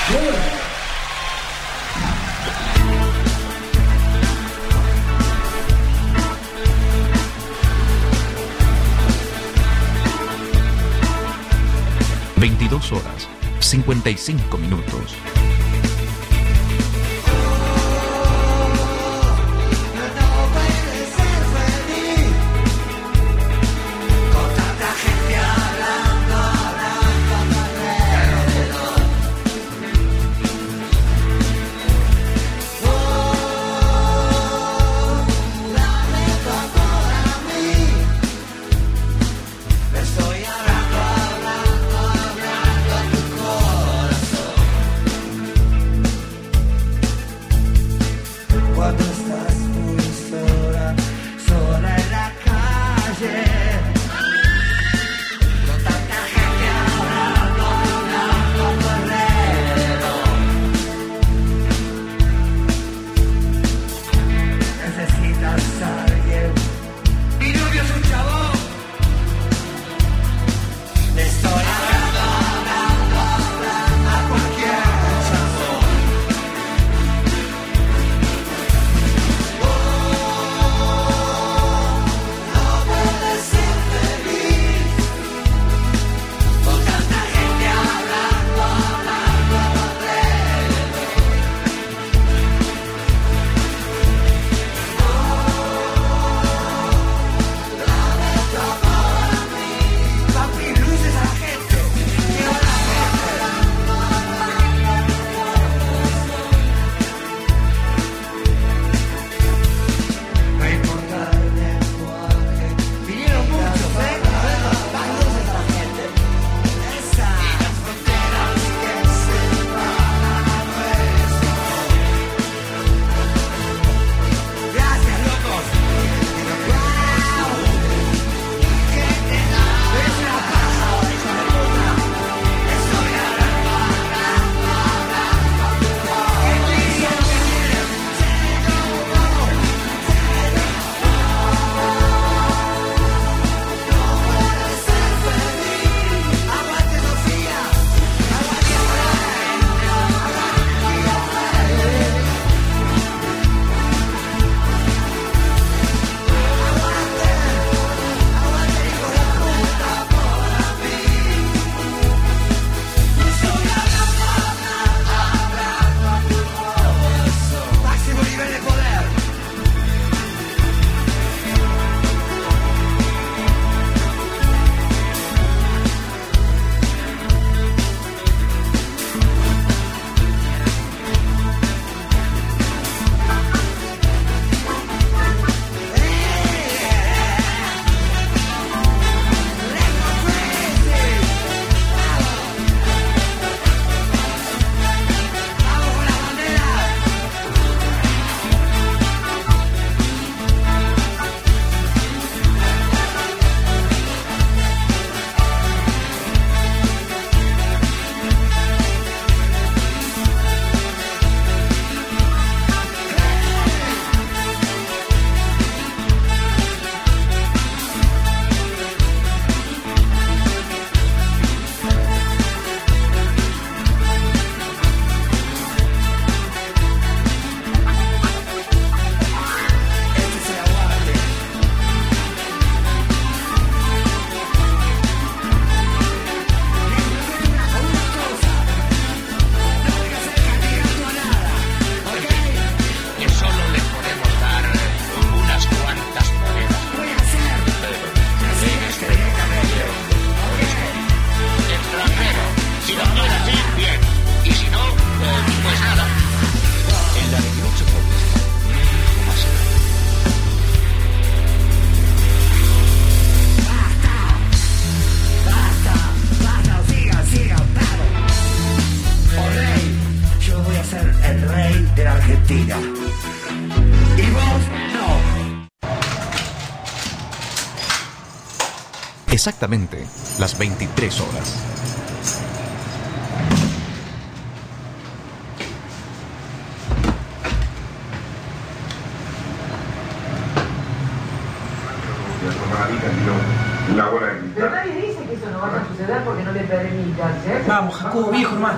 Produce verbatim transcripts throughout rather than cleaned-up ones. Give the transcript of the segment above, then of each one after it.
veintidós horas, cincuenta y cinco minutos. Argentina. Y vos no. Exactamente las veintitrés horas. Pero nadie dice que eso no vaya a suceder porque no le permite. Vamos, Jacobo, viejo hermano.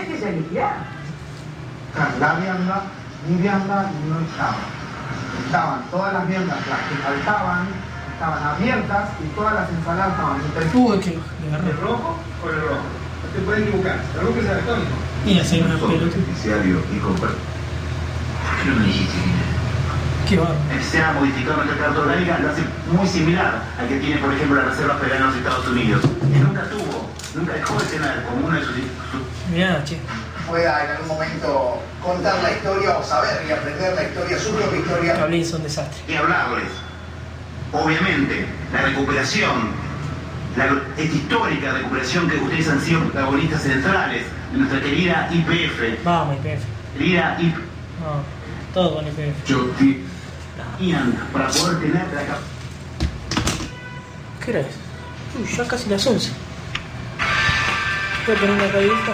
La vianda, mi vianda no estaba. Estaban todas las viandas, las que faltaban, estaban abiertas y todas las ensaladas estaban entre Tuve que el rojo o el rojo. No te pueden equivocar. El rojo es aratónico. Y así una pelota. Y comprar. ¿Por qué no me dijiste quién era? Qué bárbaro. Se ha modificado nuestra carta orgánica, lo hace muy similar al que tiene, por ejemplo, la Reserva Federal de los Estados Unidos. Que nunca tuvo, nunca dejó de tener como una de sus... sus... Mirá, che. pueda en algún momento contar la historia o saber y aprender la historia, su propia historia. Cablín es un desastre. Y hablarles. Obviamente, la recuperación, la, esta histórica recuperación que ustedes han sido protagonistas centrales de nuestra querida I P F. Vamos, I P F. Querida I P F. No, todo con I P F. Yo te... para poder tener la capacidad. ¿Qué hora es? Uy, ya casi las once. ¿Puedo poner una cabeza?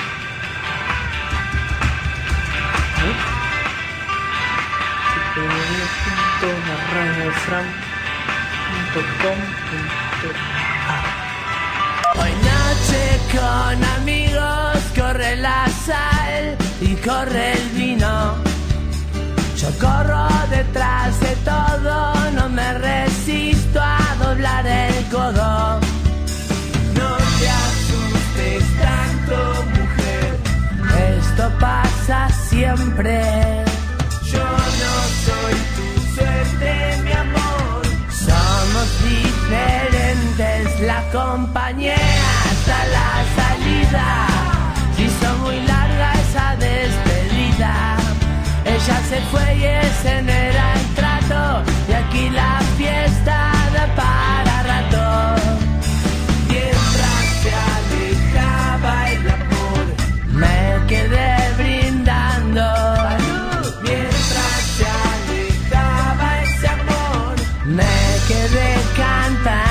la radio de fran punto com punto a Hoy noche con amigos corre la sal y corre el vino. Yo corro detrás de todo, no me resisto a doblar el codo. No te asustes tanto, mujer, esto pasa siempre. Yo no soy tu suerte, mi amor. Somos diferentes, la acompañé hasta la salida. Hizo muy larga esa despedida. Ella se fue y ese no era el trato. Y aquí la fiesta da para rato. Mientras se alejaba el amor, me quedé brindando. Mientras se alejaba ese amor, me quedé cantando.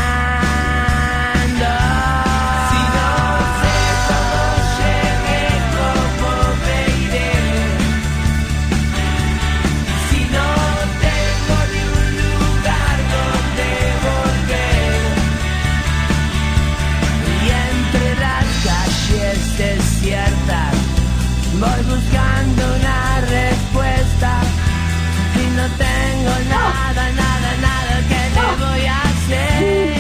Si no sé cómo llegué, cómo me iré. Si no tengo ni un lugar donde volver. Y entre las calles desiertas voy buscando una respuesta. Y no tengo nada, nada, nada que le voy a hacer.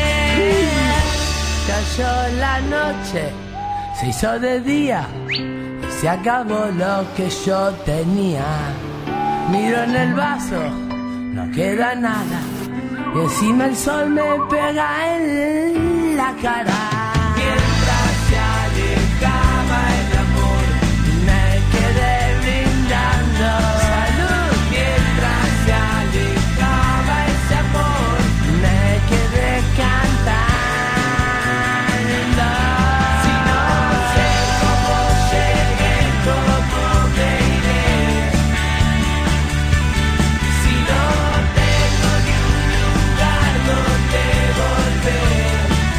Cayó la noche, se hizo de día y se acabó lo que yo tenía. Miro en el vaso, no queda nada. Y encima el sol me pega en la cara. Mientras se alejaba el amor, me quedé brindando. Salud. Mientras se alejaba ese amor, me quedé cantando. Si no sé cómo llegué, cómo me iré. Si no tengo ni un lugar donde volver.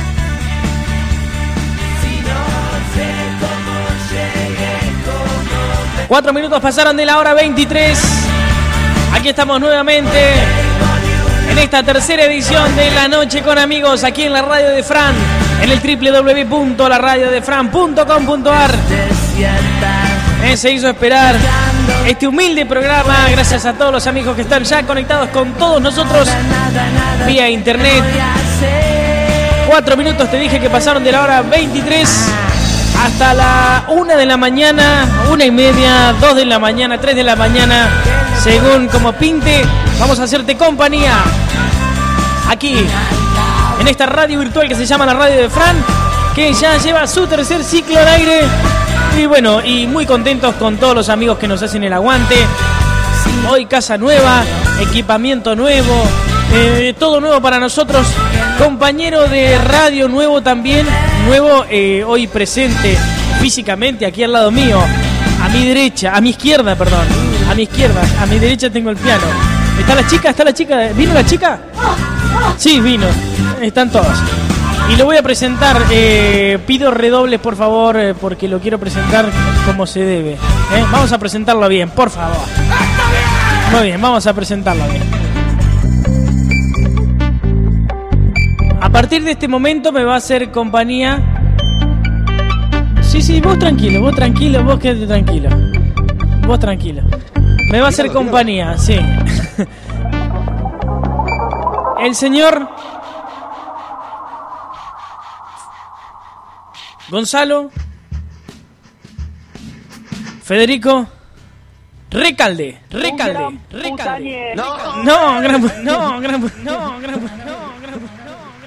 Si no sé cómo llegué, cómo me Cuatro minutos pasaron de la hora veintitrés. Aquí estamos nuevamente en esta tercera edición de La Noche con Amigos, aquí en la radio de Fran, en el doble u doble u doble u punto la radio de fran punto com punto a r. Eh, se hizo esperar este humilde programa, gracias a todos los amigos que están ya conectados con todos nosotros vía internet. Cuatro minutos te dije que pasaron de la hora veintitrés hasta la una de la mañana, una y media, dos de la mañana, tres de la mañana, según como pinte. Vamos a hacerte compañía aquí en esta radio virtual que se llama la radio de Fran, que ya lleva su tercer ciclo al aire. Y bueno, y muy contentos con todos los amigos que nos hacen el aguante. Hoy casa nueva, equipamiento nuevo, eh, todo nuevo para nosotros. Compañero de radio nuevo también, nuevo eh, hoy presente físicamente aquí al lado mío, a mi derecha, a mi izquierda, perdón, a mi izquierda, a mi derecha tengo el piano. ¿Está la chica? ¿Está la chica? ¿Vino la chica? Sí, vino, están todos. Y lo voy a presentar, eh, pido redobles por favor, eh, porque lo quiero presentar como se debe. ¿eh? Vamos a presentarlo bien, por favor. Muy bien, vamos a presentarlo bien. A partir de este momento me va a hacer compañía Sí, sí, vos tranquilo, vos tranquilo, vos quédate tranquilo. Vos tranquilo. Me va a hacer compañía, sí. El señor Gonzalo Federico Recalde, Recalde, Recalde. No, no, gran, no, gran, no, gran, no, gran, no, gran.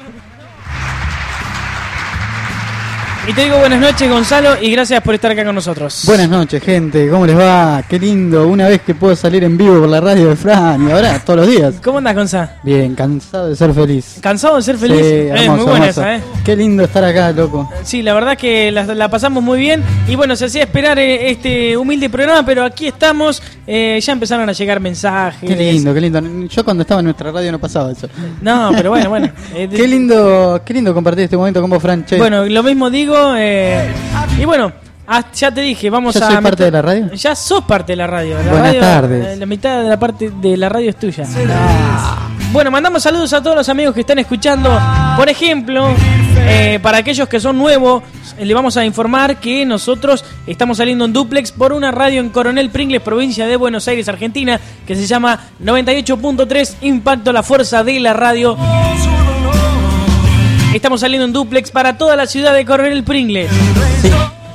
Y te digo buenas noches, Gonzalo, y gracias por estar acá con nosotros. Buenas noches, gente. ¿Cómo les va? Qué lindo. Una vez que puedo salir en vivo por la radio de Fran y ahora todos los días. ¿Cómo andás, Gonzalo? Bien, cansado de ser feliz. ¿Cansado de ser feliz? Sí, eh, hermoso, muy buena hermoso. esa, ¿eh? Qué lindo estar acá, loco. Sí, la verdad que la, la pasamos muy bien. Y bueno, se hacía esperar eh, este humilde programa, pero aquí estamos. Eh, ya empezaron a llegar mensajes. Qué lindo, qué lindo. Yo cuando estaba en nuestra radio no pasaba eso. No, pero bueno, bueno. Eh, Qué lindo, qué lindo compartir este momento con vos, Fran. Che. Bueno, lo mismo digo. Eh, y bueno, ah, ya te dije, vamos ¿Ya a... soy parte de la radio? Ya sos parte de la radio. La Buenas radio, tardes. eh, La mitad de la parte de la radio es tuya. Ah. Bueno, mandamos saludos a todos los amigos que están escuchando. Por ejemplo, eh, para aquellos que son nuevos, eh, le vamos a informar que nosotros estamos saliendo en duplex por una radio en Coronel Pringles, provincia de Buenos Aires, Argentina, que se llama noventa y ocho punto tres Impacto, la fuerza de la radio. Estamos saliendo en duplex para toda la ciudad de Coronel Pringles. Sí.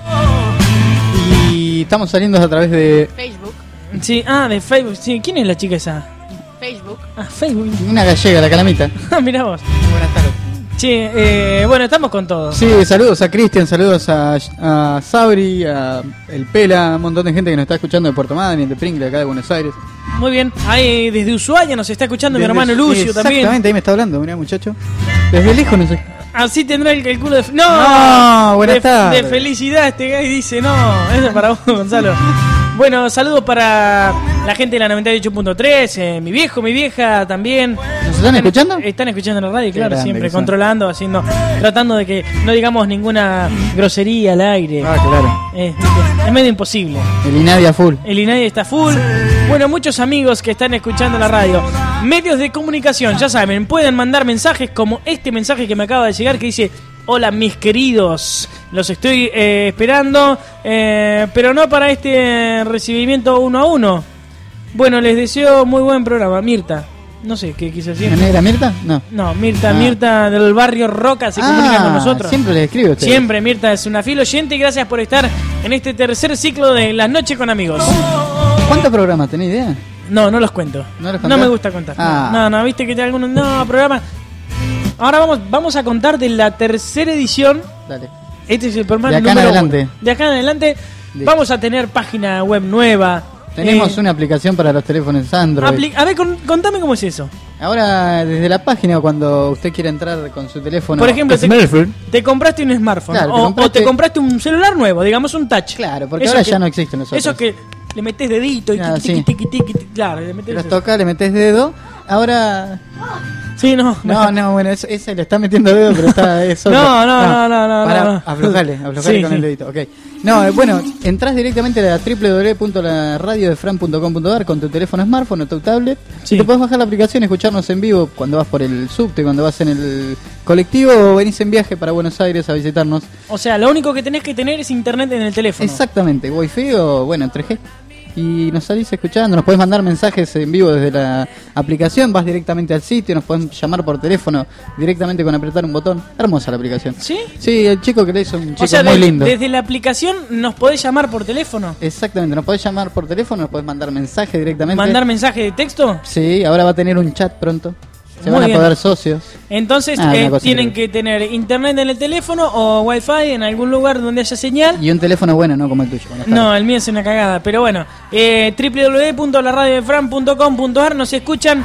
Y estamos saliendo a través de Facebook. Sí, ah, de Facebook. Sí, ¿quién es la chica esa? Facebook. Ah, Facebook. una gallega, la Calamita. Mirá vos. Buenas tardes. Sí, eh, bueno, estamos con todo. Sí, saludos a Cristian, saludos a, a Sabri, a El Pela, un montón de gente que nos está escuchando de Puerto Madryn, de Pringles, acá de Buenos Aires. Muy bien, ahí desde Ushuaia nos está escuchando Desde, mi hermano Lucio exactamente, también. Exactamente, ahí me está hablando, mirá muchacho. Desde lejos no sé. Así tendrá el, el culo de... ¡No! No, buenas de, tardes. de felicidad este gay dice, no, eso es para vos, Gonzalo. Bueno, saludos para la gente de la noventa y ocho punto tres, eh, mi viejo, mi vieja también. ¿Nos están escuchando? Están escuchando la radio, Qué claro, grande siempre que son. controlando, haciendo, tratando de que no digamos ninguna grosería al aire. Ah, claro. Eh, es medio imposible. El Inadia full. El INADI está full. Bueno, muchos amigos que están escuchando la radio. Medios de comunicación, ya saben, pueden mandar mensajes como este mensaje que me acaba de llegar que dice: hola mis queridos, los estoy eh, esperando, eh, pero no para este recibimiento uno a uno. Bueno, les deseo muy buen programa, Mirta. No sé qué quise decir. ¿La negra Mirta? No. No, Mirta, Ah. Mirta del barrio Roca se comunica con nosotros. Siempre les escribo a ustedes. Siempre, Mirta es una fiel oyente y gracias por estar en este tercer ciclo de Las Noches con Amigos. ¿Cuántos programas? ¿Tenés idea? No, no los cuento. ¿No los No contás? me gusta contar. Ah. No, no, viste que hay algunos. No, programas. Ahora vamos, vamos a contar de la tercera edición. Dale. Este es el programa De acá en número adelante. uno. De acá en adelante. Listo. Vamos a tener página web nueva. Tenemos Eh, una aplicación para los teléfonos Android. apli- a ver, con- contame cómo es eso. Ahora, desde la página, cuando usted quiera entrar con su teléfono. Por ejemplo, te, Smartphone. te compraste un smartphone. Claro, te o, compraste- o te compraste un celular nuevo, digamos un touch. Claro, porque Eso ahora que- ya no existen nosotros. Eso que le metes dedito y Ah, tiqui, sí. tiqui, tiqui, tiqui, claro, le metes Los eso. toca, le metes dedo. Ahora. Sí, no. No, no, bueno, eso- ese le está metiendo dedo, pero está. Es otro. No, no, no, no, no, Pará, no, no. aflojale, aflojale Sí, con sí. el dedito, ok. No, eh, bueno, entras directamente a doble u doble u doble u punto la radio de fran punto com punto a r con tu teléfono smartphone o tu tablet. Sí. Y te puedes bajar la aplicación y escucharnos en vivo cuando vas por el subte, cuando vas en el colectivo o venís en viaje para Buenos Aires a visitarnos. O sea, lo único que tenés que tener es internet en el teléfono. Exactamente, Wi-Fi o, bueno, en tres G. Y nos salís escuchando, nos podés mandar mensajes en vivo desde la aplicación, vas directamente al sitio, nos podés llamar por teléfono directamente con apretar un botón. Hermosa la aplicación. ¿Sí? Sí, el chico que le hizo un chico O sea, muy de- lindo. desde la aplicación nos podés llamar por teléfono. Exactamente, nos podés llamar por teléfono, nos podés mandar mensaje directamente. Mandar mensaje de texto. Sí, ahora va a tener un chat pronto. Se Muy van a bien. poder socios. Entonces Ah, eh, una cosa tienen increíble. que tener internet en el teléfono o wifi en algún lugar donde haya señal. Y un teléfono bueno, no como el tuyo. Buenas No, tardes. el mío es una cagada, pero bueno, eh, doble u doble u doble u punto la radio de fran punto com punto a r nos escuchan.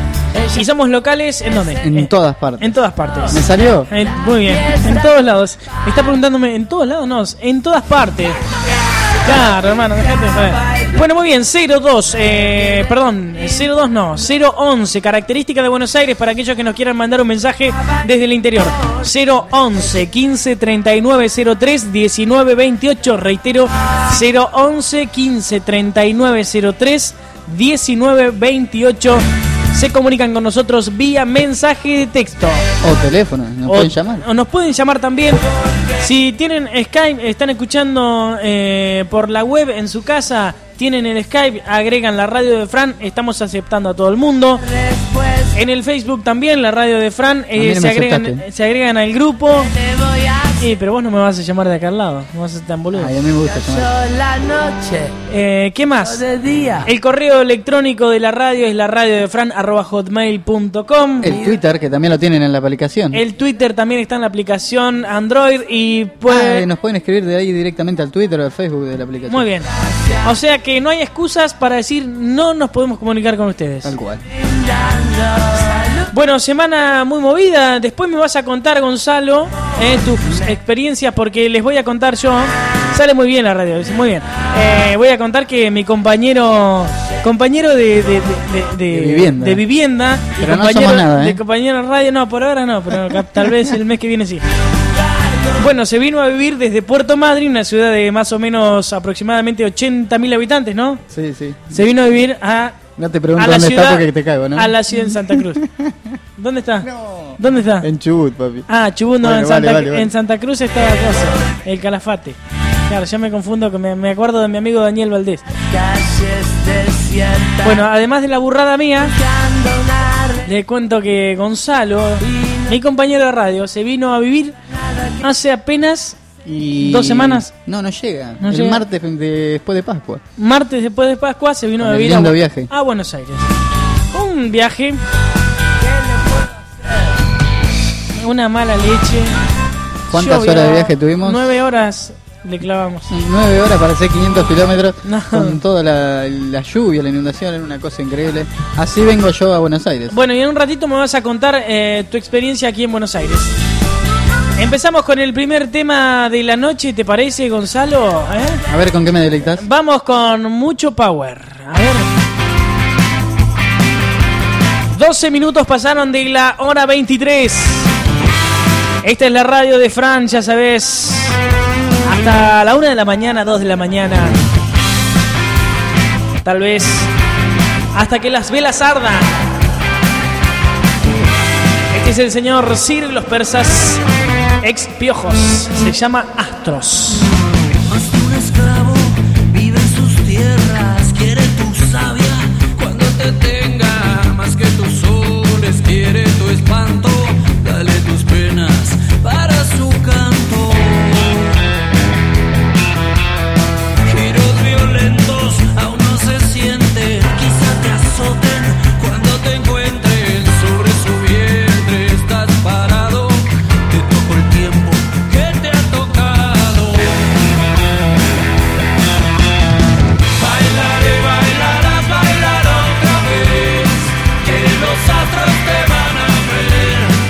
Si somos locales, ¿en dónde? En Eh, todas partes. En todas partes. ¿Me salió? Eh, muy bien, en todos lados. Está preguntándome, ¿en todos lados? No, en todas partes. Claro, hermano, dejate de joder. Bueno, muy bien, cero dos, eh, perdón, cero dos no, cero once, característica de Buenos Aires para aquellos que nos quieran mandar un mensaje desde el interior. cero once, quince, treinta y nueve, cero tres, diecinueve, veintiocho, reitero, cero once, quince, treinta y nueve, cero tres, diecinueve, veintiocho. se comunican con nosotros vía mensaje de texto. O teléfono, nos o, pueden llamar. O nos pueden llamar también. Si tienen Skype, están escuchando eh, por la web en su casa, tienen el Skype, agregan la radio de Fran, estamos aceptando a todo el mundo. En el Facebook también, la radio de Fran, eh, se, agregan, se agregan al grupo. Sí, pero vos no me vas a llamar de acá al lado, no vas a ser tan boludo. Ay, a mí me gusta llamar. La noche. Eh, ¿Qué más? De día. El correo electrónico de la radio es la radio de Fran arroba hotmail punto com. El Twitter, que también lo tienen en la aplicación. El Twitter también está en la aplicación Android y puede... ah, nos pueden escribir de ahí directamente al Twitter o al Facebook de la aplicación. Muy bien. O sea que no hay excusas para decir no nos podemos comunicar con ustedes. Tal cual. Bueno, semana muy movida. Después me vas a contar, Gonzalo, eh, tus experiencias, porque les voy a contar yo. Sale muy bien la radio, muy bien. Eh, voy a contar que mi compañero compañero de, de, de, de, de vivienda, de vivienda pero y no somos nada, ¿eh? de compañero de radio, no, por ahora no, pero tal vez el mes que viene sí. Bueno, se vino a vivir desde Puerto Madryn, una ciudad de más o menos aproximadamente ochenta mil habitantes, ¿no? Sí, sí. Se vino a vivir a... No te pregunto a la dónde ciudad, está porque te cago, ¿no? A la ciudad en Santa Cruz. ¿Dónde está? No. ¿Dónde está? En Chubut, papi. Ah, Chubut, no, bueno, en, Santa, vale, vale, vale. en Santa Cruz está la cosa, el Calafate. Claro, yo me confundo, que me, me acuerdo de mi amigo Daniel Valdés. Bueno, además de la burrada mía, le cuento que Gonzalo, mi compañero de radio, se vino a vivir hace apenas y... dos semanas. No, no llega. No el llega. martes de, después de Pascua. Martes después de Pascua se vino Con a el vivir lindo a, viaje. a Buenos Aires. Un viaje, una mala leche. ¿Cuántas Llovió, horas de viaje tuvimos? Nueve horas le clavamos. Nueve horas para hacer quinientos kilómetros No. con toda la, la lluvia, la inundación, era una cosa increíble. Así vengo yo a Buenos Aires. Bueno, y en un ratito me vas a contar eh, tu experiencia aquí en Buenos Aires. Empezamos con el primer tema de la noche, ¿te parece, Gonzalo? ¿Eh? A ver, ¿con qué me deleitas? Vamos con mucho power. A ver. doce minutos pasaron de la hora veintitrés. Esta es la radio de Fran, ya sabes. Hasta la una de la mañana, dos de la mañana. Tal vez hasta que las velas ardan. Este es el señor Sir los persas ex piojos. Se llama Astros. Más de un esclavo vive en sus tierras. Quiere tu savia cuando te tenga. Más que tus soles quiere tu espanto. Dale tus penas para su canto. Giros violentos aún no se sienten. Quizá te azoten cuando te encuentren sobre su vientre. Estás parado, te tocó el tiempo que te ha tocado. Bailaré, bailarás, bailar otra vez. Que los astros te van a ver.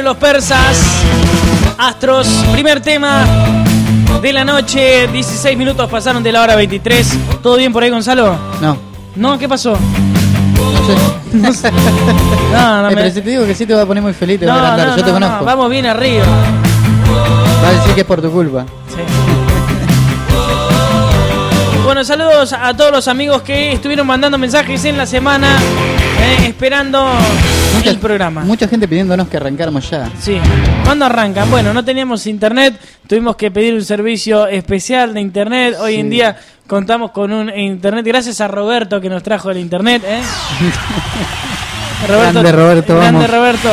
los persas. Astros, primer tema de la noche. dieciséis minutos pasaron de la hora veintitrés. ¿Todo bien por ahí, Gonzalo? No. ¿No? ¿Qué pasó? No sé. No, no Eh, me... Pero si te digo que sí te va a poner muy feliz, te No, va a agrandar. no, Yo te no, no, conozco. vamos bien arriba. Va a decir que es por tu culpa. Sí. Bueno, saludos a todos los amigos que estuvieron mandando mensajes en la semana, eh, esperando Mucha, el programa. Mucha gente pidiéndonos que arrancáramos ya. Sí. ¿Cuándo arrancan? Bueno, no teníamos internet, tuvimos que pedir un servicio especial de internet. Hoy Sí. en día contamos con un internet, gracias a Roberto que nos trajo el internet. ¿eh? Grande Roberto, grande vamos. Roberto.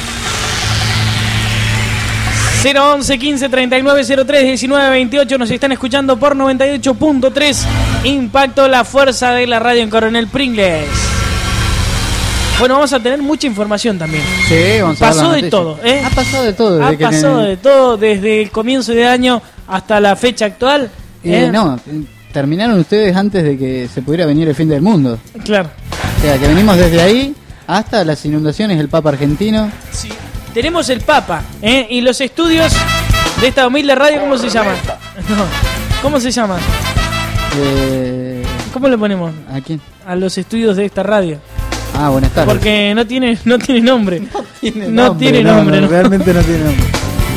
cero once quince treinta y nueve cero tres diecinueve veintiocho. Nos están escuchando por noventa y ocho punto tres. Impacto, la fuerza de la radio en Coronel Pringles. Bueno, vamos a tener mucha información también. Sí, vamos a ver Pasó las de noticias. todo, ¿eh? Ha pasado de todo. Ha desde que pasado te- de todo desde el comienzo de año hasta la fecha actual. Eh, ¿eh? No, terminaron ustedes antes de que se pudiera venir el fin del mundo. Claro. O sea, que venimos desde ahí hasta las inundaciones del Papa argentino. Sí. Tenemos el Papa, ¿eh? Y los estudios de esta humilde radio, ¿cómo se llaman? No. ¿Cómo se llaman? Eh, ¿Cómo le ponemos? ¿A quién? A los estudios de esta radio. Ah, buenas tardes. Porque no tiene, no tiene nombre. No tiene no nombre, tiene no, nombre. no, no. realmente no tiene nombre.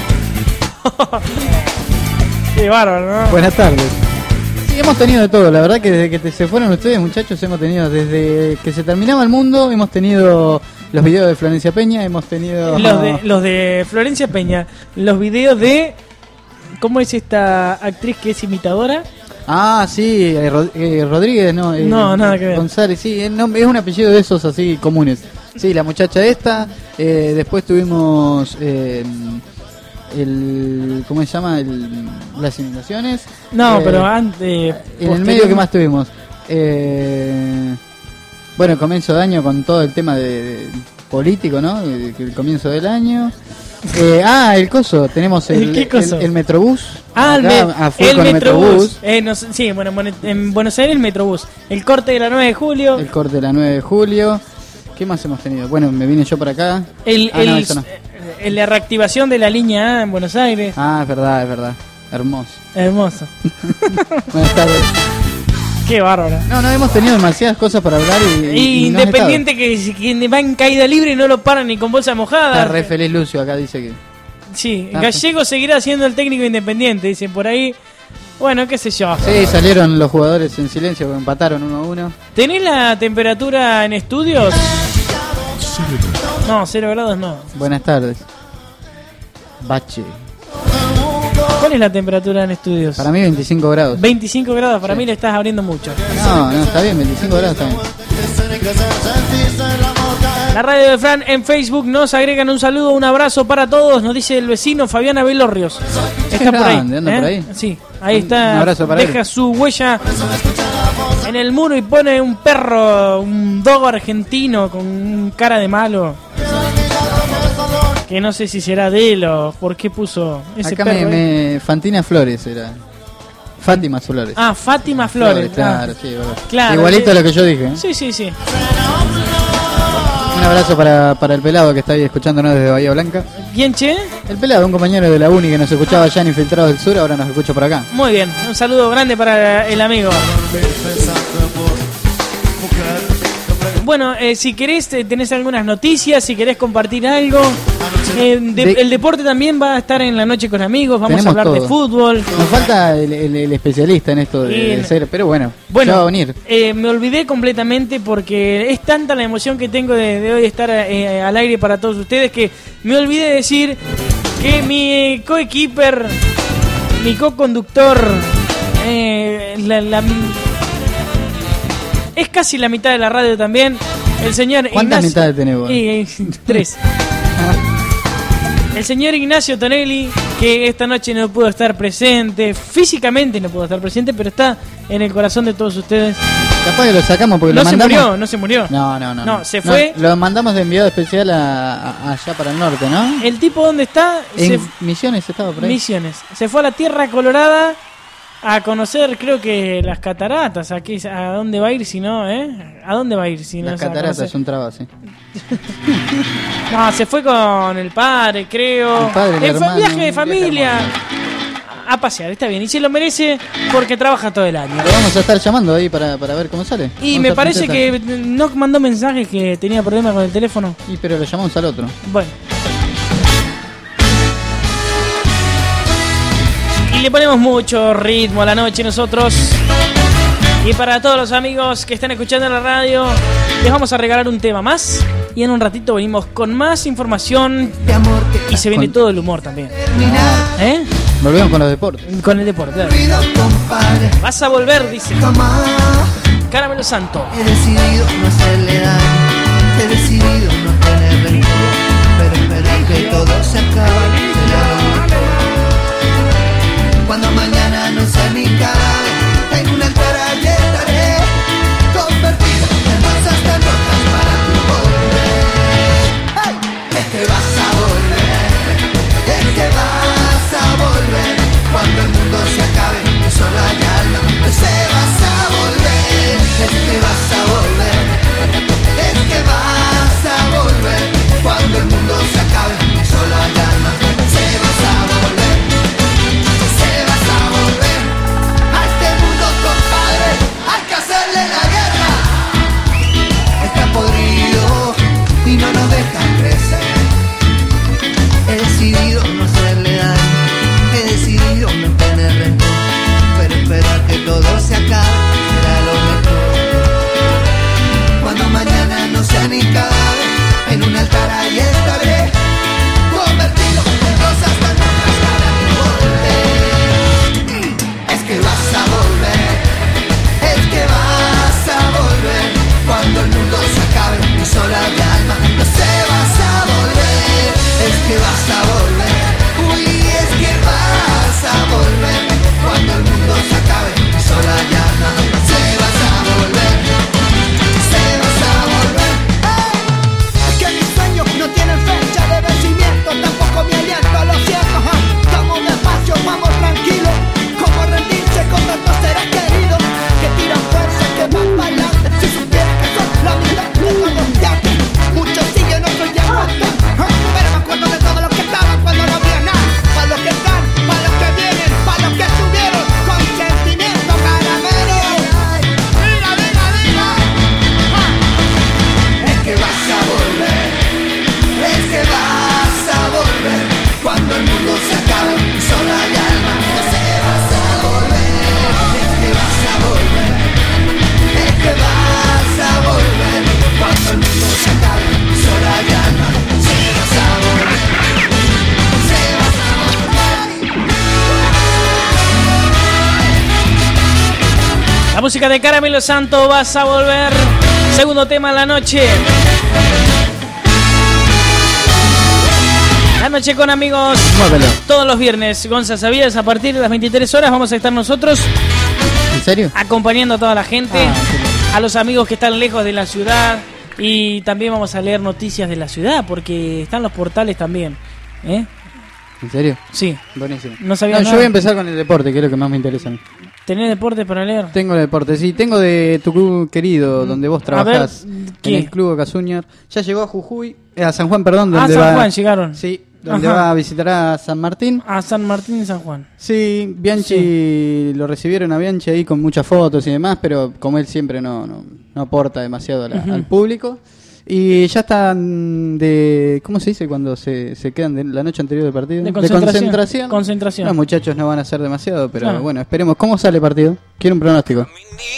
Qué bárbaro, ¿no? Buenas tardes. Sí, hemos tenido de todo. La verdad que desde que te- se fueron ustedes, muchachos, hemos tenido, desde que se terminaba el mundo, hemos tenido los videos de Florencia Peña, hemos tenido... Los de, los de Florencia Peña, los videos de... ¿Cómo es esta actriz que es imitadora? Ah, sí, eh, Rod- eh, Rodríguez, no. eh, No, nada que ver. González, sí, el nombre- es un apellido de esos así comunes. Sí, la muchacha esta. eh, después tuvimos eh, el. ¿Cómo se llama? El, las inundaciones. No, Eh, pero antes... En el medio, ¿qué más tuvimos? Eh, bueno, el comienzo de año con todo el tema de, de político, ¿no? El, el comienzo del año. Eh, ah, el coso, tenemos el, ¿Qué coso? el, el Metrobús. Ah, el, acá, me- a full el con Metrobús. Eh, no sé- sí, bueno, bueno, en Buenos Aires el Metrobús. El corte de la nueve de julio. El corte de la nueve de julio. ¿Qué más hemos tenido? Bueno, me vine yo por acá. El, Ah, el, no, eso no. el- la reactivación de la línea A en Buenos Aires. Ah, es verdad, es verdad. Hermoso. Hermoso. Buenas tardes. Qué bárbaro. No, no, hemos tenido demasiadas cosas para hablar y... Y y- y no has Independiente que, que va en caída libre y no lo paran ni con bolsa estado. mojada. Está re feliz Lucio acá, dice que... Sí, Ah, Gallego seguirá siendo el técnico independiente, dicen por ahí. Bueno, qué sé yo. Sí, salieron los jugadores en silencio, porque empataron uno a uno. ¿Tenés la temperatura en estudios? No, cero grados no. Buenas tardes. Bache. ¿Cuál es la temperatura en estudios? Para mí veinticinco grados. veinticinco grados, para Sí. mí le estás abriendo mucho. No, no, está bien, veinticinco grados está bien. La radio de Fran en Facebook nos agregan un saludo, un abrazo para todos, nos dice el vecino Fabián Abelorrios. Está por ahí. grande, anda por ahí. Sí, ahí Un- está. un abrazo para Deja él. su huella en el muro y pone un perro, un dogo argentino con cara de malo. Que no sé si será de él o por qué puso ese Acá perro. me, ahí. me... Fantina Flores era. Fátima Flores. Ah, Fátima Flores. claro, ah. sí, verdad. Claro, Igualito sí. a lo que yo dije. ¿eh? Sí, sí, sí. Un abrazo para, para el pelado que está ahí escuchándonos desde Bahía Blanca. ¿Quién, che? El pelado, un compañero de la uni que nos escuchaba allá en Infiltrados del Sur, ahora nos escucha por acá. Muy bien, un saludo grande para el amigo. Bueno, eh, si querés, eh, tenés algunas noticias, si querés compartir algo. Eh, de- De- el deporte también va a estar en la noche con amigos, vamos Tenemos a hablar de todo. fútbol. Nos falta el, el- el especialista en esto de, Y- de ser, pero bueno, Bueno, ya va a venir. eh, me olvidé completamente porque es tanta la emoción que tengo de, de hoy estar eh, al aire para todos ustedes que me olvidé de decir que mi coequiper, mi co-conductor, eh, la, la- es casi la mitad de la radio también, el señor ¿Cuántas Ignacio- mitades tenés vos? Y, eh, tres. El señor Ignacio Tonelli, que esta noche no pudo estar presente, físicamente no pudo estar presente, pero está en el corazón de todos ustedes. Capaz que lo sacamos porque No lo se mandamos. murió, no se murió. No, no, no. No, se fue. lo mandamos de enviado especial a, a- allá para el norte, ¿no? El tipo, ¿dónde está? En Se- Misiones estaba por ahí. Misiones. Se fue a la Tierra Colorada a conocer, creo que las cataratas. ¿A, qué, a dónde va a ir si no, eh? ¿A dónde va a ir si no? Las cataratas es un trabajo, sí. No, se fue con el padre, creo. El padre, el el hermano, viaje de un familia. A pasear, está bien. Y se lo merece porque trabaja todo el año. Lo vamos a estar llamando ahí para, para ver cómo sale. Y Vamos me a parece presentar. que no mandó mensajes que tenía problemas con el teléfono. Y pero lo llamamos al otro. Bueno. Y le ponemos mucho ritmo a la noche nosotros. Y para todos los amigos que están escuchando en la radio, les vamos a regalar un tema más. Y en un ratito venimos con más información. Y se viene Con- todo el humor también. ¿Eh? Volvemos con los deportes. Con el deporte. claro. Vas a volver, dice. Caramelo Santo. He decidido no hacerle daño, he decidido no tener rencor, pero esperar que todo se acabe será lo mejor. Cuando mañana no sea mi cadáver, en un altar allí estaré, convertido en rosas tan rojas para tu volver. ¡Hey! Es que vas a volver, es que vas a volver, cuando el mundo se acabe, y solo hay alma, pues se vas a volver, es que vas a volver, es que vas a volver, cuando el mundo se acabe, y solo hay alma, se vas a volver, se vas a volver, a este mundo compadre, hay que hacerle la guerra, está podrido y no nos dejan crecer, he decidido no hacerle daño, he decidido no tener rencor, pero esperar que todo se acabe será lo mejor. Cuando mañana no sea ni cadáver, en un altar ahí estaré, convertido en rosas tan rojas para tu volver. Es que vas a volver, es que vas a volver, cuando el mundo se acabe y solo hay alma, no se vas a volver, es que vas a volver, uy, es que vas a volver, cuando el mundo se acabe y solo hay alma, se vas a volver, se vas a volver. ¡Hey! Es que mis sueños no tienen fecha de vencimiento, tampoco mi aliento, lo siento, ¿ja? Vamos despacio, vamos tranquilo, como rendirse con tantos seres queridos que tiran fuerza, que van para adelante, si supieras que son la mitad de todos de aquí, muchos siguen, otros ya no están, ¿ja? Pero me acuerdo de todos los que estaban cuando no había nada, para los que están, para los que vienen, para los que estuvieron, con sentimiento caramelo. Diga, diga, diga, ¡ja! Es que vas a volver, es que vas a volver, cuando el mundo se acabe y solo hay alma, no se vas a volver, es que vas a volver, es que vas a volver, cuando el mundo se acabe y solo hay alma, se vas a volver, se vas a volver. La música de Caramelo Santo, vas a volver. Segundo tema en la noche. La noche con amigos. Muévelo. Todos los viernes, Gonza, ¿sabías? A partir de las veintitrés horas vamos a estar nosotros ¿En serio? acompañando a toda la gente, Ah, qué lindo. a los amigos que están lejos de la ciudad, y también vamos a leer noticias de la ciudad porque están los portales también. ¿Eh? ¿En serio? Sí. Buenísimo. No sabía Yo nada. voy a empezar con el deporte, que es lo que más me interesa a mí. ¿Tenés deporte para leer? Tengo el deporte, sí. Tengo de tu club querido, donde vos trabajás, ver, en ¿qué? el club Casuñar. Ya llegó a Jujuy, eh, a San Juan, perdón. Ah, Donde San va, Juan llegaron. Sí, donde Ajá. va a visitar a San Martín. A San Martín y San Juan. Sí, Bianchi, lo recibieron a Bianchi ahí con muchas fotos y demás, pero como él siempre no, no, no aporta demasiado a la- Ujú. al público. Y ya están de... ¿Cómo se dice cuando se, se quedan de la noche anterior del partido? De concentración. concentración. Concentración. Los muchachos no van a hacer demasiado, pero Claro. bueno, esperemos. ¿Cómo sale el partido? Quiero un pronóstico.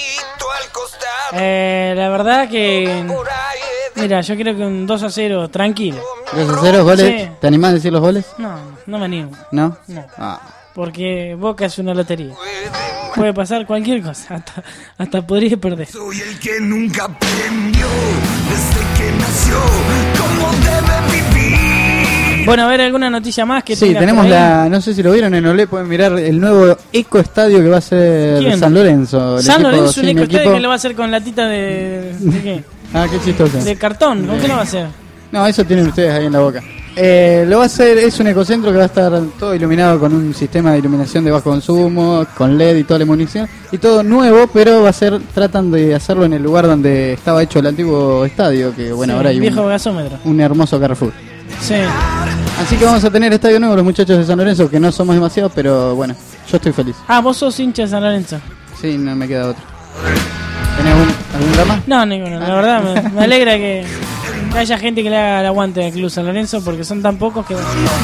Eh, la verdad que... Mira, yo creo que un dos a cero, tranquilo. ¿dos a cero goles? Sí. ¿Te animás a decir los goles? No, no me animo. ¿No? No. Ah. Porque Boca es una lotería. Puede pasar cualquier cosa. Hasta, hasta podría perder. Soy el que nunca aprendió desde que nació cómo debe vivir. Bueno, a ver, ¿alguna noticia más que Sí, tengas tenemos por ahí? la... No sé si lo vieron en Olé, pueden mirar el nuevo Eco Estadio que va a ser ¿Quién? San Lorenzo. El San equipo- Lorenzo, sí, un mi eco estadio equipo- que lo va a hacer con latita de... ¿De qué? Ah, qué chistoso. De cartón, ¿con qué lo va a hacer? No, eso tienen ustedes ahí en la boca. Eh, lo va a hacer, es un ecocentro que va a estar todo iluminado con un sistema de iluminación de bajo consumo, con L E D y toda la munición, y todo nuevo, pero va a ser, tratan de hacerlo en el lugar donde estaba hecho el antiguo estadio, que bueno, Sí, ahora hay el viejo un, gasómetro. un hermoso Carrefour. Sí. Así que vamos a tener estadio nuevo los muchachos de San Lorenzo, que no somos demasiados, pero bueno, yo estoy feliz. Ah, vos sos hincha de San Lorenzo. Sí, no me queda otro. ¿Tenés algún, algún drama? No, ninguno. La verdad, me, me alegra que haya gente que le haga el aguante al Club San Lorenzo, porque son tan pocos que...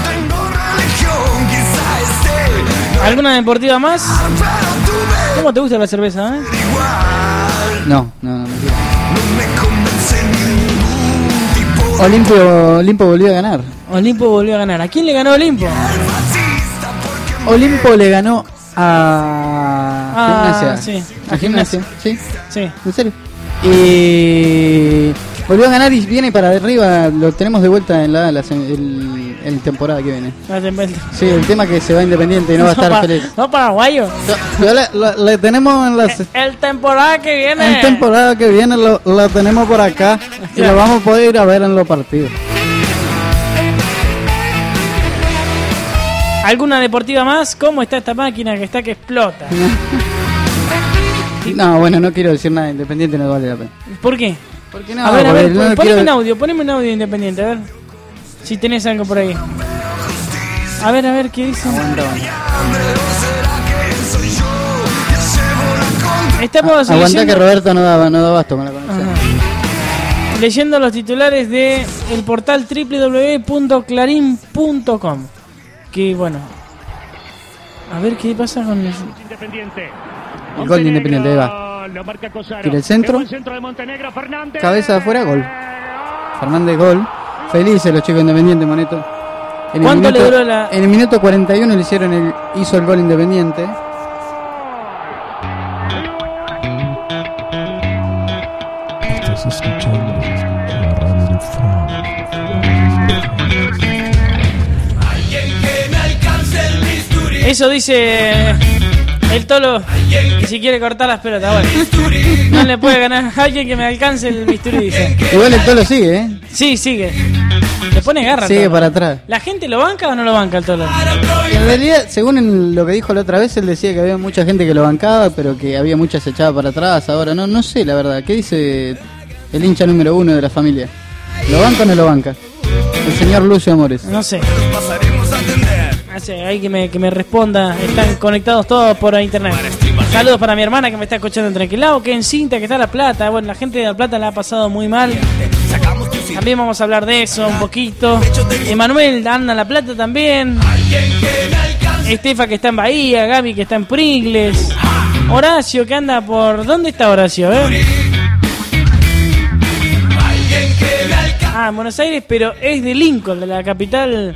¿Alguna deportiva más? ¿Cómo te gusta la cerveza, eh? No, no, no me quiero. Olimpio, Olimpo volvió a ganar. Olimpo volvió a ganar. ¿A quién le ganó Olimpo? Olimpo le ganó a Ah, Gimnasia. sí. A Gimnasia, sí. Sí. ¿En serio? Y volvió a ganar y viene para arriba. Lo tenemos de vuelta en la, la el, el temporada que viene. La tempesta. Sí, el tema que se va Independiente y no va a estar para- feliz. No, paraguayo. Yo le, lo- le tenemos en la El temporada que viene. en temporada que viene lo, lo tenemos por acá y lo vamos a poder ir a ver en los partidos. ¿Alguna deportiva más? ¿Cómo está esta máquina que está que explota? No, bueno, no quiero decir nada. Independiente no vale la pena. ¿Por qué? Porque no, a ver, a porque ver, no pon- poneme quiero- un audio, poneme un audio independiente, a ver. Si tenés algo por ahí. A ver, a ver, ¿qué dicen? Estamos Aguantá leyendo, que Roberto no da, no da basto con la conexión. Ajá. leyendo los titulares de el portal doble u doble u doble u punto clarín punto com. Que bueno. A ver qué pasa con el... El gol de Independiente, ahí va. Tira el centro. Cabeza de afuera, gol. Fernández, gol. Felices los chicos de Independiente, Moneto. En el ¿Cuánto minuto- le duró la- En el minuto cuarenta y uno le hicieron el, hizo el gol Independiente. Estás escuchando la radio de Fran. Eso dice el Tolo, que si quiere cortar las pelotas, bueno. No le puede ganar a alguien que me alcance el bisturí, dice. Igual el Tolo sigue, ¿eh? Sí, sigue. Le pone garra. al Sigue Tolo. para atrás. ¿La gente lo banca o no lo banca el Tolo? En realidad, según en lo que dijo la otra vez, él decía que había mucha gente que lo bancaba, pero que había muchas echadas para atrás. Ahora no, no sé la verdad. ¿Qué dice el hincha número uno de la familia? ¿Lo banca o no lo banca? El señor Lucio Amores. No sé. No sé, hay que me, que me responda. Están conectados todos por internet. Saludos para mi hermana que me está escuchando en Tranquilao, que en Cinta, que está La Plata. Bueno, la gente de La Plata la ha pasado muy mal. También vamos a hablar de eso un poquito. Emanuel anda en La Plata también. Estefa que está en Bahía, Gaby que está en Pringles. Horacio que anda por... ¿Dónde está Horacio? Eh? Ah, en Buenos Aires, pero es de Lincoln, de la capital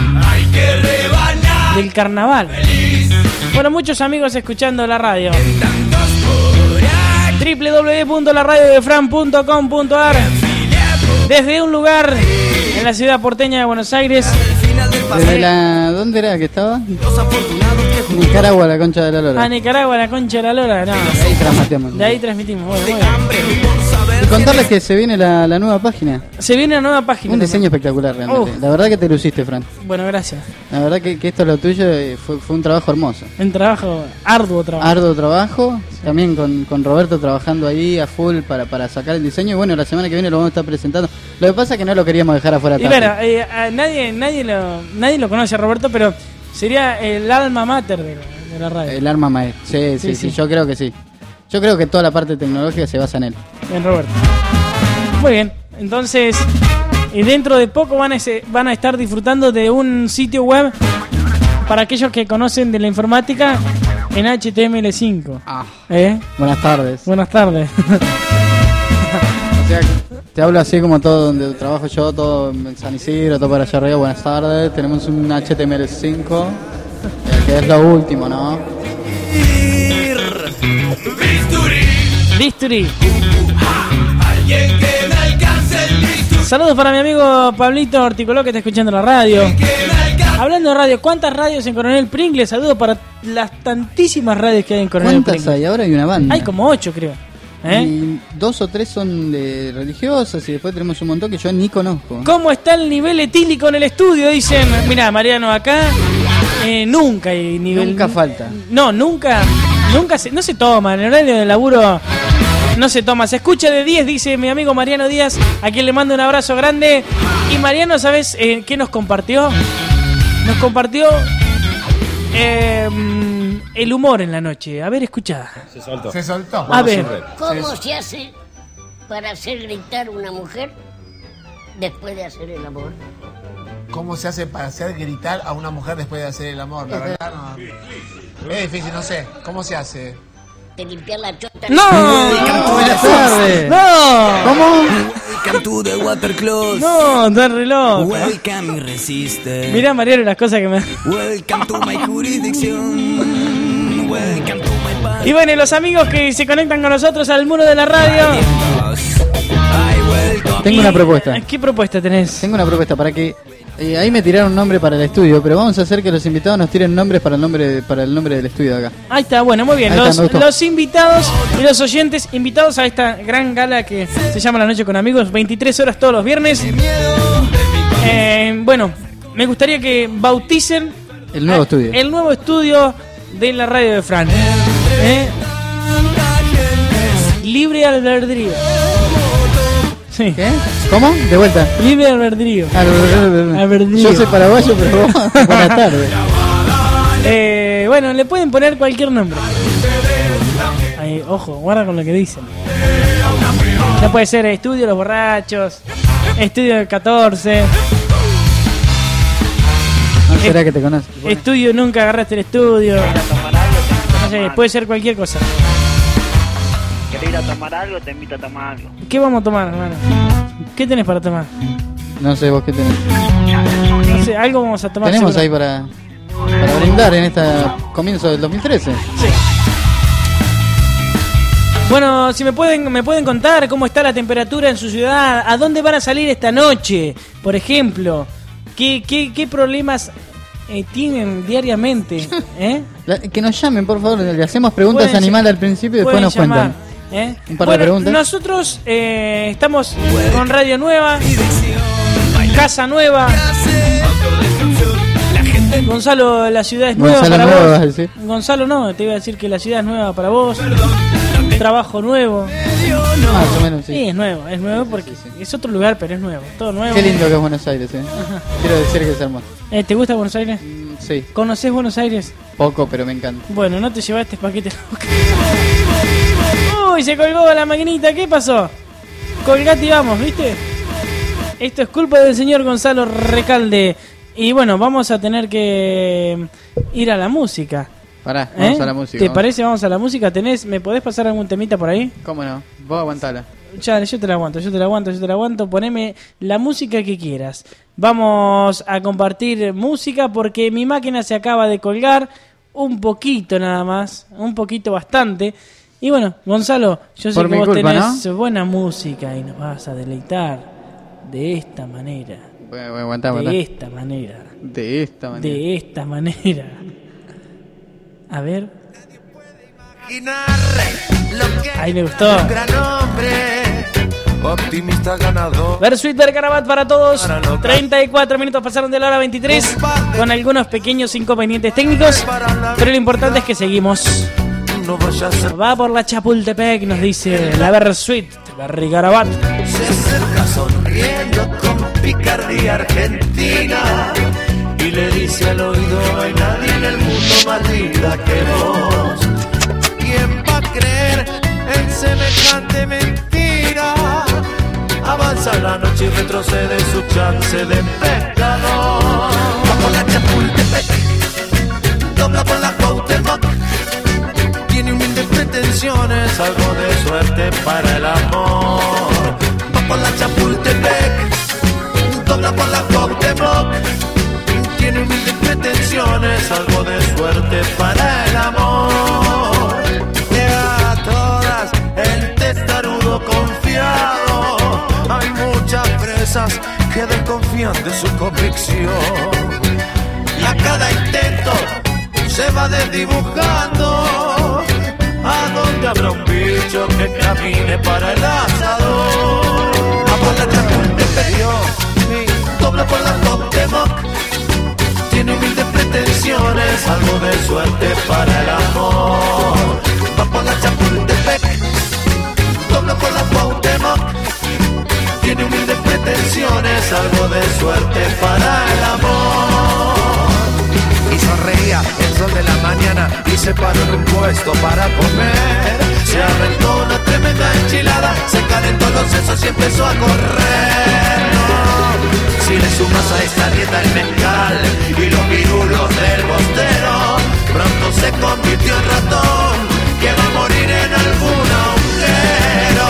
del carnaval. Bueno, muchos amigos escuchando la radio. doble u doble u doble u punto la radio de fran punto com punto a r. Desde un lugar en la ciudad porteña de Buenos Aires. Desde la... ¿Dónde era que estaba? Nicaragua, la concha de la lora. A Nicaragua, la concha de la lora. No. De ahí transmitimos. De ahí transmitimos. Bueno, muy bien. Y contarles que se viene la, la nueva página. Se viene una nueva página. Un también. diseño espectacular realmente. Uf. La verdad que te luciste, Fran. Bueno, gracias. La verdad que, que esto es lo tuyo, eh, fue, fue un trabajo hermoso. Un trabajo, arduo trabajo. Arduo trabajo, también con, con Roberto trabajando ahí a full para, para sacar el diseño. Y bueno, la semana que viene lo vamos a estar presentando. Lo que pasa es que no lo queríamos dejar afuera Y tarde. bueno, eh, a nadie, nadie, lo, nadie lo conoce a Roberto, pero sería el alma mater de la, de la radio. El arma maestra. Sí, sí, Sí, sí, sí. yo creo que sí. Yo creo que toda la parte tecnológica se basa en él. En Roberto. Muy bien, entonces, y dentro de poco van a, ese- van a estar disfrutando de un sitio web para aquellos que conocen de la informática en H T M L cinco. Ah. ¿Eh? Buenas tardes. Buenas tardes. O sea, te hablo así como todo donde trabajo yo, todo en San Isidro, todo para allá arriba. Buenas tardes. Tenemos un H T M L cinco, eh, que es lo último, ¿no? Bisturí. Saludos para mi amigo Pablito Horticoló que está escuchando la radio. Hablando de radio, ¿cuántas radios en Coronel Pringles? Saludos para las tantísimas radios que hay en Coronel ¿Cuántas Pringles. hay? Ahora hay una banda. Hay como ocho, creo. ¿Eh? Y dos o tres son de religiosas y después tenemos un montón que yo ni conozco. ¿Cómo está el nivel etílico en el estudio? Dicen, mira, Mariano, acá eh, nunca hay nivel. Nunca falta. No, nunca, nunca se, no se toma. En el horario de laburo no se toma. Se escucha de diez, dice mi amigo Mariano Díaz, a quien le mando un abrazo grande. Y Mariano, ¿sabes eh, qué nos compartió? Nos compartió eh, el humor en la noche. A ver, escuchá. Se soltó. Se soltó. A ver. ¿Cómo se hace para hacer gritar una mujer después de hacer el amor? ¿Cómo se hace para hacer gritar a una mujer después de hacer el amor? La verdad no. Es difícil, no sé. ¿Cómo se hace? Te limpiar la chota. ¡No! Buenas tardes. ¡No! ¿Cómo? Welcome to the water close. No, está re loco. Welcome irresiste. Mirá, Mariano, las cosas que me... Welcome to my jurisdiction. Welcome to my party. Y bueno, y los amigos que se conectan con nosotros al muro de la radio. Tengo una propuesta. ¿Qué propuesta tenés? Tengo una propuesta para que... eh, ahí me tiraron un nombre para el estudio, pero vamos a hacer que los invitados nos tiren nombres para el nombre para el nombre del estudio de acá. Ahí está, bueno, muy bien. Ahí Los, está, me gustó. los invitados y los oyentes invitados a esta gran gala que se llama La Noche con Amigos, veintitrés horas todos los viernes. Eh, bueno, me gustaría que bauticen El nuevo estudio. el nuevo estudio de la radio de Fran. ¿Eh? Libre albedrío. Sí. ¿Qué? ¿Cómo? De vuelta. Libre albedrío. Albedrío. Yo soy paraguayo, pero vos, buenas tardes. Eh, bueno, le pueden poner cualquier nombre. Ay, ojo, guarda con lo que dicen. Ya puede ser Estudio Los Borrachos, Estudio catorce. No será que te conoces. Estudio Nunca Agarraste el Estudio. No sé, puede ser cualquier cosa. ¿Querés ir a tomar algo? Te invito a tomar algo. ¿Qué vamos a tomar, hermano? ¿Qué tenés para tomar? No sé vos qué tenés. No sé, algo vamos a tomar. Tenemos seguro. ahí para, para brindar en este comienzo del dos mil trece. Sí. Bueno, si me pueden me pueden contar cómo está la temperatura en su ciudad, a dónde van a salir esta noche, por ejemplo, qué qué, qué problemas eh, tienen diariamente, ¿eh? La- que nos llamen, por favor. Le hacemos preguntas Pueden animales al principio y después pueden nos llamar, cuentan. ¿eh? Un par Bueno, de preguntas. Nosotros eh, estamos con Radio Nueva, Casa Nueva. Gonzalo, la ciudad es nueva Gonzalo para Nueva, vos. vas a decir. Gonzalo, no, te iba a decir que la ciudad es nueva para vos. Trabajo nuevo. Más o menos, sí. Sí, es nuevo, es nuevo porque es otro lugar, pero es nuevo, todo nuevo. Qué lindo que es Buenos Aires, eh. Quiero decir que es hermoso. Eh, ¿Te gusta Buenos Aires? Sí, ¿Conocés Buenos Aires? poco, pero me encanta. Bueno, no te llevaste paquete. Uy, se colgó la maquinita, ¿qué pasó? Colgate y vamos, ¿viste? Esto es culpa del señor Gonzalo Recalde. Y bueno, vamos a tener que ir a la música. Pará, vamos ¿Eh? a la música. ¿Te vamos. parece? Vamos a la música. ¿Tenés, ¿Me podés pasar algún temita por ahí? ¿Cómo no? Vos aguantala. Ya, yo te la aguanto, yo te la aguanto, yo te la aguanto. Poneme la música que quieras. Vamos a compartir música porque mi máquina se acaba de colgar un poquito nada más, un poquito bastante. Y bueno, Gonzalo, yo sé Por que mi vos culpa, tenés ¿no? buena música y nos vas a deleitar de esta manera. Bueno, bueno, aguantá, De aguantá. esta manera. De esta manera. De esta manera. A ver. Ahí me gustó. Gran hombre, optimista ganador. Versuit Bergarabat para todos. treinta y cuatro minutos pasaron de la hora veintitrés con algunos pequeños inconvenientes técnicos, pero lo importante es que seguimos. Va por la Chapultepec, nos dice la Versuit Bergarabat. Se acerca sonriendo con picardía argentina y le dice al oído: no hay nadie en el mundo más linda que vos. ¿Quién va a creer en semejante mentira? Avanza la noche y retrocede su chance de pecador. Va por la Chapultepec, dobla por la Cuauhtémoc. Tiene humildes pretensiones, algo de suerte para el amor. Va por la Chapultepec, dobla por la Cuauhtémoc. Tiene humildes pretensiones, algo de suerte para el amor. Llega a todas el testarudo confiado. Hay muchas presas que desconfían de su convicción. Y a cada intento se va desdibujando. ¿A dónde habrá un virus dicho que camine para el asador. A por la Chapultepec, dobla por la Cuauhtémoc. Tiene humildes pretensiones, algo de suerte para el amor. Va por la Chapultepec, dobla por la Cuauhtémoc. Tiene humildes pretensiones, algo de suerte para el amor. Y sonreía el sol de la mañana y se paró en un puesto para comer. Se aventó una tremenda enchilada, se calentó los sesos y empezó a correr. No, si le sumas a esta dieta el mezcal y los pirulos del bostero, pronto se convirtió en ratón que va a morir en algún agujero.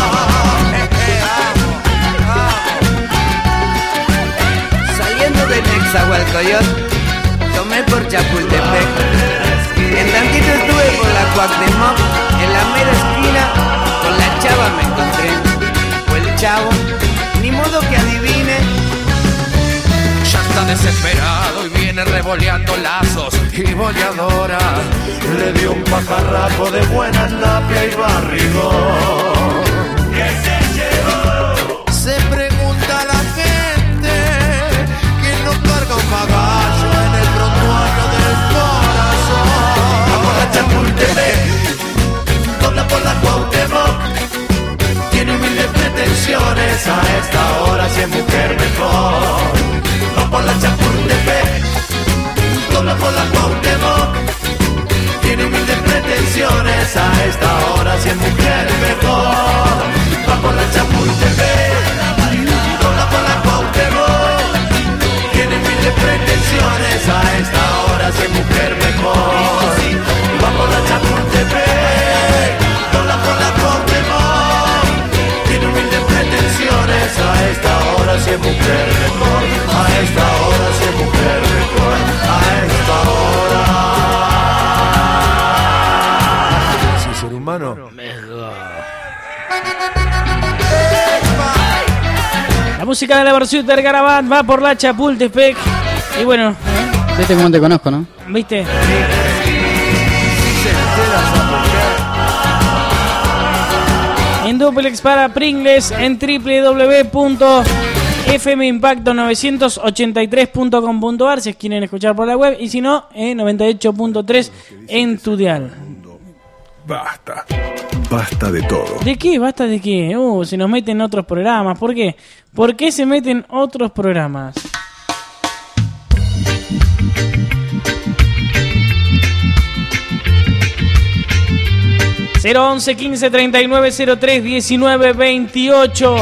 Saliendo de Nezahualcóyotl, tomé por Chapultepec. En tantito estuve por la Cuauhtémoc, en la mera esquina con la chava me encontré. O el chavo, ni modo que adivine. Ya está desesperado y viene revoleando lazos y bolladora. Le dio un pajarraco de buena napia y barrigón. ¿Qué se llevó? Se pregunta la gente que no carga un caballo en el prontuario del corazón. Vamos a Chapultepec, dobla por la Cuauhtémoc. Tiene humildes pretensiones, a esta hora si es mujer mejor. Va por la Chapultepec, dobla por la Cuauhtémoc. Tiene humildes pretensiones, a esta hora si es mujer mejor. Va por la Chapultepec, dobla por la Cuauhtémoc. Tiene humildes pretensiones, a esta hora si es mujer mejor. Va por la Chapultepec, dobla por la Cuauhtémoc. Tiene humildes pretensiones, a esta hora si es mujer mejor. A esta hora si es mujer mejor. A esta hora. Sí, ser humano. La música de la versión del Garabat va por la Chapultepec. Y bueno, Viste cómo te conozco, ¿no? ¿viste? En duplex para Pringles en doble u doble u doble u punto f m impacto novecientos ochenta y tres punto com punto a r si quieren escuchar por la web, y si no, en noventa y ocho punto tres en tu dial. Basta. Basta de todo. ¿De qué? ¿Basta de qué? Uh, se nos meten otros programas. ¿Por qué? ¿Por qué se meten otros programas? cero once quince treinta y nueve cero tres diecinueve veintiocho.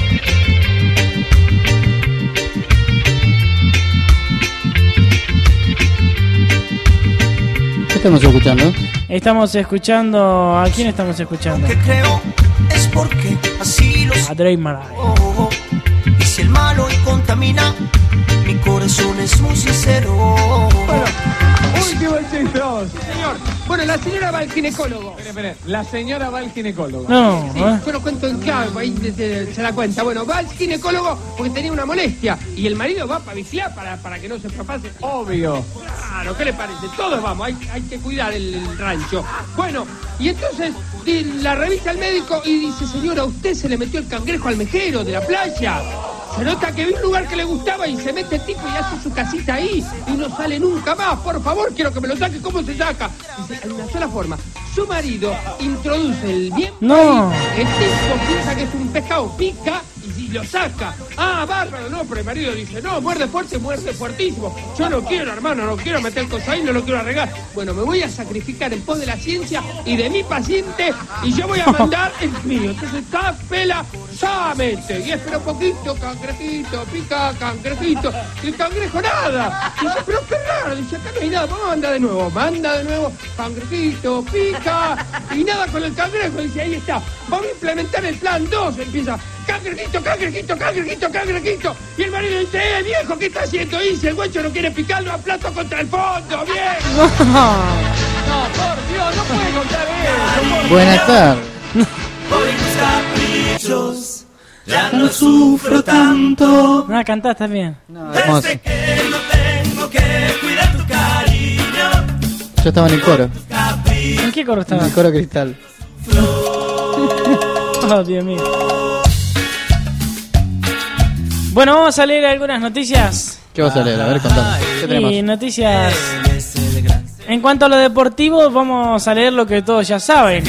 ¿Qué estamos escuchando? Estamos escuchando... ¿A quién estamos escuchando? Que creo es porque así los... A Drake Marai. Oh, oh, oh. Y si el malo y contamina, mi corazón es muy sincero. Bueno, último chiste, señor. Bueno, la señora va al ginecólogo. Espera, espera. La señora va al ginecólogo. No, sí, ¿eh? yo lo cuento en clave, ahí se, se, se da cuenta. Bueno, va al ginecólogo porque tenía una molestia. Y el marido va para vigilar, para, para que no se propase. Obvio. Claro, ¿qué le parece? Todos vamos, hay, hay que cuidar el, el rancho. Bueno, y entonces y la revisa el médico y dice, señora, usted se le metió el cangrejo al mejero de la playa. Se nota que vi un lugar que le gustaba y se mete el tipo y hace su casita ahí y no sale nunca más. Por favor, quiero que me lo saque. ¿Cómo se saca? Dice, hay una sola forma. Su marido introduce el bien. No. El tipo piensa que es un pescado, pica y lo saca. Ah, bárbaro, no, pero el marido dice, no, muerde fuerte, muerde fuertísimo. Yo no quiero, hermano, no quiero meter cosas ahí, no lo quiero arreglar. Bueno, me voy a sacrificar en pos de la ciencia y de mi paciente y yo voy a mandar el mío. Entonces, cada pela, ya mete. Y espera un poquito, cangrejito, pica, cangrejito. Y el cangrejo nada. Dice, pero qué raro. Dice, acá no hay nada, vamos a mandar de nuevo. Manda de nuevo, cangrejito, pica. Y nada con el cangrejo. Dice, ahí está. Vamos a implementar el plan dos. Empieza, cangrejito, cangrejito, cangrejito, cangrejito. Y el marido dice, eh, viejo, ¿qué está haciendo? Y si el guacho no quiere picarlo, aplasto contra el fondo, bien. No. No, por Dios, no puede contar eso. Buenas tardes. Por mis caprichos ya no sufro tanto. No, cantás también. No, hermoso. Desde que no tengo que cuidar tu cariño. Yo estaba en el coro. ¿En qué coro En estaba? el coro cristal. Flor. Oh, Dios mío. Bueno, vamos a leer algunas noticias. ¿Qué vas a leer? A ver, contame. ¿Qué tenemos? Y noticias. En cuanto a lo deportivo, vamos a leer lo que todos ya saben.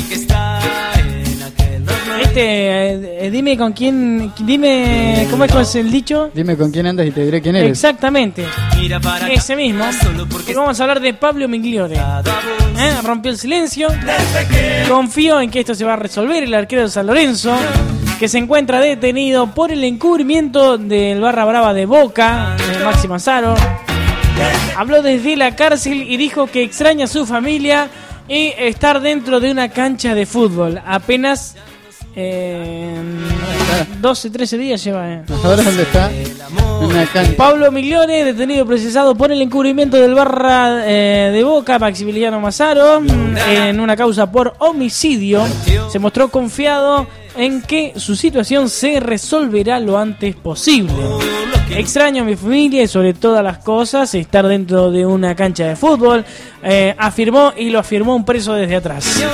Este, eh, eh, dime con quién, dime, ¿cómo es el dicho? Dime con quién andas y te diré quién eres. Exactamente, ese mismo. Y vamos a hablar de Pablo Migliore. ¿Eh? Rompió el silencio. Confío en que esto se va a resolver. El arquero de San Lorenzo, que se encuentra detenido por el encubrimiento del barra brava de Boca, eh, Maxi Mazzaro, habló desde la cárcel y dijo que extraña a su familia y estar dentro de una cancha de fútbol. Apenas eh, doce, trece días lleva. Eh. ¿Ahora dónde está? Una cancha. Pablo Migliore, detenido procesado por el encubrimiento del barra eh, de Boca, Maximiliano Mazzaro, en una causa por homicidio. Se mostró confiado en que su situación se resolverá lo antes posible. Extraño a mi familia y sobre todas las cosas estar dentro de una cancha de fútbol, eh, afirmó, y lo afirmó un preso desde atrás.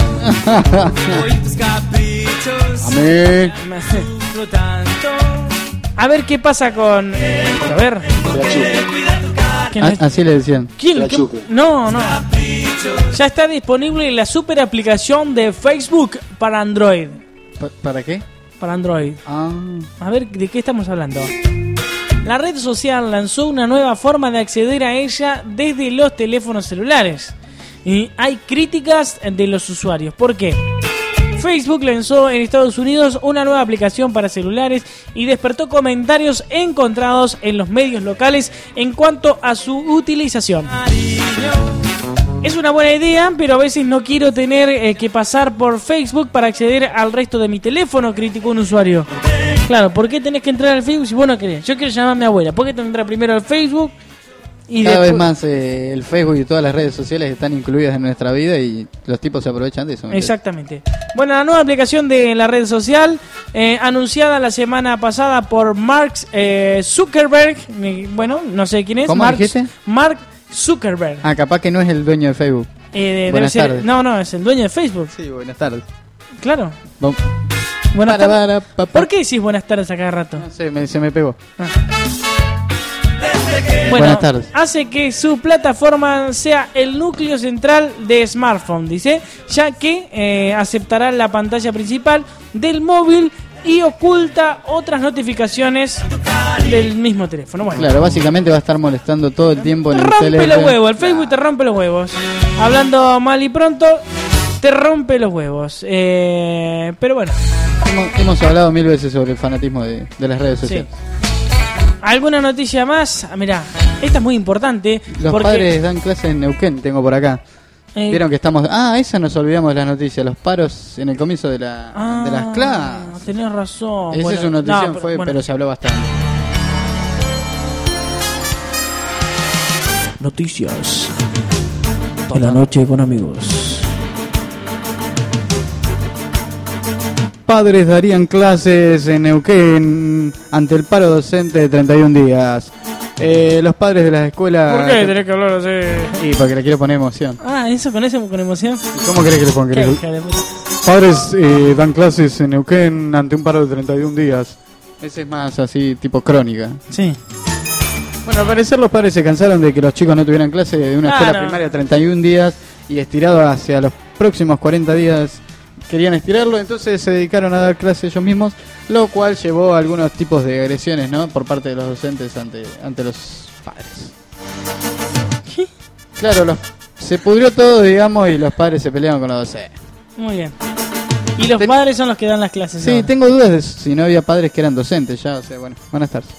Amén. A ver qué pasa con... A ver. Ah, así le decían. ¿Quién? ¿Qué? No, no. Ya está disponible la super aplicación de Facebook para Android. ¿Para qué? Para Android. Ah. A ver, ¿de qué estamos hablando? La red social lanzó una nueva forma de acceder a ella desde los teléfonos celulares. Y hay críticas de los usuarios. ¿Por qué? Facebook lanzó en Estados Unidos una nueva aplicación para celulares y despertó comentarios encontrados en los medios locales en cuanto a su utilización. Es una buena idea, pero a veces no quiero tener eh, que pasar por Facebook para acceder al resto de mi teléfono, criticó un usuario. Claro, ¿por qué tenés que entrar al Facebook si vos no querés? Yo quiero llamar a mi abuela. ¿Por qué tenés que entrar primero al Facebook? Y Cada después... vez más eh, el Facebook y todas las redes sociales están incluidas en nuestra vida y los tipos se aprovechan de eso. Exactamente. Bueno, la nueva aplicación de la red social, eh, anunciada la semana pasada por Mark eh, Zuckerberg. Bueno, no sé quién es. ¿Cómo Mark, dijiste? Mark Zuckerberg. Ah, capaz que no es el dueño de Facebook. Eh, buenas debe ser, tardes. no, no, es el dueño de Facebook. Sí, buenas tardes. Claro. Bom. Buenas Para, tardes. para, pa, pa. ¿Por qué decís buenas tardes a cada rato? No sé, me, se me pegó. Ah. Bueno, buenas tardes. hace que su plataforma sea el núcleo central de smartphone, dice, ya que eh, aceptará la pantalla principal del móvil y oculta otras notificaciones del mismo teléfono. Bueno, Claro, básicamente va a estar molestando todo el tiempo en el rompe teléfono. los huevos, el Facebook te rompe los huevos. Hablando mal y pronto, te rompe los huevos. Eh, pero bueno. Hemos, hemos hablado mil veces sobre el fanatismo de, de las redes sociales. Sí. ¿Alguna noticia más? Ah, mirá, esta es muy importante. Los porque... padres dan clases en Neuquén, tengo por acá. Eh, Vieron que estamos... Ah, esa nos olvidamos de las noticias. Los paros en el comienzo de, la, ah, de las clases. Tenés razón. Esa Bueno, es una noticia, no, pero, fue, bueno. pero se habló bastante. Noticias de la noche con amigos. Padres darían clases en Neuquén ante el paro docente de treinta y un días. Eh, los padres de las escuelas... ¿Por qué tenés que hablar así? Y porque le quiero poner emoción. Ah, eso con eso con emoción. ¿Cómo querés que le ponga? Qué ¿Querés- hija de puta. Padres eh, dan clases en Neuquén ante un paro de treinta y un días. Ese es más así, tipo crónica. Sí. Bueno, al parecer los padres se cansaron de que los chicos no tuvieran clase de una Ah, escuela no. primaria treinta y un días y estirado hacia los próximos cuarenta días querían estirarlo, entonces se dedicaron a dar clases ellos mismos, lo cual llevó a algunos tipos de agresiones, ¿no? Por parte de los docentes ante, ante los padres. ¿Qué? Claro, los, se pudrió todo, digamos, y los padres se pelearon con los docentes. Muy bien. Y los padres son los que dan las clases. Sí, ahora. tengo dudas de si no había padres que eran docentes ya, o sea, bueno, buenas tardes.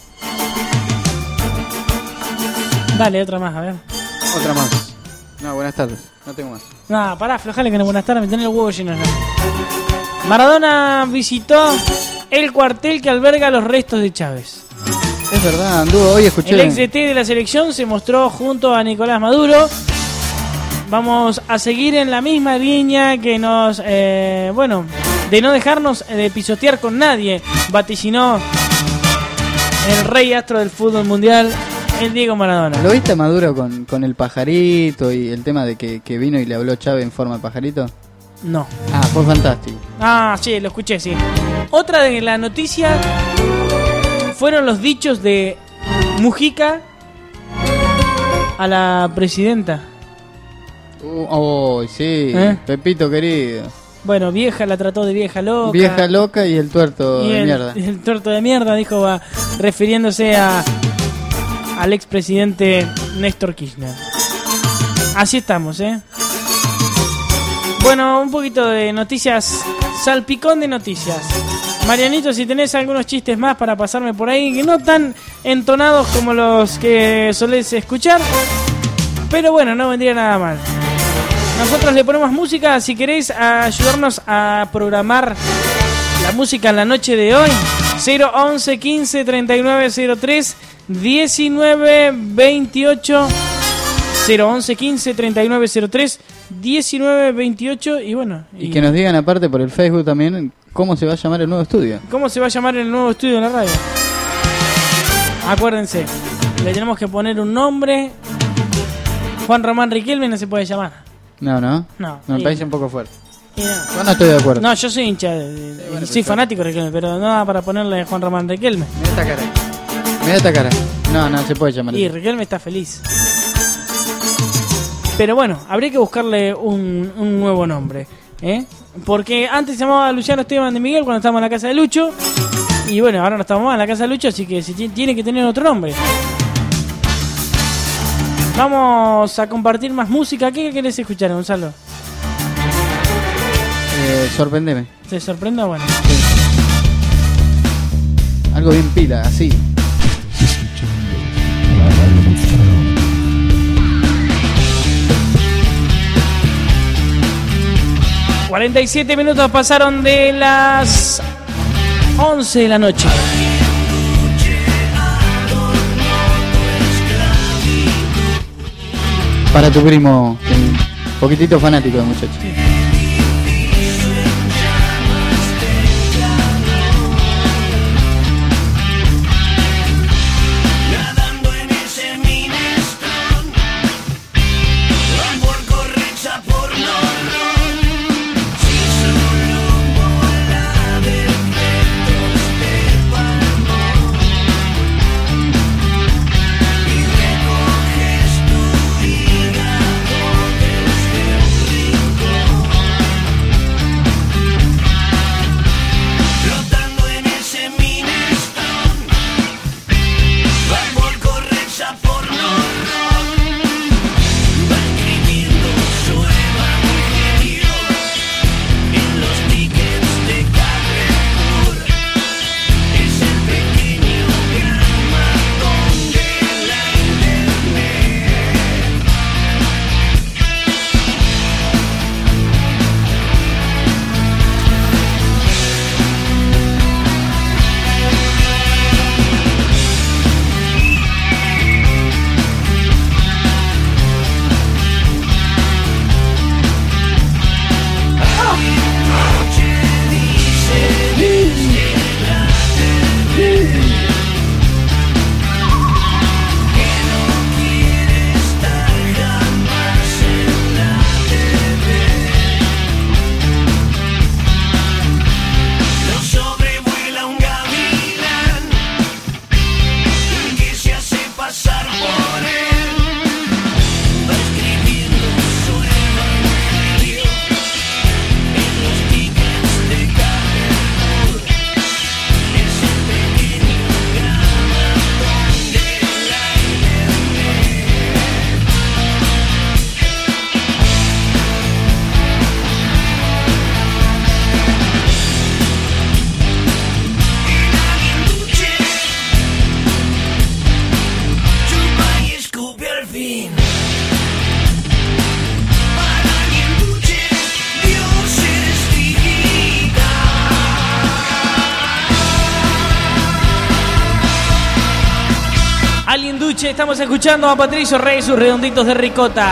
Dale, otra más, a ver. Otra más. No, buenas tardes, no tengo más. No, pará, aflojale que no buenas tardes, me tenés el huevo lleno. Maradona visitó el cuartel que alberga los restos de Chávez. Es verdad, anduvo, hoy escuché... El ex D T de la selección se mostró junto a Nicolás Maduro. Vamos a seguir en la misma línea que nos... Eh, bueno, de no dejarnos de pisotear con nadie, vaticinó el rey astro del fútbol mundial, el Diego Maradona. ¿Lo viste a Maduro con, con el pajarito y el tema de que, que vino y le habló Chávez en forma de pajarito? No. Ah, fue fantástico. Ah, sí, lo escuché, sí. Otra de la noticia fueron los dichos de Mujica a la presidenta. Uh, oh, sí, ¿Eh? Pepito querido. Bueno, vieja, la trató de vieja loca. Vieja loca y el tuerto y de el, mierda. El tuerto de mierda, dijo, va, refiriéndose a al expresidente Néstor Kirchner. Así estamos, ¿eh? Bueno, un poquito de noticias, salpicón de noticias. Marianito, si tenés algunos chistes más para pasarme por ahí, que no tan entonados como los que solés escuchar, pero bueno, no vendría nada mal. Nosotros le ponemos música, si queréis ayudarnos a programar la música en la noche de hoy, cero once quince treinta y nueve cero tres diecinueve veintiocho, cero once quince treinta y nueve cero tres diecinueve veintiocho y bueno. Y, y que nos digan aparte por el Facebook también cómo se va a llamar el nuevo estudio. ¿Cómo se va a llamar el nuevo estudio de la radio? Acuérdense, le tenemos que poner un nombre. Juan Román Riquelme no se puede llamar. No, no. No. Me y... parece un poco fuerte. No. Yo no estoy de acuerdo. No, yo soy hincha, de, de, sí, bueno, soy fanático de Riquelme, pero no da para ponerle Juan Román Riquelme. Mira esta cara. Mira esta cara. No, no se puede llamar. Y Riquelme está feliz. Pero bueno, habría que buscarle un, un nuevo nombre, ¿eh? Porque antes se llamaba Luciano Esteban de Miguel cuando estábamos en la casa de Lucho. Y bueno, ahora no estamos más en la casa de Lucho, así que si t- tiene que tener otro nombre. Vamos a compartir más música. ¿Qué querés escuchar, Gonzalo? Eh, sorprendeme. ¿Te sorprende? Bueno. Sí. Algo bien pila, así. cuarenta y siete minutos pasaron de las once de la noche. Para tu primo, un poquitito fanático de muchacho. Alien Duche, estamos escuchando a Patricio Rey, sus redonditos de ricota.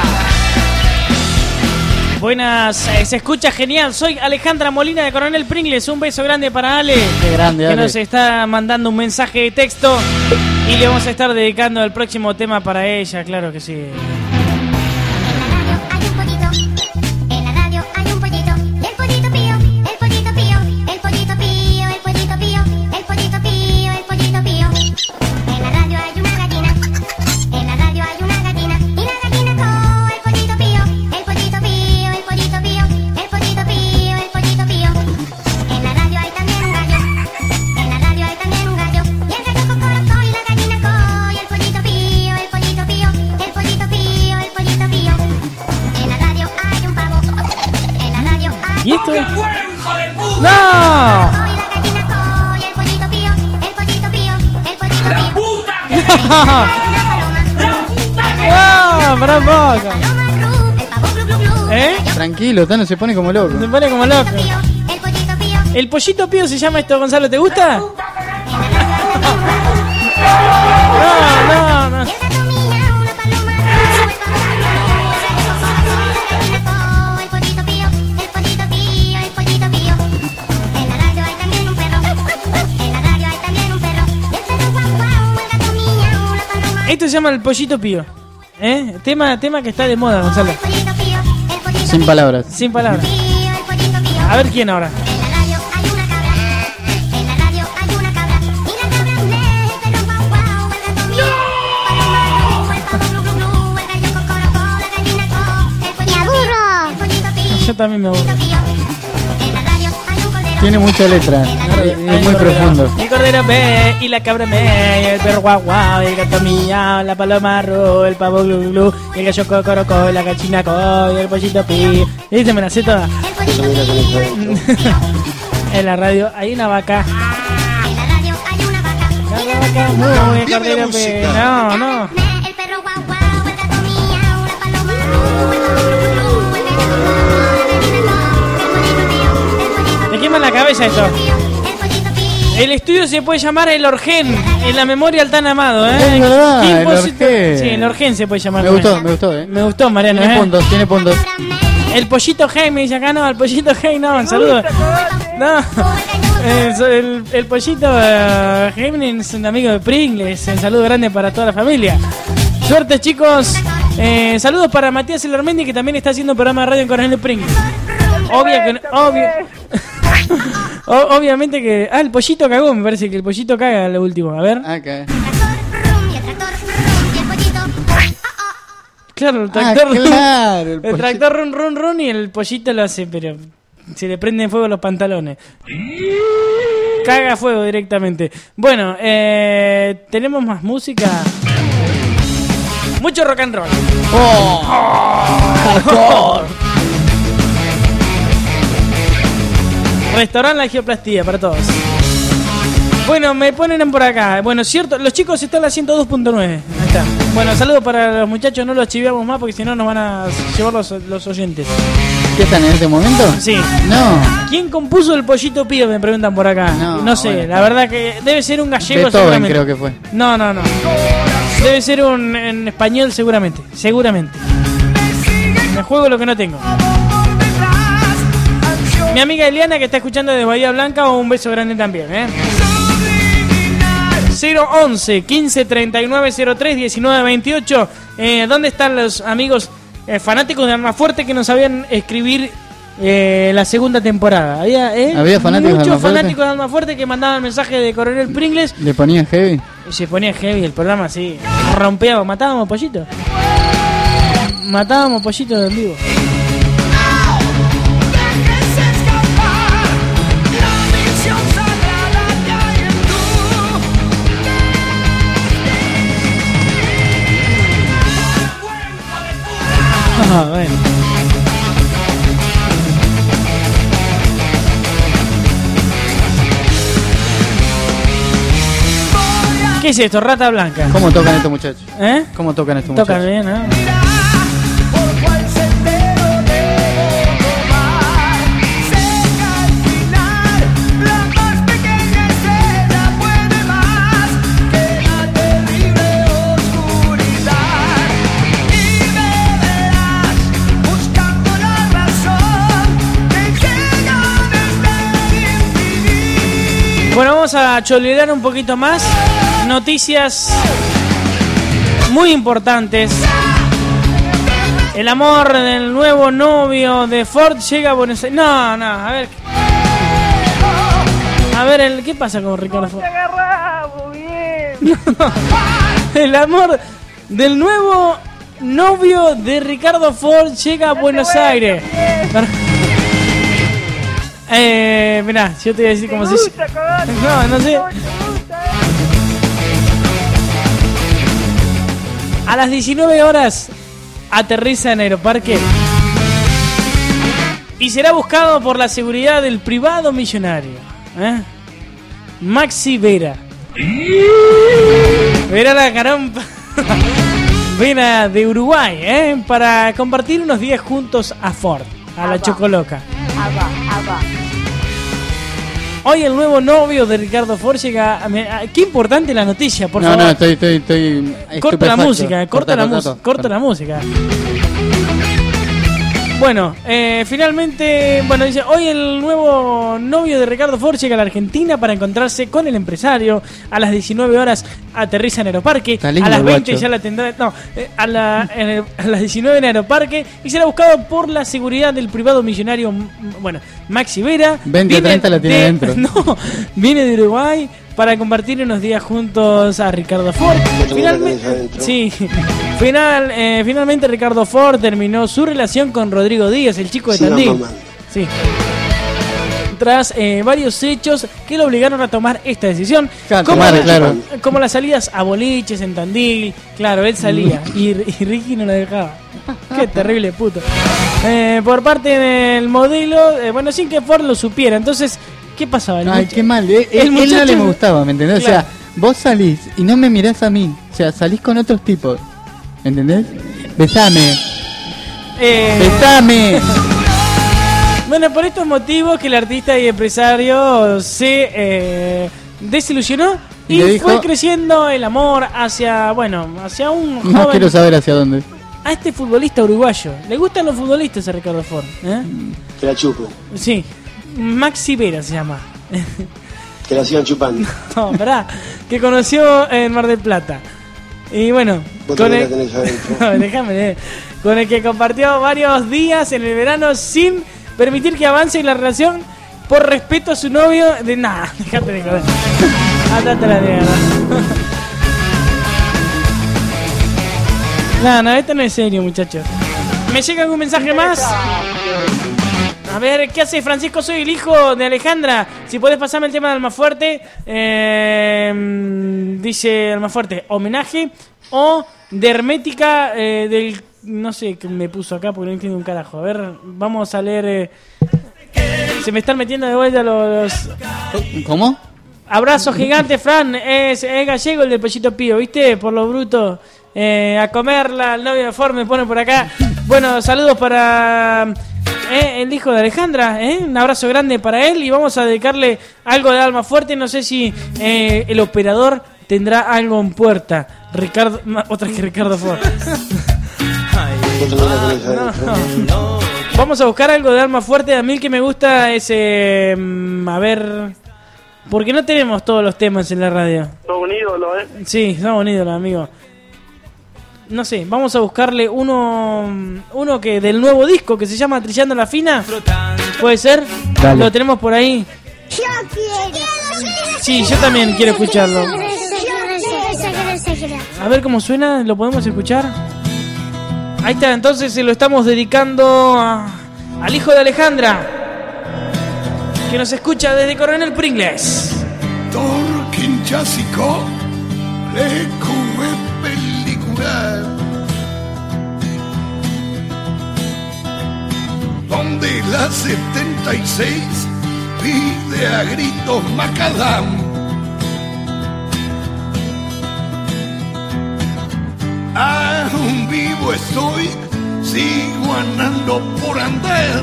Buenas, eh, se escucha genial. Soy Alejandra Molina de Coronel Pringles. Un beso grande para Ale. Qué grande, que Ale. nos está mandando un mensaje de texto. Y le vamos a estar dedicando el próximo tema para ella, claro que sí. En la radio hay un pollito, ¡Hijo de puta! ¡No! ¡La puta! ¡No! ¡Para un poco! ¿Eh? Tranquilo, Tano se pone como loco. Se pone como loco. El pollito pío se llama esto, Gonzalo, ¿te gusta? No, no, no. Esto se llama el pollito pío. ¿Eh? Tema, tema que está de moda, Gonzalo. Sin palabras. Sin palabras. A ver quién ahora. Yo también me aburro. Tiene mucha letra. Es muy profundo. El cordero me, y la cabra me, el perro guau guau, el gato miau, la paloma ro, el pavo glu glu, el gallo cocoroco, la gallina co, y el pollito pi. ¿Viste? Me la sé toda. En la radio hay una vaca. La vaca muy, el cordero me. No, no. Me quema la cabeza esto. El estudio se puede llamar El Orgen, en la memoria al tan amado, ¿eh? Es verdad, ¿Qué El imposito? Orgen. Sí, El Orgen se puede llamar. Me gustó, me gustó, eh. Me gustó, Mariano, Tiene ¿eh? puntos, tiene puntos. El pollito Hey me dice acá, no, el pollito Hey no, un saludo. No, el, el, el pollito uh, Hey es un amigo de Pringles, un saludo grande para toda la familia. Suerte, chicos. Eh, saludos para Matías Elarmendi, que también está haciendo un programa de radio en Coronel Pringles. Obvio que no, obvio. O, obviamente que. Ah, el pollito cagó, me parece que el pollito caga lo último. A ver. Ah, caga. Claro, el tractor. Ah, claro, el el, el tractor run run run y el pollito lo hace, pero se le prenden fuego los pantalones. Caga fuego directamente. Bueno, eh, tenemos más música. Mucho rock and roll. Oh, oh. Restaurante La Geoplastía para todos. Bueno, me ponen por acá. Bueno, cierto, los chicos están en la ciento dos punto nueve. Ahí está. Bueno, saludos para los muchachos, no los chiviamos más porque si no nos van a llevar los, los oyentes. ¿Qué están en este momento? Sí. No. ¿Quién compuso el pollito pío? Me preguntan por acá. No, no sé, bueno, la verdad que debe ser un gallego. Beethoven, seguramente. Creo que fue. No, no, no. Debe ser un en español seguramente. Seguramente. Me juego lo que no tengo. Mi amiga Eliana que está escuchando desde Bahía Blanca, un beso grande también, ¿eh? cero once, quince, treinta y nueve, cero tres, diecinueve, veintiocho. Eh, ¿Dónde están los amigos eh, fanáticos de Almafuerte que no sabían escribir eh, la segunda temporada? Había, eh, ¿Había fanáticos muchos de Almafuerte? fanáticos de Almafuerte que mandaban mensajes de Coronel Pringles. ¿Le ponían heavy? Y se ponía heavy el programa así. Rompeábamos, matábamos pollitos. Matábamos pollitos en vivo. Ah, bueno. ¿Qué es esto? Rata Blanca. ¿Cómo tocan estos muchachos? ¿Eh? ¿Cómo tocan estos Tocan muchachos? bien, ¿no? Bueno, vamos a cholear un poquito más. Noticias muy importantes. El amor del nuevo novio de Ford llega a Buenos Aires. No, no, a ver. A ver, el, ¿qué pasa con Ricardo Ford? Agarramos, bien. No. El amor del nuevo novio de Ricardo Ford llega a Buenos Aires. Eh, mirá, yo te voy a decir cómo se llama. No, no sé. A las diecinueve horas aterriza en Aeroparque y será buscado por la seguridad del privado millonario. ¿eh? Maxi Vera. Vera la caramba. Vera de Uruguay, ¿eh? Para compartir unos días juntos a Ford, a la Chocoloca. Abba, abba. Hoy el nuevo novio de Ricardo Ford llega. A... Qué importante la noticia, por no, favor. No, estoy, estoy, estoy. Corta la música, corta, corta la música, corta la música. Bueno, eh, finalmente, bueno, dice, hoy el nuevo novio de Ricardo Ford llega a la Argentina para encontrarse con el empresario. A las diecinueve horas aterriza en Aeroparque. A las veinte ya la tendrá, no, eh, a, la, en el, a las diecinueve en Aeroparque y será buscado por la seguridad del privado millonario, bueno, Maxi Vera. veinte treinta la tiene de, dentro. No, viene de Uruguay para compartir unos días juntos a Ricardo Ford. Finalmente, sí, final, eh, finalmente Ricardo Ford terminó su relación con Rodrigo Díaz, el chico de Tandil. Sí. Tras eh, varios hechos que lo obligaron a tomar esta decisión, claro, como, tomar, claro. como las salidas a boliches en Tandil. Claro, él salía y, y Ricky no lo dejaba. Qué terrible puto. Eh, por parte del modelo, eh, bueno, sin que Ford lo supiera. Entonces, ¿qué pasaba? El Ay, much- qué mal. Eh, el él muchacho... no le gustaba, ¿me entendés? Claro. O sea, vos salís y no me mirás a mí. O sea, salís con otros tipos. ¿Me entendés? Besame. Eh... Besame. Bueno, por estos motivos que el artista y empresario se eh, desilusionó y, y fue dijo... creciendo el amor hacia, bueno, hacia un No joven... quiero saber hacia dónde. A este futbolista uruguayo. ¿Le gustan los futbolistas a Ricardo Ford? ¿Eh? Que la chupo. Sí. Maxi Vera se llama. Que la sigan chupando. No, pará. Que conoció en Mar del Plata. Y bueno, con el... no, déjame leer. Con el que compartió varios días en el verano sin permitir que avance la relación por respeto a su novio. De nada, déjate de joder. Andate a la mierda. No, no, esto no es serio, muchachos. ¿Me llega algún mensaje más? A ver, ¿qué hace Francisco? Soy el hijo de Alejandra. Si podés pasarme el tema de Almafuerte. Eh, dice Almafuerte, homenaje o de hermética eh, del... No sé qué me puso acá porque no entiendo un carajo. A ver, vamos a leer... Eh, se me están metiendo de vuelta los... ¿Cómo? Abrazo gigante, Fran. Es, es gallego el del Pollito Pío, ¿viste? Por lo bruto. Eh, a comerla, el novio de Ford me pone por acá. Bueno, saludos para eh, el hijo de Alejandra. Eh, un abrazo grande para él y vamos a dedicarle algo de Almafuerte. No sé si eh, el operador tendrá algo en puerta. Ricardo, otra que Ricardo Ford. No, no. Vamos a buscar algo de Almafuerte. A mí el que me gusta es eh, a ver, porque no tenemos todos los temas en la radio. Somos un ídolo, ¿eh? Sí, somos un ídolo, amigo. No sé, vamos a buscarle uno uno que del nuevo disco que se llama Trillando la Fina. ¿Puede ser? Dale. Lo tenemos por ahí. Yo quiero. Sí, yo también quiero escucharlo. A ver cómo suena, ¿lo podemos escuchar? Ahí está, entonces se lo estamos dedicando a, al hijo de Alejandra, que nos escucha desde Coronel Pringles. Torquín Chasico, le cube película, donde la setenta y seis pide a gritos macadam. Aún vivo estoy, sigo andando por andar.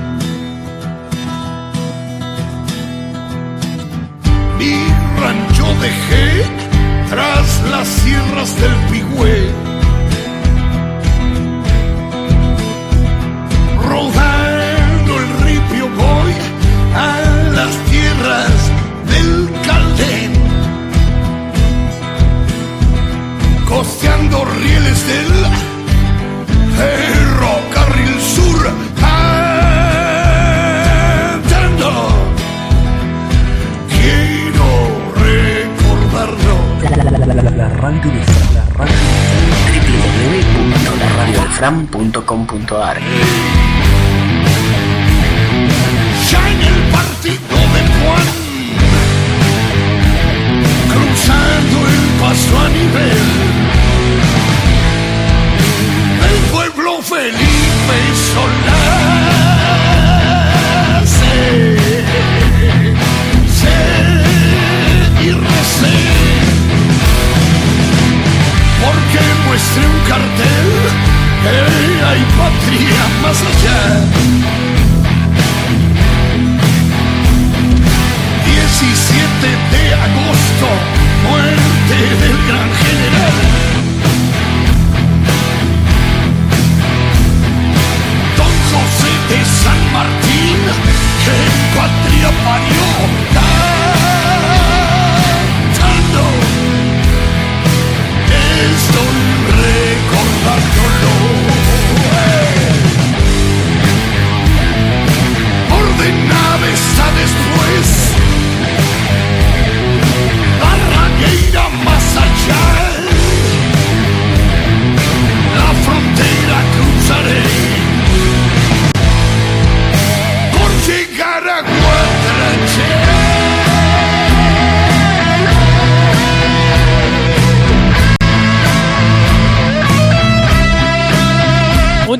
Mi rancho dejé tras las sierras del Pigüé. Rodando el ripio voy a las tierras del Caldén, costeando rieles del ferrocarril sur, cantando. Quiero recordarlo. La, la, la, la, la, la radio de Fran, la radio de w w w punto la radio de fran punto com punto a r. Ya en el partido de Juan, cruzando el paso a nivel, el pueblo Felipe Solá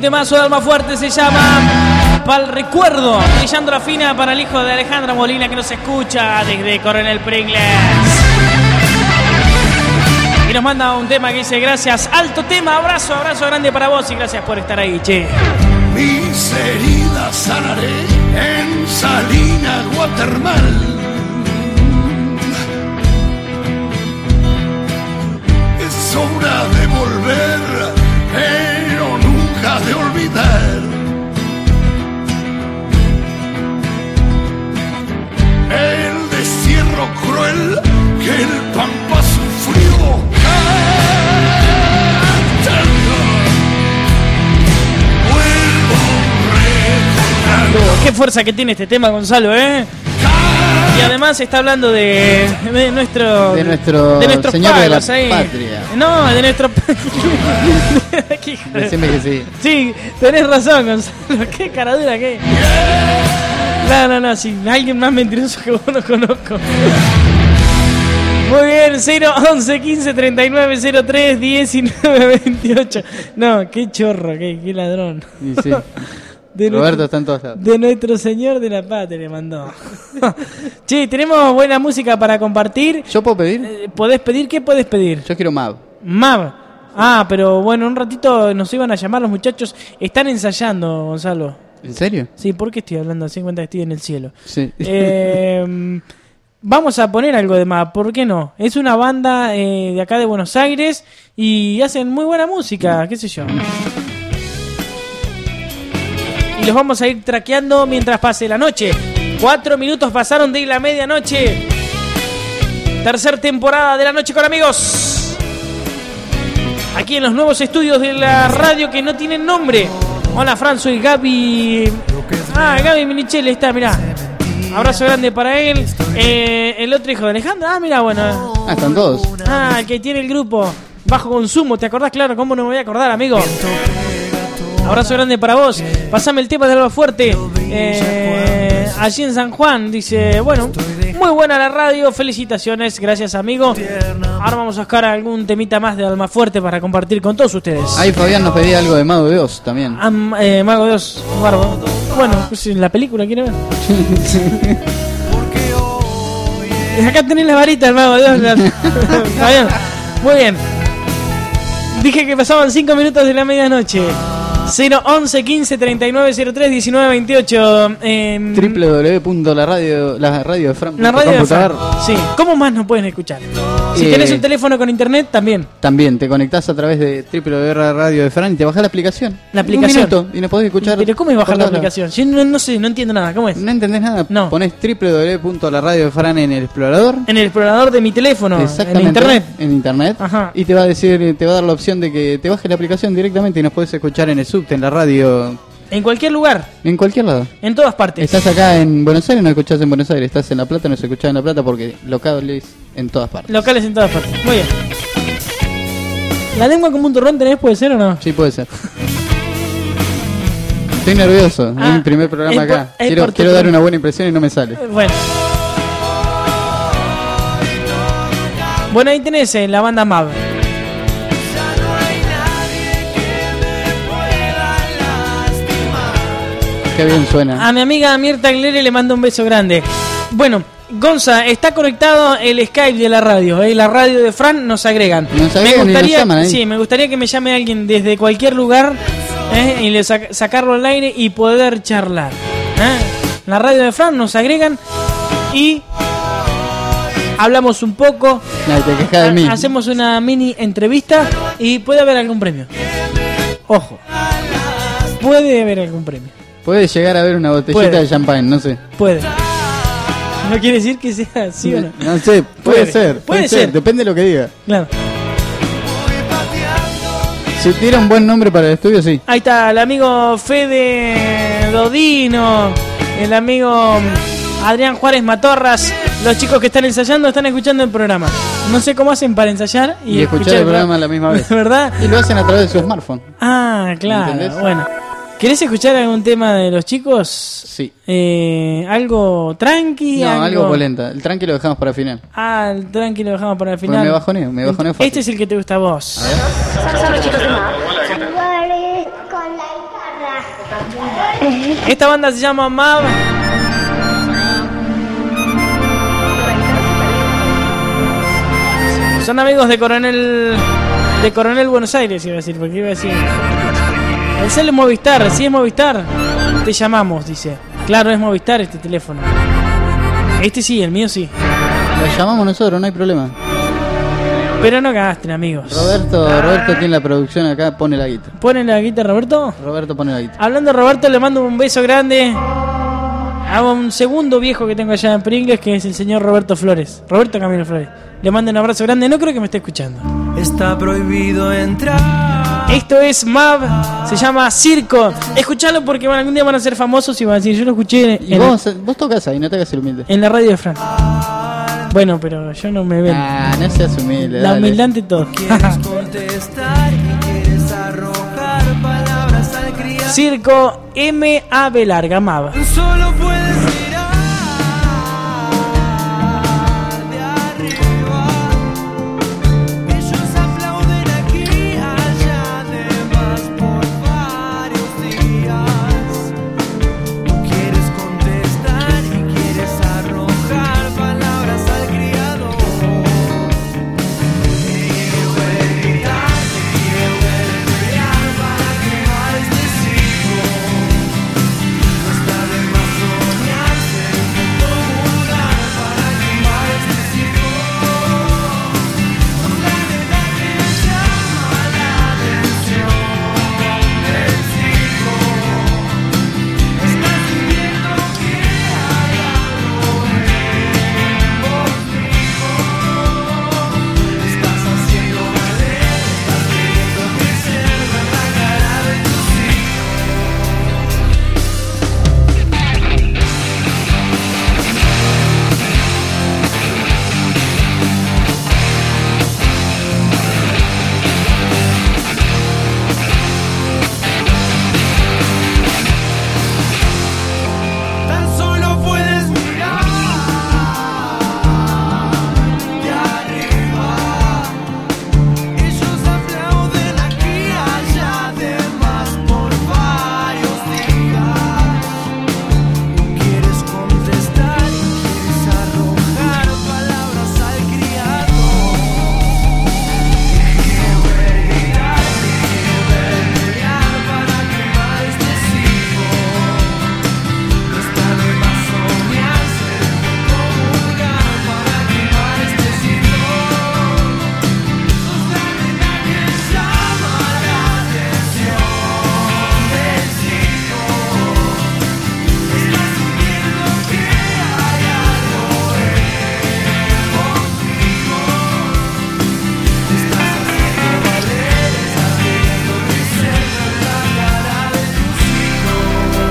temazo de Almafuerte, se llama Pa'l Recuerdo. Brillando la fina para el hijo de Alejandra Molina que nos escucha desde Coronel Pringles. Y nos manda un tema que dice: gracias, alto tema, abrazo, abrazo grande para vos y gracias por estar ahí, che. Mis heridas sanaré en Salina Guatermal. Es hora de volver, pero nunca de olvidar. El destierro cruel que el Pampa sufrió. Qué fuerza que tiene este tema, Gonzalo, ¿eh? Y además está hablando de, de nuestro de nuestro de nuestros señor pagos, de la ahí. patria. No, de nuestro Decime que sí. Sí, tenés razón, Gonzalo. Qué caradura que. No, no, no, si alguien más mentiroso que vos no conozco. Muy bien, cero once quince treinta y nueve cero tres diecinueve veintiocho. No, qué chorro, qué, qué ladrón. Y sí. De Roberto nuestro, está en todos lados. De nuestro señor de la patria le mandó. Che, tenemos buena música para compartir. ¿Yo puedo pedir? Eh, ¿Podés pedir? ¿Qué podés pedir? Yo quiero Mav. Mav. Ah, pero bueno, un ratito nos iban a llamar los muchachos. Están ensayando, Gonzalo. ¿En serio? Sí, ¿por qué estoy hablando así? Cuenta que estoy en el cielo. Sí. Eh, vamos a poner algo de Mav, ¿por qué no? Es una banda eh, de acá de Buenos Aires y hacen muy buena música, qué sé yo. Y los vamos a ir traqueando mientras pase la noche. Cuatro minutos pasaron de la medianoche. Tercer temporada de La Noche con Amigos. Aquí en los nuevos estudios de la radio que no tienen nombre. Hola, Fran, soy Gaby. Ah, Gaby Minichel está, mirá. Abrazo grande para él. Eh, el otro hijo de Alejandra. Ah, mira, bueno. Ah, están todos. Ah, el que tiene el grupo Bajo Consumo. ¿Te acordás? Claro, ¿cómo no me voy a acordar, amigo? Abrazo grande para vos. Pasame el tema de Almafuerte. Eh, allí en San Juan. Dice, bueno, muy buena la radio. Felicitaciones. Gracias, amigo. Ahora vamos a buscar algún temita más de Almafuerte para compartir con todos ustedes. Ahí Fabián nos pedía algo de Mago de Oz también. Ah, eh, Mago de Oz. Barbo. Bueno, pues en la película, ¿quiere ver? Acá tenés la varita del Mago de Oz. Fabián. Muy bien. Dije que pasaban cinco minutos de la medianoche. cero once quince treinta y nueve cero tres diecinueve veintiocho. Eh, w w w punto la radio la radio de Fran. La radio de Fran. Sí. ¿Cómo más nos pueden escuchar? Si Eh, tenés un teléfono con internet, también. También te conectás a través de w w w punto la radio de Fran y te bajás la aplicación. La aplicación. Un minuto y nos podés escuchar. Pero ¿cómo es bajar por la todos lados. aplicación? Yo no, no sé, no entiendo nada. ¿Cómo es? ¿No entendés nada? No. Ponés w w w punto la radio de Fran en el explorador. En el explorador de mi teléfono. Exactamente. En internet. En internet. Ajá. Y te va a decir, te va a dar la opción de que te bajes la aplicación directamente y nos podés escuchar en el subte, en la radio. En cualquier lugar. En cualquier lado. En todas partes. Estás acá en Buenos Aires, no escuchás en Buenos Aires. Estás en La Plata, no se escuchás en La Plata porque locales en todas partes. Locales en todas partes. Muy bien. ¿La lengua como un turrón tenés, puede ser o no? Sí, puede ser. Estoy nervioso. Ah, es mi primer programa es por- acá. es Quiero, por tu quiero dar pro- una buena impresión y no me sale. Bueno. Bueno, ahí tenés eh, la banda Mav. Qué bien suena. A mi amiga Mirta Aguilera le mando un beso grande. Bueno, Gonza, está conectado el Skype de la radio, ¿eh? La radio de Fran nos agregan. Nos agregan me y nos gustaría, llaman ahí. sí, me gustaría que me llame alguien desde cualquier lugar, ¿eh? Y le sac- sacarlo al aire y poder charlar. ¿eh? La radio de Fran nos agregan y hablamos un poco. Ay, te quejas de mí. ha- Hacemos una mini entrevista y puede haber algún premio. Ojo, puede haber algún premio. Puede llegar a haber una botellita Puede. de champán, no sé. Puede. No quiere decir que sea así o no. No sé, puede, Puede. ser. Puede, Puede ser. ser. Depende de lo que diga. Claro. Si tiene un buen nombre para el estudio, sí. Ahí está el amigo Fede Dodino, el amigo Adrián Juárez Matorras. Los chicos que están ensayando están escuchando el programa. No sé cómo hacen para ensayar y, Y, escuchar el programa a la misma vez. ¿Verdad? Y lo hacen a través de su smartphone. Ah, claro. ¿Entendés? Bueno. ¿Querés escuchar algún tema de los chicos? Sí. Eh, ¿Algo tranqui? No, algo polenta. El tranqui lo dejamos para el final. Ah, el tranqui lo dejamos para el Porque final. me bajoneo, me bajoneo fácil. Este es el que te gusta a vos. Son los chicos de Mav. Iguales con la Esta banda se llama Mav. Son amigos de Coronel de Coronel Buenos Aires, iba a decir, porque iba a decir. El cel es Movistar, si es Movistar, te llamamos, dice. Claro, es Movistar este teléfono. Este sí, el mío sí. Lo llamamos nosotros, no hay problema. Pero no gasten, amigos. Roberto, Roberto tiene la producción acá, pone la guita. ¿Pone la guita, Roberto? Roberto pone la guita. Hablando de Roberto, le mando un beso grande a un segundo viejo que tengo allá en Pringles, que es el señor Roberto Flores. Roberto Camilo Flores. Le mando un abrazo grande, no creo que me esté escuchando. Está prohibido entrar. Esto es Mav, se llama Circo. Escuchalo porque bueno, algún día van a ser famosos y van a decir, yo lo escuché. Y vos, la... vos tocas ahí, no te hagas el humilde. En la radio de Fran. Bueno, pero yo no me veo. Ah, no seas humilde. La humildad ante todo. Quieres contestar y quieres arrojar palabras al criar. Circo M A B larga, Mav. Solo puedes mirar de arriba. Ellos aplauden aquí, allá, además por varios días. Tú quieres contestar y quieres arrojar palabras al criado. Quiero ver gritar, quiero ver pelear para quemar este circo. No está de más soñarse un lugar para quemar este circo. Sos la nena que llama la atención del circo. Estás sintiendo que hay algo en vos mismo. Estás haciendo valer, estás queriendo crecer, ver la cara de tus hijos. Tan solo puedes mirar de arriba. Ellos aplauden aquí, allá, además por varios días. Tú quieres contestar y quieres arrojar palabras al criado. Quiero ver gritar, quiero ver pelear para quemar este circo. No está de más soñarse un lugar para quemar este circo. Sos la nena que llama la atención del circo. Estás sintiendo que hay algo en vos mismo. Estás haciendo valer, estás queriendo crecer, ver la cara de tus hijos.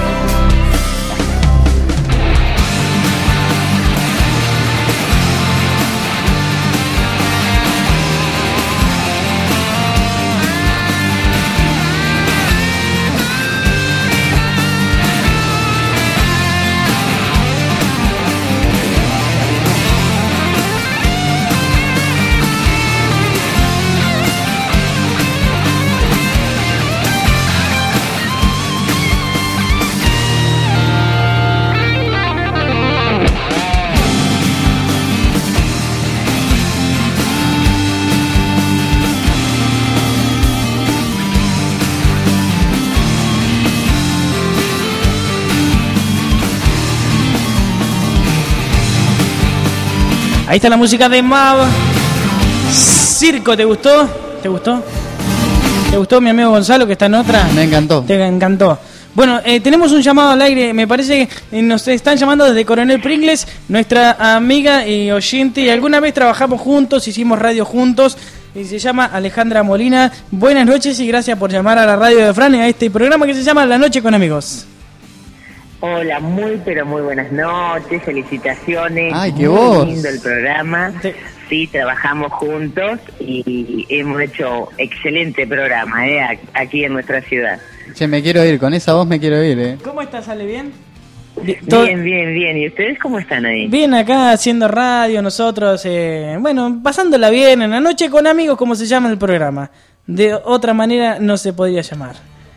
Ahí está la música de Mav. Circo, ¿te gustó? ¿Te gustó? ¿Te gustó mi amigo Gonzalo que está en otra? Me encantó. Te encantó. Bueno, eh, tenemos un llamado al aire. Me parece que nos están llamando desde Coronel Pringles, nuestra amiga y oyente. Y alguna vez trabajamos juntos, hicimos radio juntos. Y se llama Alejandra Molina. Buenas noches y gracias por llamar a la radio de Fran y a este programa que se llama La Noche con Amigos. Hola, muy pero muy buenas noches, felicitaciones. Ay, qué muy voz. lindo el programa. Sí, trabajamos juntos y hemos hecho excelente programa, ¿eh? Aquí en nuestra ciudad. Che, me quiero ir, con esa voz me quiero ir, ¿eh? ¿Cómo estás, Ale? ¿Bien? Bien, bien, bien. ¿Y ustedes cómo están ahí? Bien, acá haciendo radio, nosotros, eh, bueno, pasándola bien, en La Noche con Amigos, como se llama el programa. De otra manera no se podría llamar.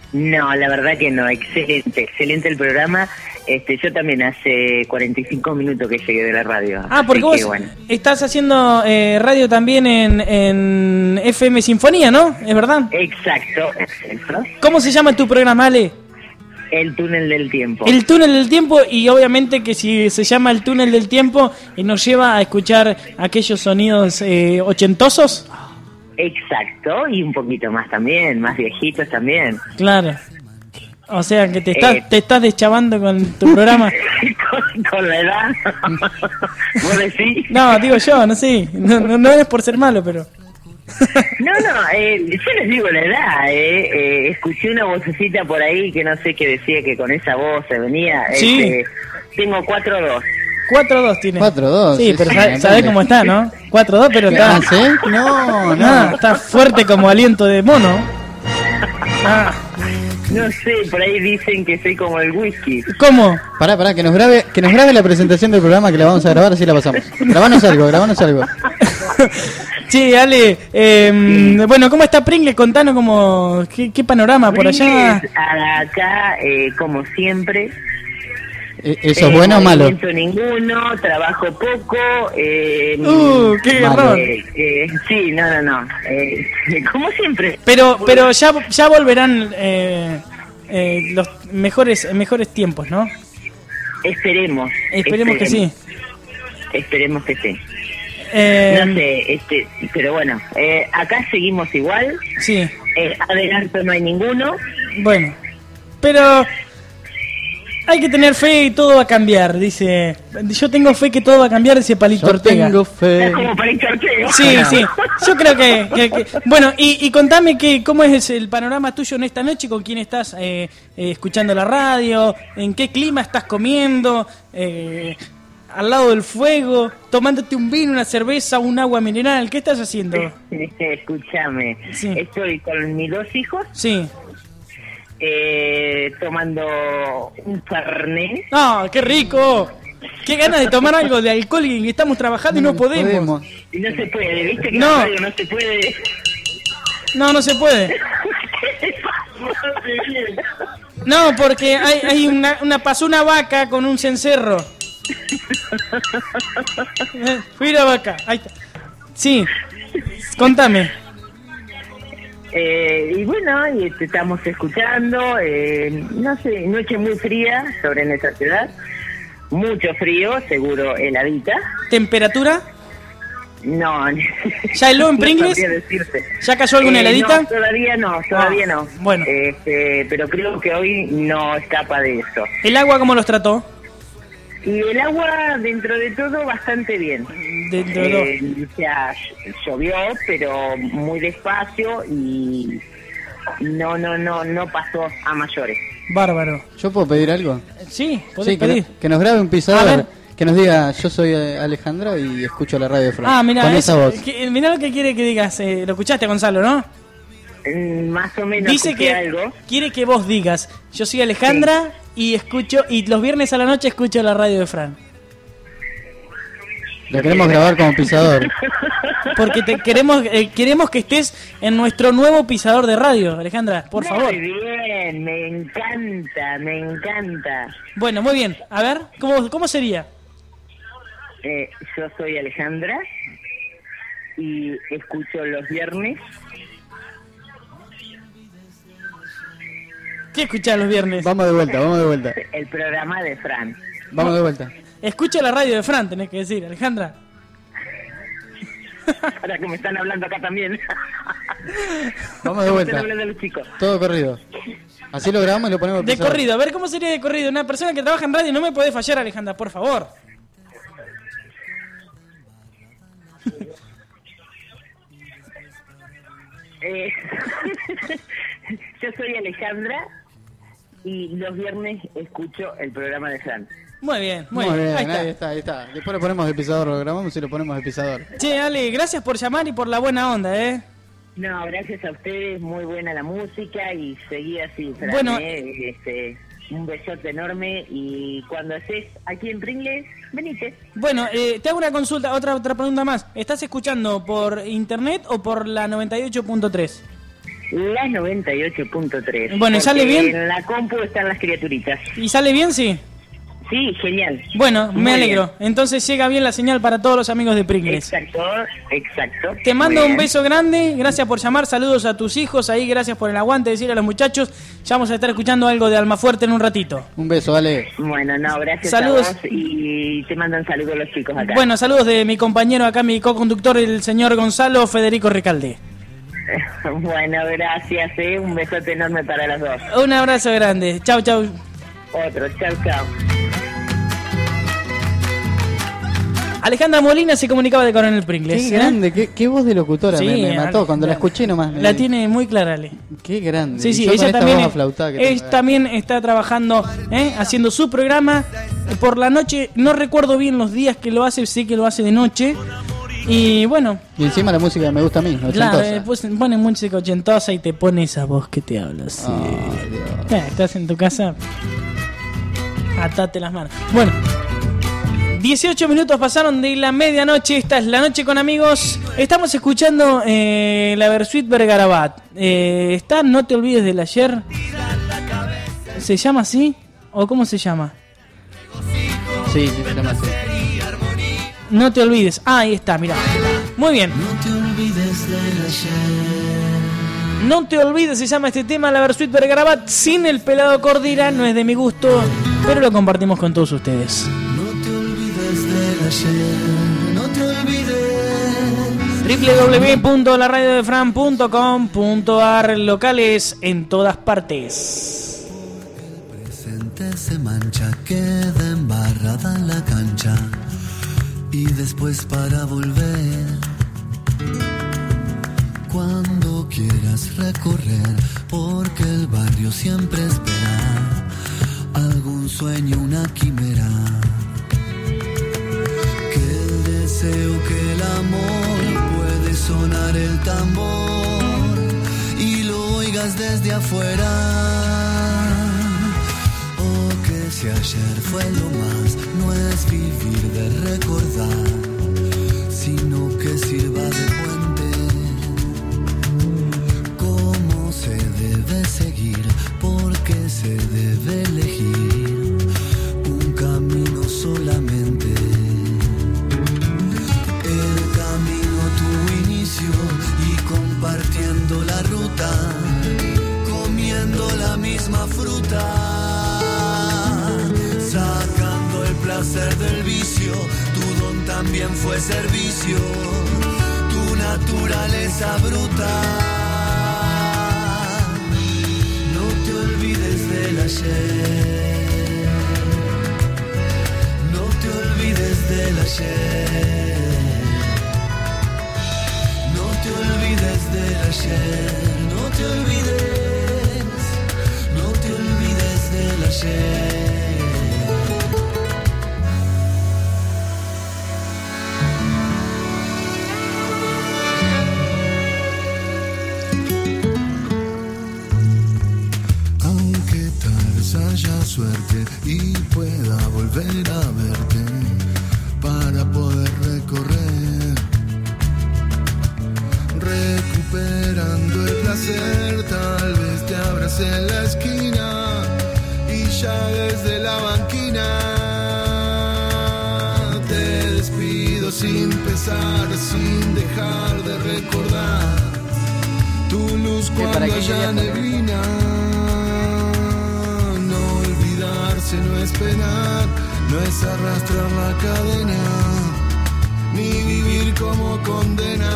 No, la verdad que no, excelente, excelente el programa. Este, yo también hace cuarenta y cinco minutos que llegué de la radio. Ah, porque así vos que, bueno. estás haciendo eh, radio también en, en F M Sinfonía, ¿no? ¿Es verdad? Exacto, exacto. ¿Cómo se llama tu programa, Ale? El túnel del tiempo. El túnel del tiempo, y obviamente que si se llama el túnel del tiempo y nos lleva a escuchar aquellos sonidos eh, ochentosos. Exacto, y un poquito más también, más viejitos también. Claro. O sea que te estás, Eh. te estás deschavando con tu programa. con, con la edad. ¿Vos decís? No, digo yo, no sé. No, no, no es por ser malo, pero... No, no, eh, yo les digo la edad, eh, eh, escuché una vocecita por ahí que no sé qué decía, que con esa voz se venía. Sí. Este, tengo cuatro dos. cuatro dos tiene. cuatro dos. Sí, pero sabés sabe cómo está, ¿no? cuatro dos, pero está... Ah, ¿sí? No, no. Ah, está fuerte como aliento de mono. Ah. No sé, por ahí dicen que soy como el whisky. ¿Cómo? Pará, pará, que nos grabe, que nos grabe la presentación del programa, que la vamos a grabar, así la pasamos. Grabanos algo, grabanos algo. Sí, Ale, eh, bueno, ¿cómo está Pringle? Contanos como, ¿qué, qué panorama por allá? Pringles, acá, eh, como siempre. Eh, ¿Eso es bueno o malo? No movimiento ninguno, trabajo poco. Eh, Uh, qué error. eh, eh, sí, no, no, no. Eh, como siempre. Pero, pero ya, ya volverán eh, eh, los mejores, mejores tiempos, ¿no? Esperemos. Esperemos que sí. Esperemos que sí. Eh, No sé, este, pero bueno, eh, acá seguimos igual. Sí. Eh, adelanto no hay ninguno. Bueno, pero hay que tener fe y todo va a cambiar, dice. Yo tengo fe que todo va a cambiar, dice Palito Yo Ortega. tengo fe. Es como Palito Ortega. Sí, sí. Yo creo que... que- que- Bueno, y, y contame que, cómo es el panorama tuyo en esta noche, con quién estás eh, eh, escuchando la radio, en qué clima estás comiendo, eh, al lado del fuego, tomándote un vino, una cerveza, un agua mineral. ¿Qué estás haciendo? Escúchame, estoy con mis dos hijos. Sí. Eh, tomando un fernet. ¡Ah, qué rico! ¡Qué ganas de tomar algo de alcohol y estamos trabajando y no podemos! Y no se puede, ¿viste? Que No. la radio no se puede. No, no se puede. No, porque hay, hay una, una pasó una vaca con un cencerro. Eh, Fui la vaca. Ahí está. Sí. Contame. Eh, y bueno, y te estamos escuchando. Eh, no sé, noche muy fría sobre nuestra ciudad. Mucho frío, seguro heladita. ¿Temperatura? No. ¿Ya heló en Pringles? No sabría decirte. ¿Ya cayó alguna Eh, heladita? No, todavía no, todavía Ah, no. bueno. Este, pero creo que hoy no escapa de eso. ¿El agua cómo los trató? Y el agua, dentro de todo, bastante bien. Dentro de todo. Eh, o sea, llovió, pero muy despacio y no, no, no, no pasó a mayores. Bárbaro. ¿Yo puedo pedir algo? Sí, podés Sí, que, pedir. no- que nos grabe un A pisador, ver. que nos diga, yo soy eh, Alejandra y escucho la radio de Fran. Ah, mira, Con esa voz. mira lo que quiere que digas. Eh, lo escuchaste, Gonzalo, ¿no? Mm, Más o menos Dice escuché que algo. quiere que vos digas, yo soy Alejandra y escucho, y los viernes a la noche escucho la radio de Fran. Lo queremos grabar como pisador. Porque te queremos eh, queremos que estés en nuestro nuevo pisador de radio, Alejandra, por favor. Muy bien, me encanta, me encanta. Bueno, muy bien. A ver, ¿cómo, cómo sería? Eh, yo soy Alejandra y escucho los viernes. ¿Qué escuchás los viernes? Vamos de vuelta, vamos de vuelta. El programa de Fran. Vamos de vuelta. Escucha la radio de Fran, tenés que decir, Alejandra. Ahora que me están hablando acá también. Vamos de Me vuelta. están hablando los chicos. Todo corrido. Así lo grabamos y lo ponemos De pisador. corrido, a ver cómo sería de corrido. Una persona que trabaja en radio no me puede fallar, Alejandra, por favor. Eh, yo soy Alejandra y los viernes escucho el programa de Fran. Muy bien, muy, Muy bien. bien, Ahí está. ahí está, ahí está. Después lo ponemos de pisador, lo grabamos y lo ponemos de pisador. Che, Ale, gracias por llamar y por la buena onda, ¿eh? No, gracias a ustedes, muy buena la música y seguí así, Fran. Bueno. eh, este, un besote enorme y cuando estés aquí en Pringles, venite. Bueno, eh, te hago una consulta, otra otra pregunta más. ¿Estás escuchando por internet o por la noventa y ocho punto tres? La noventa y ocho punto tres. Bueno, ¿y sale bien? En la compu están las criaturitas. ¿Y sale bien, sí? Sí, genial. Bueno, Muy me alegro. bien. Entonces llega bien la señal para todos los amigos de Pringles. Exacto, exacto. Te mando Muy un bien. beso grande, gracias por llamar, saludos a tus hijos ahí, gracias por el aguante, decirle a los muchachos, ya vamos a estar escuchando algo de Almafuerte en un ratito. Un beso, vale. Bueno, no, gracias Saludos. a vos y te mandan saludos los chicos acá. Bueno, saludos de mi compañero acá, mi co-conductor, el señor Gonzalo Federico Recalde. Bueno, gracias, eh. Un besote enorme para los dos. Un abrazo grande, chau, chau. Otro, chau, chau. Alejandra Molina se comunicaba de Coronel Pringles. Qué ¿eh? grande, qué, qué voz de locutora, Sí, me, me mató Ale- cuando la escuché nomás. me- La tiene muy clara, Ale. Qué grande. Sí, Y sí, yo con ella esta también, voz es- aflautada que es- tengo. también está trabajando, ¿eh? haciendo su programa eh, por la noche. No recuerdo bien los días que lo hace, sé que lo hace de noche. Y bueno, Y encima la música me gusta a mí, claro, ochentosa. eh, pues pone música ochentosa y te pone esa voz que te habla así. Eh, estás en tu casa, atate las manos. Bueno, dieciocho minutos pasaron de la medianoche. Esta es La Noche con Amigos. Estamos escuchando eh, la Versuit Bergarabat. Eh, está No Te Olvides del Ayer. ¿Se llama así? ¿O cómo se llama? Sí, sí, se llama así. No Te Olvides. Ah, ahí está, mira. Muy bien. No te olvides del ayer. No Te Olvides se llama este tema, la Versuit Bergarabat, sin el pelado Cordira. No es de mi gusto, pero lo compartimos con todos ustedes. No te olvides del ayer. No te olvides. doble u doble u doble u punto la radio de fran punto com punto a r, locales en todas partes. El presente se mancha, queda embarrada en la cancha. Y después para volver, cuando quieras recorrer, porque el barrio siempre espera algún sueño, una quimera. Que el deseo, que el amor puede sonar el tambor y lo oigas desde afuera. O que si ayer fue lo más, no es vivir de recordar, sino que sirva de puente. Cómo se debe seguir, porque se debe elegir un camino solamente. El camino, tu inicio, y compartiendo la ruta, comiendo la misma fruta, sacando el placer del vicio. Tu don también fue servicio, tu naturaleza bruta. No te olvides del ayer, no te olvides del ayer, no te olvides del ayer, no te olvides, no te olvides del ayer. Aunque tal vez haya suerte y pueda volver a verte para poder recorrer, recuperando el placer, tal vez te abras en la esquina y ya desde la banquina te despido sin pesar, sin dejar de recordar tu luz ¿Para cuando qué haya querías poner? neblina. No olvidarse no es penar, no es arrastrar la cadena, ni vivir como condena.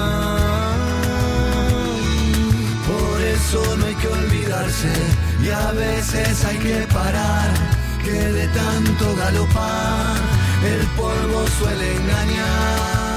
Por eso no hay que olvidarse, y a veces hay que parar, que de tanto galopar el polvo suele engañar.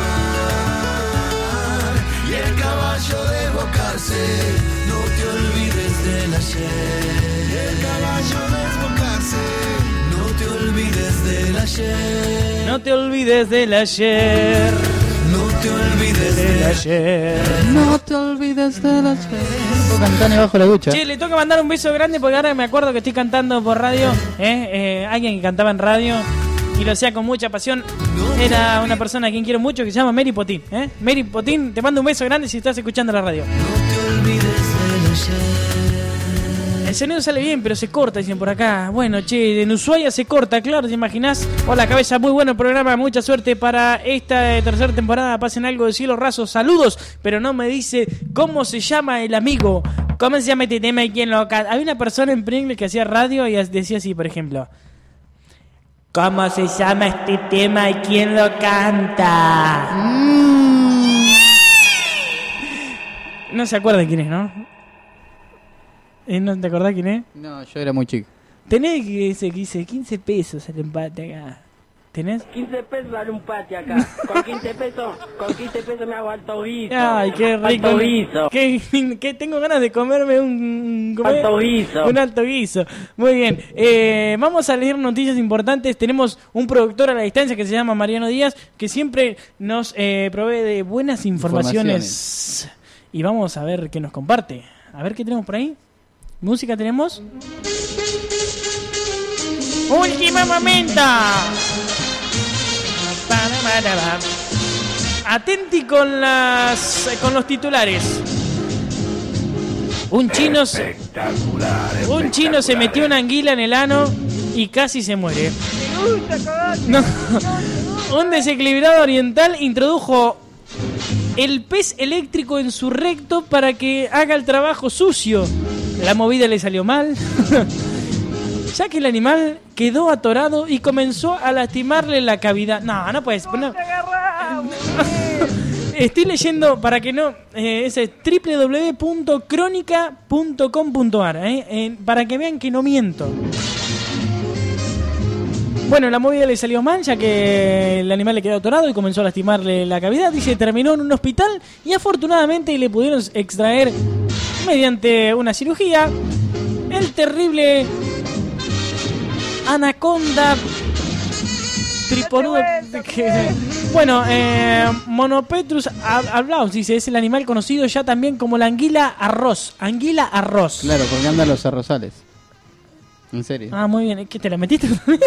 Y el caballo desbocarse, no te olvides del ayer. Y el caballo desbocarse, no te olvides del ayer. No te olvides del ayer. No te olvides del ayer. No te olvides de las Cantane bajo la ducha. Che, le tengo que mandar un beso grande porque ahora me acuerdo que estoy cantando por radio. ¿eh? Eh, alguien que cantaba en radio y lo hacía con mucha pasión. Era una persona a quien quiero mucho que se llama Mary Potín. ¿eh? Mary Potín, te mando un beso grande si estás escuchando la radio. No te olvides El sonido sale bien, pero se corta, dicen por acá. Bueno, che, en Ushuaia se corta, claro, ¿te imaginás? Hola, cabeza, muy bueno el programa, mucha suerte para esta eh, tercera temporada. Pasen algo de cielo raso, saludos, pero no me dice cómo se llama el amigo. ¿Cómo se llama este tema y quién lo canta? Había una persona en Pringles que hacía radio y decía así, por ejemplo. ¿Cómo se llama este tema y quién lo canta? Mm. No se acuerda quién es, ¿no? ¿No te acordás quién es? No, yo era muy chico. Tenés que dice, dice quince pesos el empate acá. ¿Tenés? quince pesos vale un pate acá. Con quince pesos, con quince pesos me hago alto guiso. Ay, qué rico. Alto guiso. Que, que tengo ganas de comerme un... ¿cómo es? Alto guiso. Un alto guiso. Muy bien. Eh, vamos a leer noticias importantes. Tenemos un productor a la distancia que se llama Mariano Díaz, que siempre nos eh, provee de buenas informaciones. informaciones. Y vamos a ver qué nos comparte. A ver qué tenemos por ahí. ¿Música tenemos? ¡Última momento! Atenti con las con los titulares. Un chino se, un chino se metió una anguila en el ano y casi se muere. No. Un desequilibrado oriental introdujo el pez eléctrico en su recto para que haga el trabajo sucio. La movida le salió mal, ya que el animal quedó atorado y comenzó a lastimarle la cavidad. No, no puedes. No. Estoy leyendo para que no. Eh, ese es doble u doble u doble u punto crónica punto com punto a r, eh, eh, para que vean que no miento. Bueno, la movida le salió mal, ya que el animal le quedó atorado y comenzó a lastimarle la cavidad. Dice, terminó en un hospital y afortunadamente le pudieron extraer, mediante una cirugía, el terrible anaconda triponudo. Que, bueno, eh, Monopetrus ablaus, dice, es el animal conocido ya también como la anguila arroz. Anguila arroz. Claro, porque andan los arrozales. ¿En serio? Ah, muy bien. ¿Es que te la metiste también?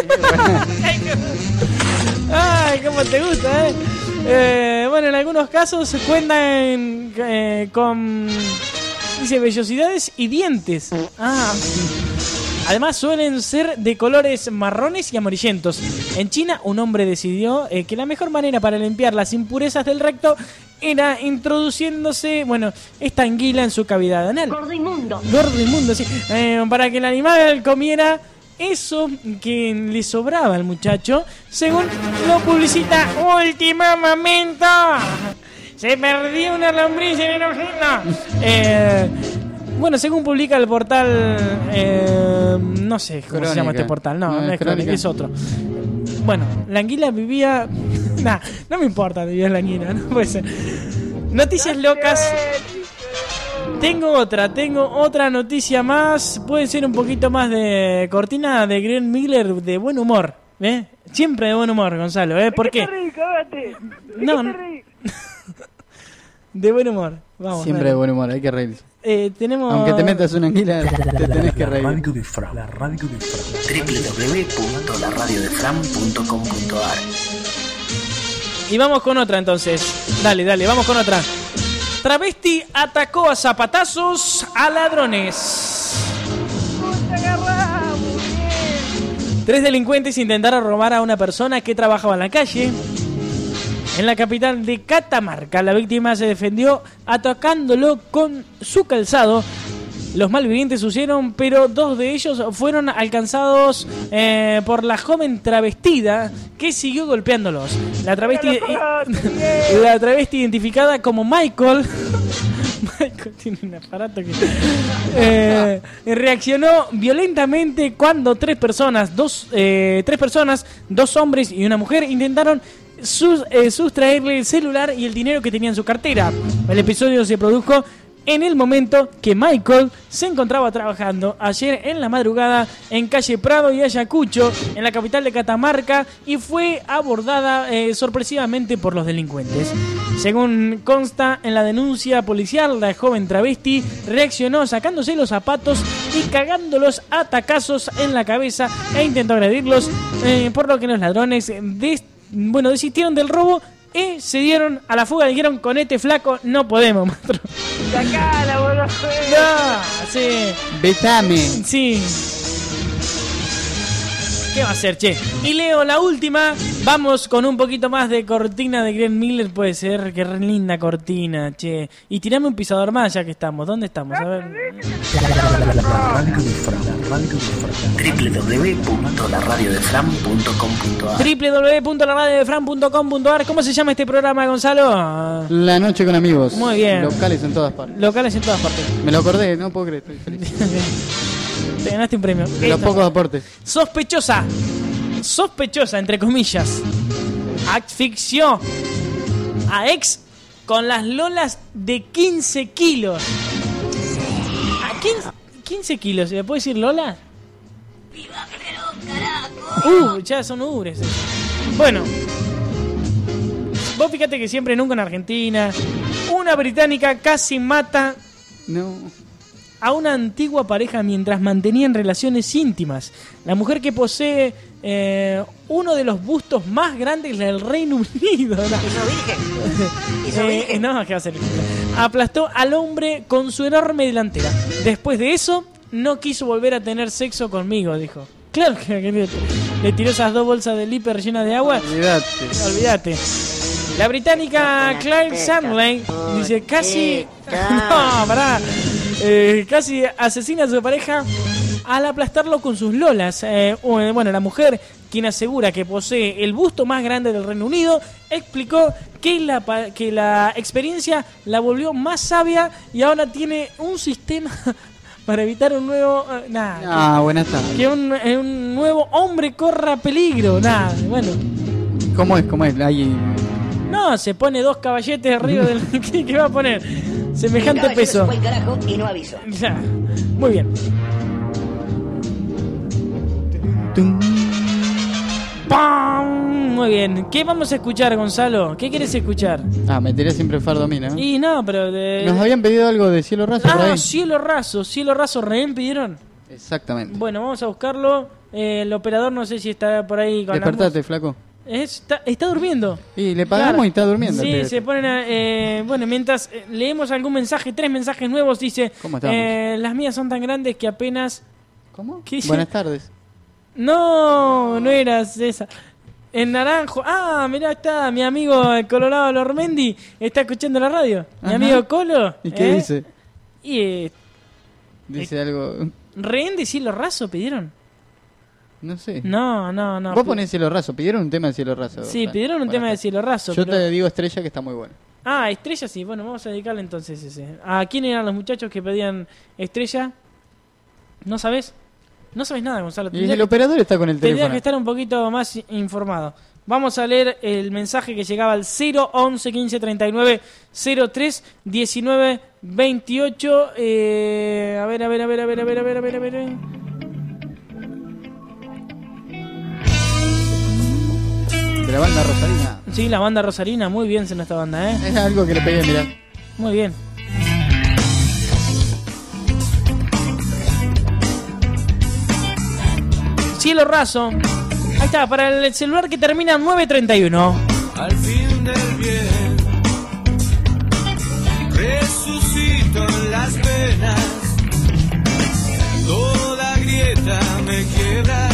Ay, cómo te gusta, ¿eh? eh bueno, en algunos casos se cuentan eh, con, dice, vellosidades y dientes. Ah, además suelen ser de colores marrones y amarillentos. En China, un hombre decidió eh, que la mejor manera para limpiar las impurezas del recto era introduciéndose, bueno, esta anguila en su cavidad anal. Gordo inmundo. Gordo inmundo, sí. Eh, para que el animal comiera eso que le sobraba al muchacho, según lo publicita Último Momento. Se perdió una lombriz en el ojito. Eh... Bueno, según publica el portal, eh, no sé cómo Crónica. se llama este portal, no, no, no es Crónica, Crónica, es otro. Bueno, la anguila vivía, nah, no me importa vivía la anguila, no puede ser. Noticias locas. Tengo otra, tengo otra noticia más, puede ser un poquito más de cortina de Green Miller de buen humor, ¿eh? Siempre de buen humor, Gonzalo, ¿eh? ¿Por qué? No, de buen humor, vamos. Siempre de buen humor, hay que reírse. Eh, tenemos... Aunque te metas una anguila, te tenés que reír. La radio de Fran. La radio de Fran. doble u doble u doble u punto la radio de fran punto com punto a r. Y vamos con otra entonces. Dale, dale, vamos con otra. Travesti atacó a zapatazos a ladrones. Tres delincuentes intentaron robar a una persona que trabajaba en la calle. En la capital de Catamarca, la víctima se defendió atacándolo con su calzado. Los malvivientes huyeron, pero dos de ellos fueron alcanzados eh, por la joven travestida que siguió golpeándolos. La travesti, la travesti identificada como Michael... Michael tiene un aparato que... Eh, reaccionó violentamente cuando tres personas, dos, eh, tres personas, dos hombres y una mujer intentaron Sus, eh, sustraerle el celular y el dinero que tenía en su cartera. El episodio se produjo en el momento que Michael se encontraba trabajando ayer en la madrugada en calle Prado y Ayacucho, en la capital de Catamarca, y fue abordada eh, sorpresivamente por los delincuentes. Según consta en la denuncia policial, la joven travesti reaccionó sacándose los zapatos y cagándolos a tacazos en la cabeza e intentó agredirlos, eh, por lo que los ladrones de Bueno, desistieron del robo y se dieron a la fuga. Dijeron, con este flaco no podemos, maestro. Sacala, boludo. No, sí. Betame. Sí. ¿Qué va a hacer, che? Y leo la última. Vamos con un poquito más de cortina de Glenn Miller. Puede ser, qué re linda cortina, che. Y tirame un pisador más ya que estamos. ¿Dónde estamos? A ver. doble u doble u doble u punto la radio de fran punto com punto a r doble u doble u doble u punto la radio de fran punto com punto a r. ¿Cómo se llama este programa, Gonzalo? La noche con amigos. Muy bien. Locales en todas partes. Locales en todas partes. Me lo acordé, no puedo creer, estoy feliz. Te ganaste un premio. De los Esto. pocos aportes. Sospechosa. Sospechosa, entre comillas. Asfixió a ex con las lolas de quince kilos. ¿A quince, quince kilos? ¿Se le puede decir lola? Uh, ya son ubres. Bueno. Vos fíjate que siempre nunca en Argentina. Una británica casi mata... No... a una antigua pareja mientras mantenían relaciones íntimas. La mujer que posee eh, uno de los bustos más grandes del Reino Unido. No, eh, no ¿qué va a hacer? Aplastó al hombre con su enorme delantera. Después de eso, no quiso volver a tener sexo conmigo, dijo. Claro que le, le tiró esas dos bolsas de lipe rellenas de agua. Olvídate. Olvídate. La británica Claire Sandley dice casi... No, pará. Eh, casi asesina a su pareja al aplastarlo con sus lolas. Eh, bueno, la mujer, quien asegura que posee el busto más grande del Reino Unido, explicó que la, que la experiencia la volvió más sabia y ahora tiene un sistema para evitar un nuevo... Uh, nada. Ah, buenas tardes. Que un, un nuevo hombre corra peligro. Nada, bueno. ¿Cómo es? ¿Cómo es? Ahí... No, se pone dos caballetes arriba del... ¿Qué, qué va a poner? Semejante peso. Fue el carajo y no aviso. Ya. Muy bien. ¡Pam! Muy bien. ¿Qué vamos a escuchar, Gonzalo? ¿Qué quieres escuchar? Ah, me tiré siempre el fardo a mí, ¿no? Y no, pero... De... Nos habían pedido algo de Cielo Raso. Ah, Rehén. Cielo Raso. Cielo Raso, Rehén pidieron. Exactamente. Bueno, vamos a buscarlo. Eh, el operador no sé si está por ahí con Despertate, la... flaco. Está, está durmiendo. Y le pagamos Claro. y está durmiendo. Sí, Te- se ponen a, eh, bueno, mientras eh, leemos algún mensaje, tres mensajes nuevos, dice, ¿Cómo estamos? eh, las mías son tan grandes que apenas... ¿Cómo? ¿Qué dice? Buenas tardes. No, no eras esa. En naranjo. Ah, mirá, está mi amigo el Colorado Lormendi, está escuchando la radio. Mi Ajá. amigo Colo. ¿Y qué ¿eh? dice? Y eh, Dice algo... Rehén de Cielo Raso pidieron. No sé. No, no, no. Vos ponés Cielo Raso. Pidieron un tema de Cielo Raso. Sí, Fran. pidieron un Buenas tema de tardes. Cielo Raso. Yo pero- te digo Estrella, que está muy bueno. Ah, Estrella sí. Bueno, vamos a dedicarle entonces ese. ¿A quién eran los muchachos que pedían Estrella? ¿No sabés? No sabés nada, Gonzalo. Y Tendría el que- operador está con el Tendría teléfono. que estar un poquito más informado. Vamos a leer el mensaje que llegaba al cero once quince treinta y nueve cero tres diecinueve veintiocho. Eh, a ver, a ver, a ver, a ver, a ver, a ver, a ver, a ver. De la banda Rosarina. Sí, la banda Rosarina, muy bien en esta banda, ¿eh? Es algo que le pegué, mirá. Muy bien. Cielo Raso. Ahí está, para el celular que termina en nueve treinta y uno. Al fin del bien resucito en las venas, toda grieta me quiebra,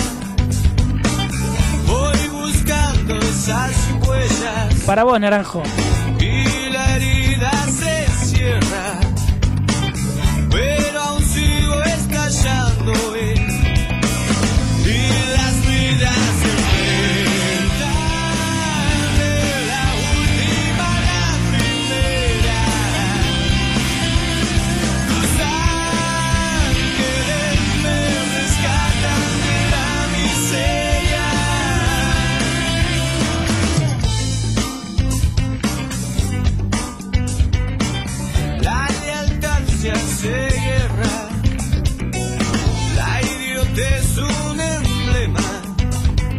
voy buscando esas huellas Para vos, Naranjo. y la herida se cierra, pero aún sigo estallando en y las vidas se enfrentan de la última a la primera. Tus ángeles me rescatan de la miseria. La lealtad se hace guerra, la idiotez un emblema,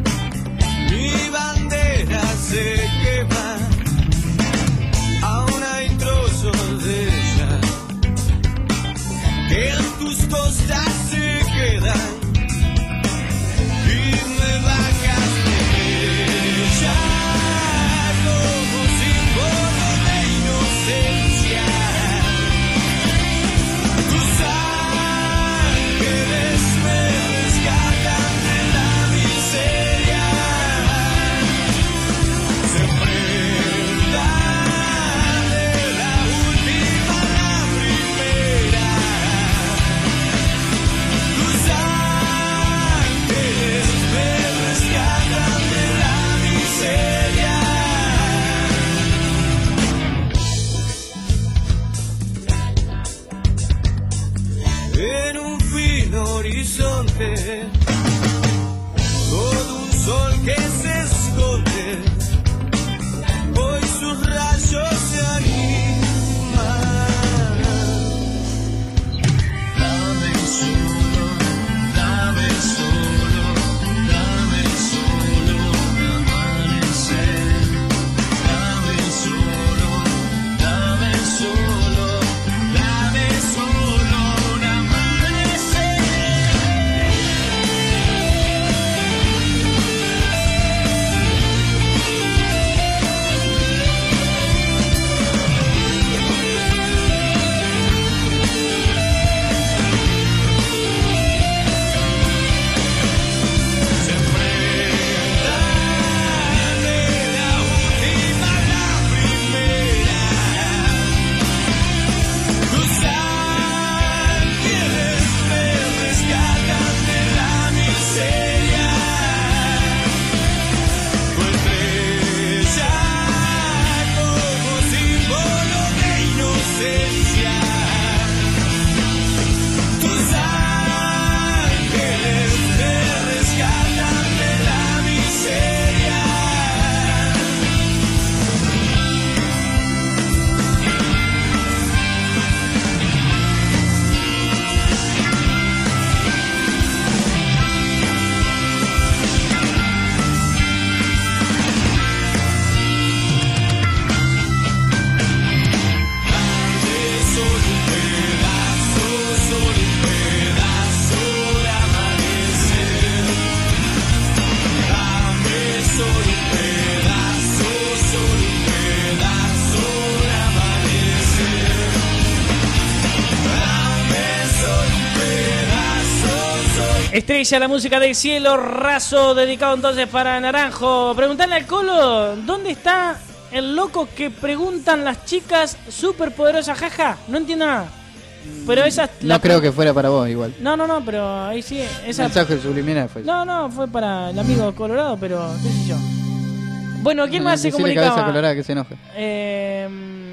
Estrella, la música del cielo, raso, dedicado entonces para Naranjo. Preguntale al Colo, ¿dónde está el loco que preguntan las chicas superpoderosas? Jaja, no entiendo nada. Pero esa No la... creo que fuera para vos igual. No, no, no, pero ahí sí. Esa... Mensaje subliminal fue. No, no, fue para el amigo Colorado, pero qué sé yo. Bueno, ¿quién más se Decirle comunicaba? Cabeza Colorada que se enoje. Eh,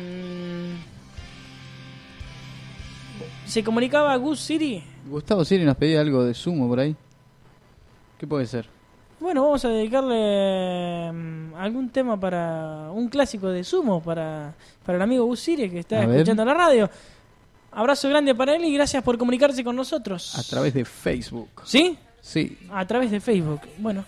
¿Se comunicaba Gus City? Gustavo Siri nos pedía algo de Sumo por ahí. ¿Qué puede ser? Bueno, vamos a dedicarle um, algún tema para un clásico de Sumo para, para el amigo Gus City que está A ver. escuchando la radio. Abrazo grande para él y gracias por comunicarse con nosotros. A través de Facebook. ¿Sí? Sí. A través de Facebook. Bueno.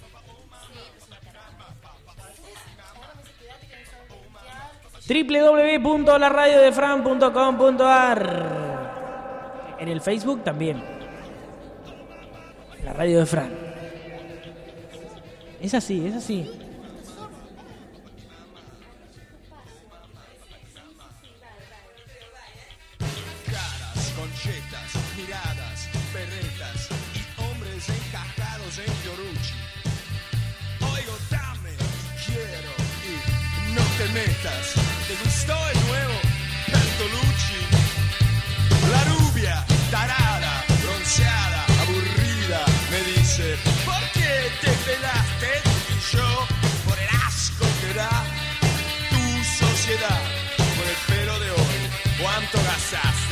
doble u doble u doble u punto la radio de fran punto com punto a r. En el Facebook también. La radio de Fran. Es así, es así. Caras, conchetas, miradas, perretas y hombres encajados en Yoruchi. Oigo, dame, quiero y no te metas. ¿Te gustó el nuevo Bertolucci? La rubia, tarada, bronceada, aburrida, me dice, ¿por qué te pelaste? Y yo, por el asco que da tu sociedad, por el pelo de hoy, ¿cuánto gastaste?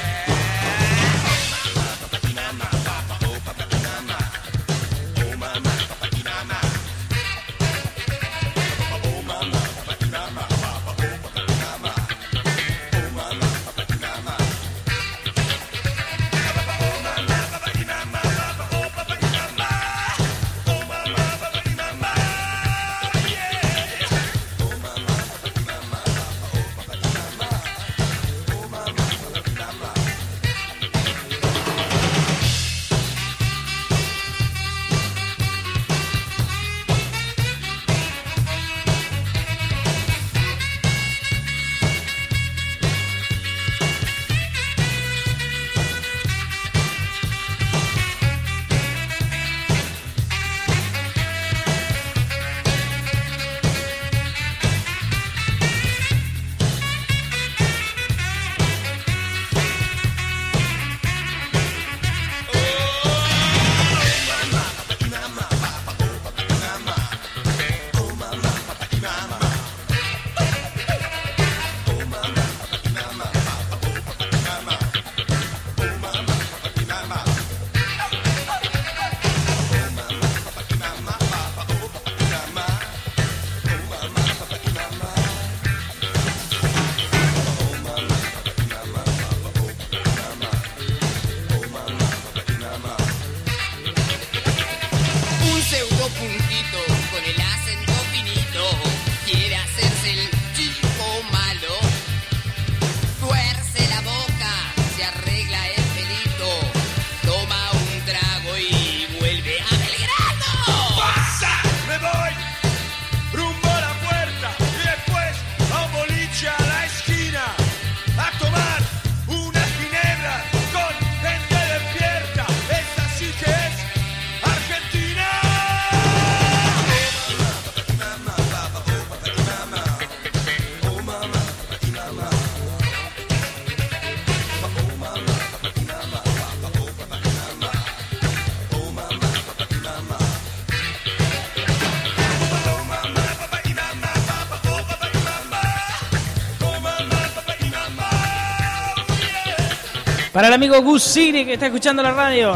Para el amigo Gus City que está escuchando la radio.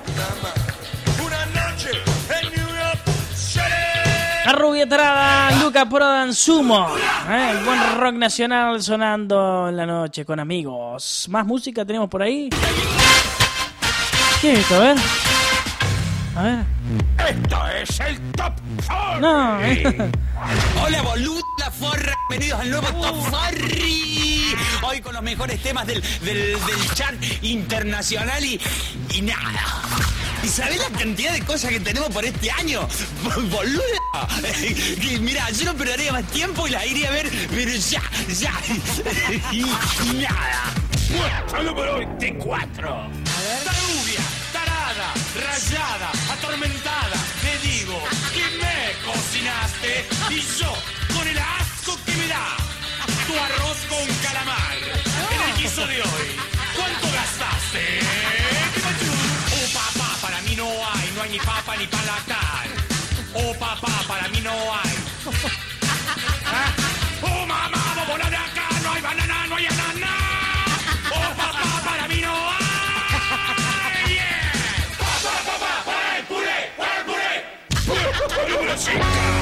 La rubia tarada, Luca Prodan Sumo. ¿Eh? El buen rock nacional sonando en la noche con amigos. Más música tenemos por ahí. ¿Qué es esto? A ver. A ver. Esto es el Top Forry. No. Hola, boluda, forra. Bienvenidos al nuevo Top Forry. Hoy con los mejores temas del, del, del chat internacional y, y nada. ¿Y sabés la cantidad de cosas que tenemos por este año? Boluda. Que, mira, yo no perdería más tiempo y la iría a ver, pero ya, ya. Y, y nada. Solo por hoy, T cuatro. La rubia, tarada, rayada. callada, atormentada, te digo que me cocinaste y yo, con el asco que me da tu arroz con calamar en el guiso de hoy, ¿cuánto gastaste? Oh papá, para mí no hay, no hay ni papa ni pan lactal. Oh papá, para mí no hay. ¿Ah? Oh mamá, bola de acá, no hay banana, no hay ananá. Oh papá, para mí no hay. Yeah. Papá, papá, para el puré, para el puré. Número cinco.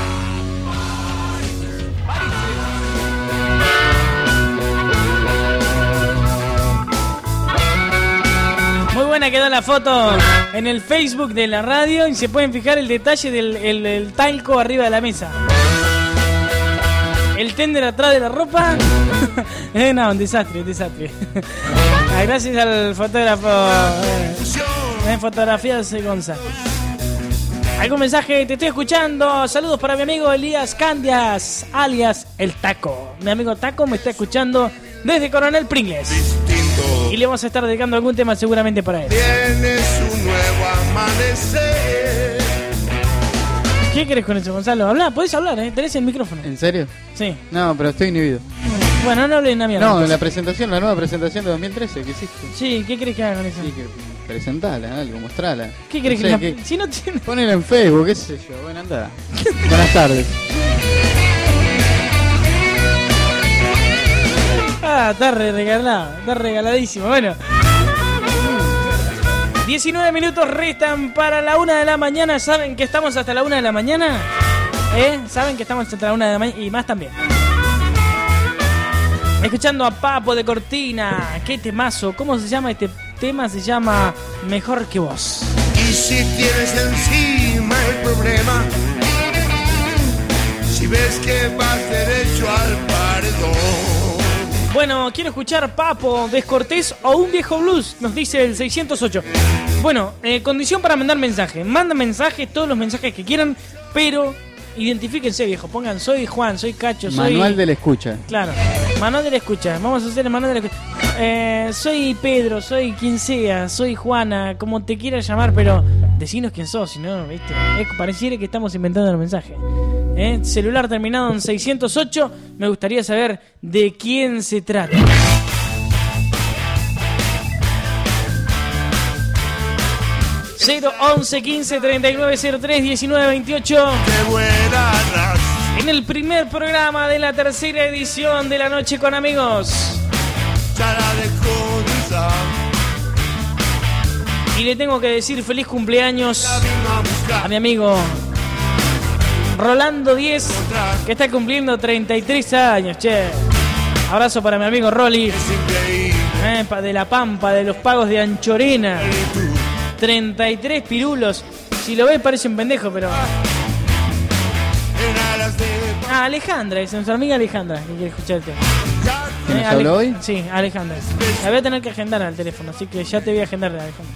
Muy buena quedó la foto en el Facebook de la radio y se pueden fijar el detalle del el, el talco arriba de la mesa. El tender atrás de la ropa. eh, no, un desastre, un desastre. ah, gracias al fotógrafo. Eh, fotografía de Gonza. ¿Algún mensaje? Te estoy escuchando. Saludos para mi amigo Elías Candias, alias El Taco. Mi amigo Taco me está escuchando desde Coronel Pringles. Y le vamos a estar dedicando algún tema seguramente para él. Tienes un nuevo amanecer. ¿Qué querés con eso, Gonzalo? Habla, podés hablar, ¿eh? Tenés el micrófono. ¿En serio? Sí. No, pero estoy inhibido. Bueno, no hables una mierda. No, la presentación, la nueva presentación de dos mil trece que hiciste. Sí, ¿qué querés que haga con eso? Sí, que presentala, algo, mostrala. ¿Qué querés no sé, que la... que... Si no tiene... Ponela en Facebook, qué sé yo. Bueno, anda. Buenas tardes. Ah, está re regalado, está regaladísimo. Bueno, diecinueve minutos restan para la una de la mañana. ¿Saben que estamos hasta la una de la mañana? ¿Eh? ¿Saben que estamos hasta la una de la mañana? Y más también. Escuchando a Papo de Cortina. Qué temazo. ¿Cómo se llama este tema? Se llama Mejor que Vos. Y si tienes encima el problema, si ves que vas derecho al paredón. Bueno, quiero escuchar Papo, Descortés o un viejo blues, nos dice el seiscientos ocho. Bueno, eh, condición para mandar mensajes. Mandan mensajes, todos los mensajes que quieran, pero identifíquense, viejo. Pongan, soy Juan, soy Cacho, soy... Manual de la escucha. Claro, manual de la escucha. Vamos a hacer el manual de la escucha. Eh, soy Pedro, soy quien sea, soy Juana, como te quieras llamar, pero decinos quién sos, si no, ¿viste? Es, pareciera que estamos inventando el mensaje. ¿Eh? Celular terminado en seiscientos ocho. Me gustaría saber de quién se trata. cero once quince treinta y nueve cero tres diecinueve veintiocho. En el primer programa de la tercera edición de La Noche con Amigos. Y le tengo que decir feliz cumpleaños a mi amigo Rolando diez, que está cumpliendo treinta y tres años, che. Abrazo para mi amigo Rolly, eh, de La Pampa, de los Pagos de Anchorena. treinta y tres pirulos. Si lo ves parece un pendejo, pero... Ah, Alejandra, es nuestra amiga Alejandra, que quiere escuchar el tema. ¿Quién nos eh, habló Ale... hoy? Sí, Alejandra. La voy a tener que agendar al teléfono, así que ya te voy a agendar, Alejandra.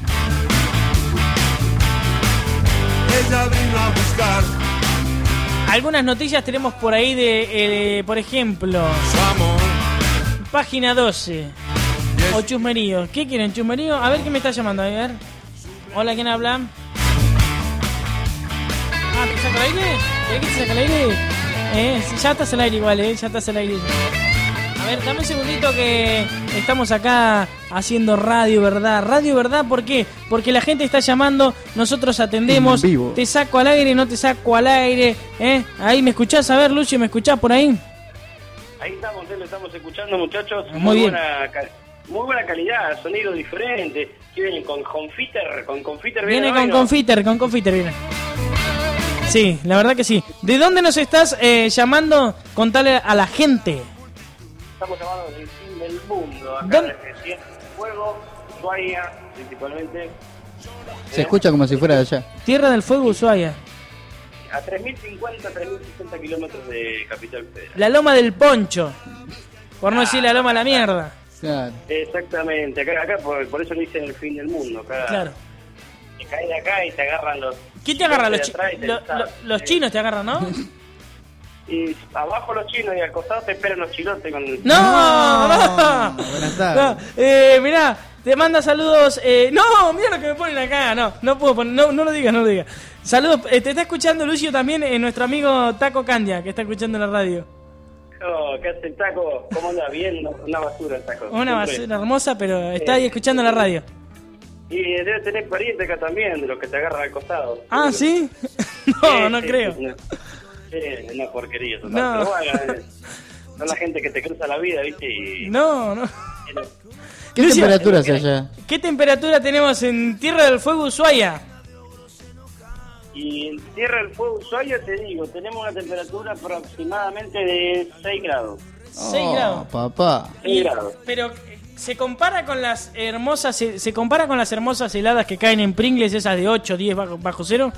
Ella vino a buscar algunas noticias tenemos por ahí de, eh, por ejemplo, página doce. O chusmerío. ¿Qué quieren, chusmerío? A ver, ¿quién me está llamando? A ver. Hola, ¿quién habla? Ah, ¿te saca el aire? ¿Querés que te saca el aire? Eh, ya estás al aire igual, eh. Ya estás al aire. A ver, dame un segundito que estamos acá haciendo radio, ¿verdad? Radio, ¿verdad? ¿Por qué? Porque la gente está llamando, nosotros atendemos. En vivo. Te saco al aire, no te saco al aire, ¿eh? Ahí, ¿me escuchás? A ver, Lucio, ¿me escuchás por ahí? Ahí estamos, lo estamos escuchando, muchachos. Muy Muy, bien. buena, ca- muy buena calidad, sonido diferente. ¿Qué vienen con confiter? Con confiter Viene la con vaina? confiter, con confiter viene. Sí, la verdad que sí. ¿De dónde nos estás eh, llamando? Contale a la gente. Estamos llamando del fin del mundo. Acá ¿Dónde? desde Tierra del Fuego, Ushuaia, principalmente. Se escucha como si fuera de allá. Tierra del Fuego, Ushuaia. A tres mil cincuenta, tres mil sesenta kilómetros de Capital Federal. La Loma del Poncho. Por no decir la Loma de la Mierda. Claro. Exactamente, acá, acá por, por eso le dicen el fin del mundo. Acá, Claro. te caes de acá y te agarran los... ¿Quién te agarra? Los, de chi- atrás y te lo- tapan. lo- los chinos te agarran, ¿no? Y abajo los chinos y al costado te esperan los chilotes con... ¡No! ¡No! Buenas No, tardes. eh, mirá, Te manda saludos. Eh, no, mira lo que me ponen acá. No, no puedo poner. No, no lo digas, no lo digas. Saludos. Eh, te está escuchando Lucio también, eh, nuestro amigo Taco Candia, que está escuchando la radio. Oh, ¿qué hace el Taco? ¿Cómo anda? Bien, una basura el Taco. Una Siempre. basura hermosa, pero está ahí escuchando la radio. Y debe tener pariente acá también, de los que te agarran al costado. Ah, ¿sí? No, no sí, creo. Sí, sí, una porquería total. No. Pero bueno, eh, son la gente que te cruza la vida, ¿viste? Y... No, no. ¿Qué Lucio, temperatura hace allá? ¿Qué temperatura tenemos en Tierra del Fuego, Ushuaia? Y en Tierra del Fuego, Ushuaia, te digo, tenemos una temperatura aproximadamente de seis grados. seis Oh, grados. papá. seis grados. Pero se compara con las hermosas se, se compara con las hermosas heladas que caen en Pringles, esas de ocho, diez bajo, bajo cero.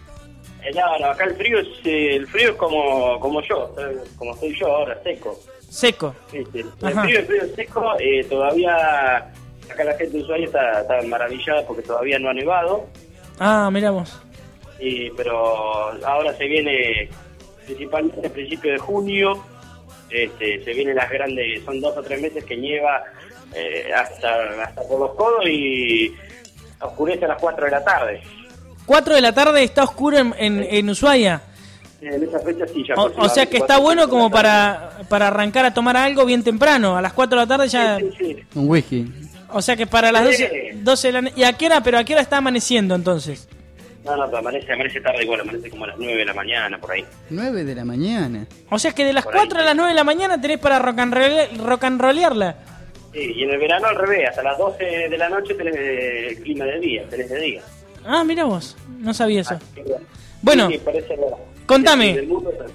Eh, no, no, acá el frío es eh, el frío es como como yo, eh, como estoy yo ahora, seco. Seco. Sí, sí. El Ajá. frío, el frío es seco, eh, todavía acá la gente de Ushuaia está, está maravillada porque todavía no ha nevado, Ah, miramos. y, pero ahora se viene principalmente a principios de junio, este, se vienen las grandes, son dos o tres meses que nieva eh, hasta, hasta por los codos y oscurece a las cuatro de la tarde. cuatro de la tarde está oscuro en, en, en Ushuaia. En esa fecha sí, ya O, o sea que está bueno como para, para arrancar a tomar algo bien temprano. A las cuatro de la tarde ya... Sí, sí, sí. Un whisky. O sea que para las doce, Sí. doce de la... ¿Y a qué hora? ¿Pero a qué hora está amaneciendo entonces? No, no, pero amanece, amanece tarde igual, amanece como a las nueve de la mañana, por ahí. nueve de la mañana. O sea que de las Por ahí. cuatro a las nueve de la mañana tenés para rock and, roll, rock and rollearla. Sí, y en el verano al revés, hasta las doce de la noche tenés eh, clima de día, tenés de día. Ah, mira vos, no sabía eso. Así que, Bueno, sí, parece la- contame. del mundo, pero-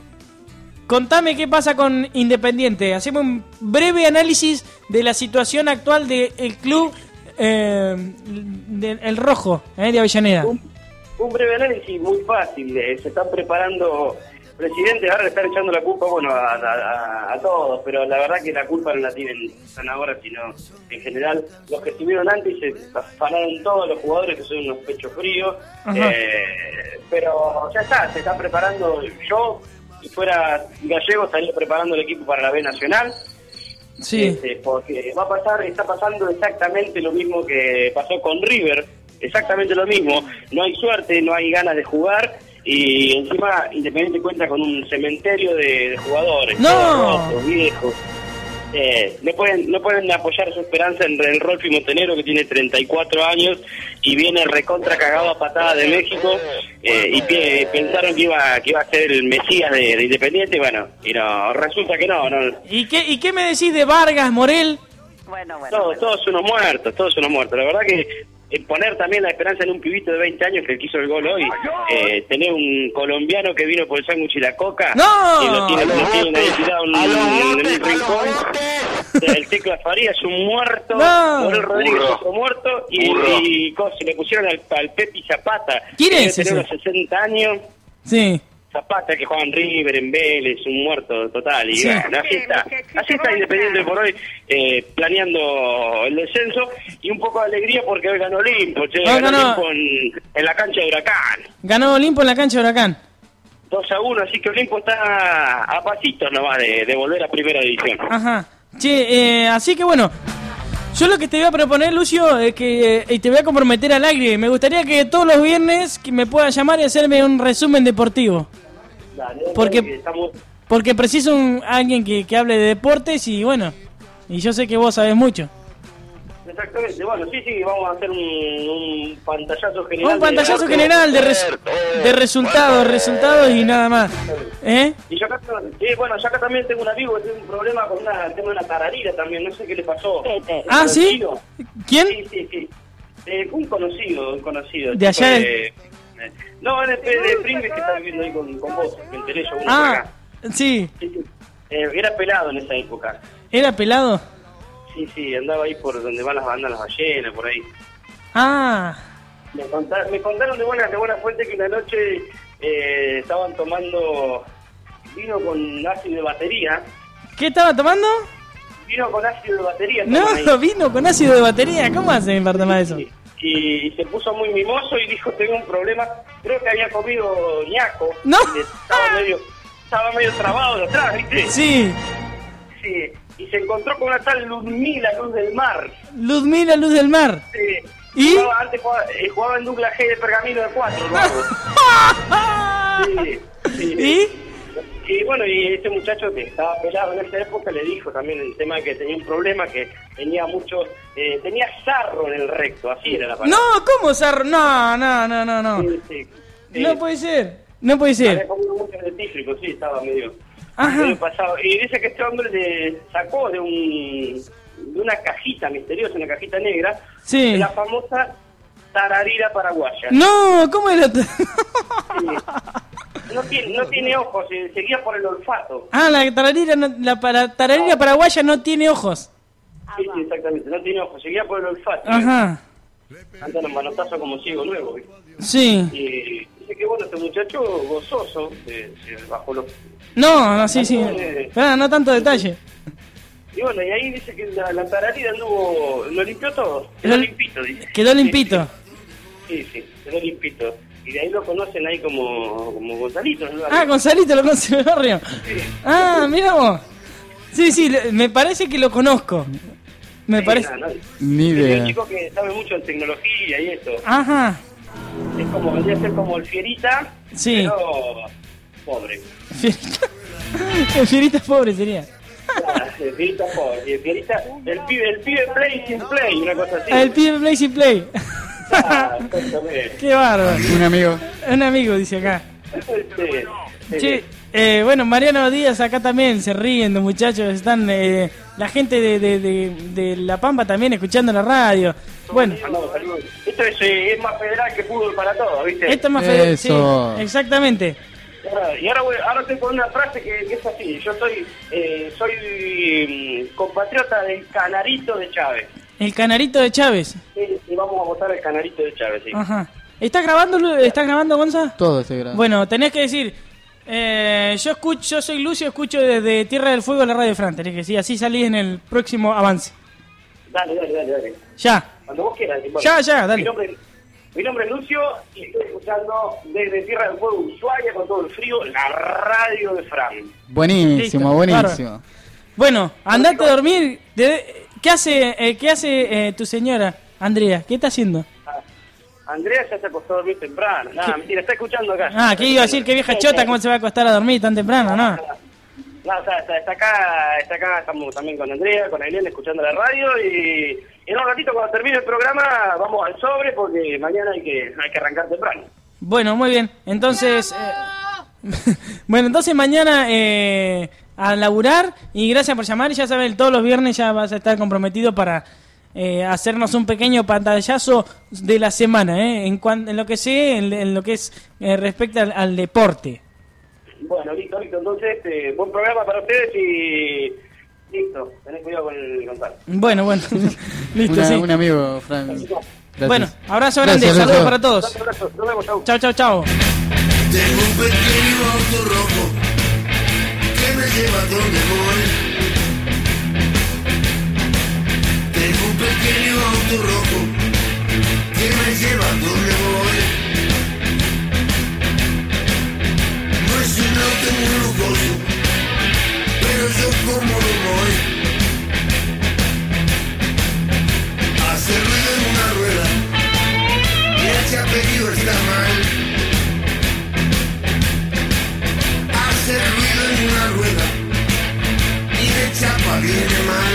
Contame qué pasa con Independiente. Hacemos un breve análisis de la situación actual del club eh, del el Rojo, eh, de Avellaneda. Un, un breve análisis muy fácil, eh, se están preparando, presidente, ahora le están echando la culpa, bueno, a, a- a- a todos, pero la verdad que la culpa no la tienen tan ahora, sino en general los que estuvieron antes se afanaron todos los jugadores que son unos pechos fríos, Ajá. eh, pero ya está, se está preparando. Yo, si fuera gallego, estaría preparando el equipo para la B Nacional. Sí. Este, porque va a pasar, está pasando exactamente lo mismo que pasó con River, exactamente lo mismo. No hay suerte, no hay ganas de jugar y encima Independiente cuenta con un cementerio de, de jugadores, ¡No! todos rotos, viejos. Eh, no pueden no pueden apoyar su esperanza en el Rolfi Montenegro, que tiene treinta y cuatro años y viene recontra cagado a patada de México, eh, y pi- pensaron que iba que iba a ser el Mesías de, de Independiente, bueno, y no, resulta que no, no. ¿Y qué, ¿Y qué me decís de Vargas, Morel? Todos, todos unos muertos, todos unos muertos. La verdad que eh, poner también la esperanza en un pibito de veinte años que quiso el gol hoy, eh, tener un colombiano que vino por el sándwich y la coca, ¡No! y lo tienen, ¡A lo los tienen ahí botes! tirado en, ¡A los en un botes! rincón. El Tecla Faría es un muerto, ¡No! Morel Rodríguez Burro. es otro muerto, y, Burro. y cos- le pusieron al, al Pepi Zapata, ¿Quién que es debe tener ese? unos sesenta años. Sí. Zapata, que juega en River, en Vélez, un muerto total. Y Sí. bueno, así está. Así está Independiente por hoy, eh, planeando el descenso. Y un poco de alegría porque hoy ganó Olimpo, che, Hoy ganó ganó- Olimpo en, en la cancha de Huracán. Ganó Olimpo en la cancha de Huracán. dos a uno, así que Olimpo está a pasitos nomás de, de volver a primera división. Ajá. Che, eh, así que bueno, yo lo que te voy a proponer, Lucio, es que eh, y te voy a comprometer al aire. Me gustaría que todos los viernes que me puedas llamar y hacerme un resumen deportivo. Dale, Porque- dale, que estamos... Porque preciso un, alguien que, que hable de deportes y bueno, y yo sé que vos sabés mucho. Exactamente, bueno, sí, sí, vamos a hacer un, un pantallazo general. Un pantallazo de general de, res- de resultados, resultados y nada más. ¿Eh? Y yo acá, sí, bueno, yo acá también tengo un amigo que tiene un problema con una, el tema de una tararira también, no sé qué le pasó. Ah, ¿sí? Conocido. ¿Quién? Sí, sí, sí. Eh, un conocido, un conocido. ¿De allá tipo de- eh, No, de, de, de Pringles que está viviendo ahí con, con vos, me enteré yo uno por Ah, acá. sí. Sí, sí. Eh, era pelado en esa época. ¿Era pelado? Sí, sí, andaba ahí por donde van las bandas, las ballenas, por ahí. Ah, Me contaron, me contaron de buena, de buena fuente que una noche eh, estaban tomando vino con ácido de batería. ¿qué estaba tomando? Vino con ácido de batería. estaban ahí. No, vino con ácido de batería. ¿Cómo hacen para tomar eso? Y se puso muy mimoso y dijo, tengo un problema. Creo que había comido ñaco. No. Y estaba medio, estaba medio trabado de atrás, ¿viste? Sí. Sí. y se encontró con una tal Ludmila, Luz del Mar. Ludmila, Luz del Mar. Sí. ¿Y? Jugaba, antes jugaba, eh, jugaba en Douglas G de Pergamino de cuatro, sí, sí. ¿Y? Y bueno, y este muchacho que estaba pelado en esa época le dijo también el tema de que tenía un problema, que tenía mucho, eh, tenía sarro en el recto, así era la palabra. No, ¿cómo sarro? No, no, no, no, no. Sí, sí, sí. No puede ser, no puede ser. Había comido mucho dentífrico, sí, estaba medio, Ajá. medio pasado. Y dice que este hombre le sacó de un de una cajita misteriosa, una cajita negra, Sí. la famosa tararira paraguaya. No, ¿cómo era? Sí. No tiene, no tiene ojos, se, se guía por el olfato. Ah, la tararira, no- la para, tararira paraguaya no tiene ojos. Sí, sí, exactamente, no tiene ojos, se guía por el olfato. Ajá. Anda en manotazo como ciego nuevo, ¿viste? Sí. Y dice que bueno, este muchacho gozoso, se, se bajó los... No, no, sí, sí. Eh, Pero no tanto detalle. Y bueno, y ahí dice que la, la tararira anduvo, lo limpió todo, quedó Lo- limpito, dice. Quedó limpito. Sí, sí, quedó limpito. Y de ahí lo conocen ahí como, como Gonzalito, ¿no? Ah, Gonzalito lo conoce en el barrio. Ah, mira vos. Sí, sí, le- me parece que lo conozco. Me Sí, parece. nada, nada. Ni Es idea. un chico que sabe mucho de tecnología y eso. Ajá. Es como, vendría a ser como el Fierita, Sí. pero pobre. Fierita. El Fierita pobre sería. Ah, el Fierita pobre. Y el Fierita, el pibe, el pibe play sin play, una cosa así. El pibe Play sin Play. Ah, exactamente. Qué bárbaro. Un amigo. Un amigo dice acá. Sí, sí. Che, eh, bueno, Mariano Díaz acá también se ríen los muchachos. Están eh, la gente de, de, de, de La Pampa también escuchando la radio. Bueno, Mandamos saludos. Esto es, eh, es más federal que fútbol para todos, ¿viste? esto es más federal. Eso. Sí, exactamente. Y ahora, y ahora, voy- ahora estoy con una frase que, que es así. Yo soy, eh, soy mm, compatriota del Canarito de Chávez. El Canarito de Chávez. Sí, y vamos a votar el Canarito de Chávez, sí. Ajá. ¿Estás grabando, Lu- ¿Estás grabando, Gonza? Todo se graba. Bueno, tenés que decir, eh, yo escucho, yo soy Lucio, escucho desde Tierra del Fuego la radio de Fran. Tenés que decir, así salís en el próximo avance. Dale, dale, dale, dale. Ya. Cuando vos quieras. Bueno, Ya, ya, dale. Mi nombre, mi nombre es Lucio y estoy escuchando desde Tierra del Fuego, Ushuaia, con todo el frío, la radio de Fran. Buenísimo, Listo, buenísimo. Bueno, andate a dormir. De- ¿Qué hace, eh, qué hace eh, tu señora, Andrea? ¿Qué está haciendo? Andrea ya se acostó a dormir temprano. Nada, mentira, está escuchando acá. Ah, ¿qué iba a decir? ¿Qué vieja chota? ¿Cómo se va a acostar a dormir tan temprano? No. No, está, está, está acá, está acá, estamos también con Andrea, con Ailén, escuchando la radio y en un ratito cuando termine el programa vamos al sobre porque mañana hay que, hay que arrancar temprano. Bueno, muy bien. Entonces... eh, bueno, entonces mañana eh, a laburar y gracias por llamar. Y ya saben, todos los viernes ya vas a estar comprometido para eh, hacernos un pequeño pantallazo de la semana, ¿eh? En, cuan- en lo que sé, en, en lo que es eh, respecto al, al deporte. Bueno, listo, listo. Entonces, eh, buen programa para ustedes y listo. Tenés cuidado con el Gonzalo. Bueno, bueno. Listo, Una- sí. Un amigo, Fran. Gracias. Bueno, abrazo grande, Gracias, saludos Lucio. para todos. Un abrazo, nos vemos, chau. Chao, chao, chao. Tengo un pequeño auto rojo que me lleva donde voy. Tengo un pequeño auto rojo que me lleva donde voy. No es un auto muy lujoso, pero yo como lo voy. Hace ruido en una rueda y el chapelillo está mal. Hace ruido en una rueda y de chapa viene mal.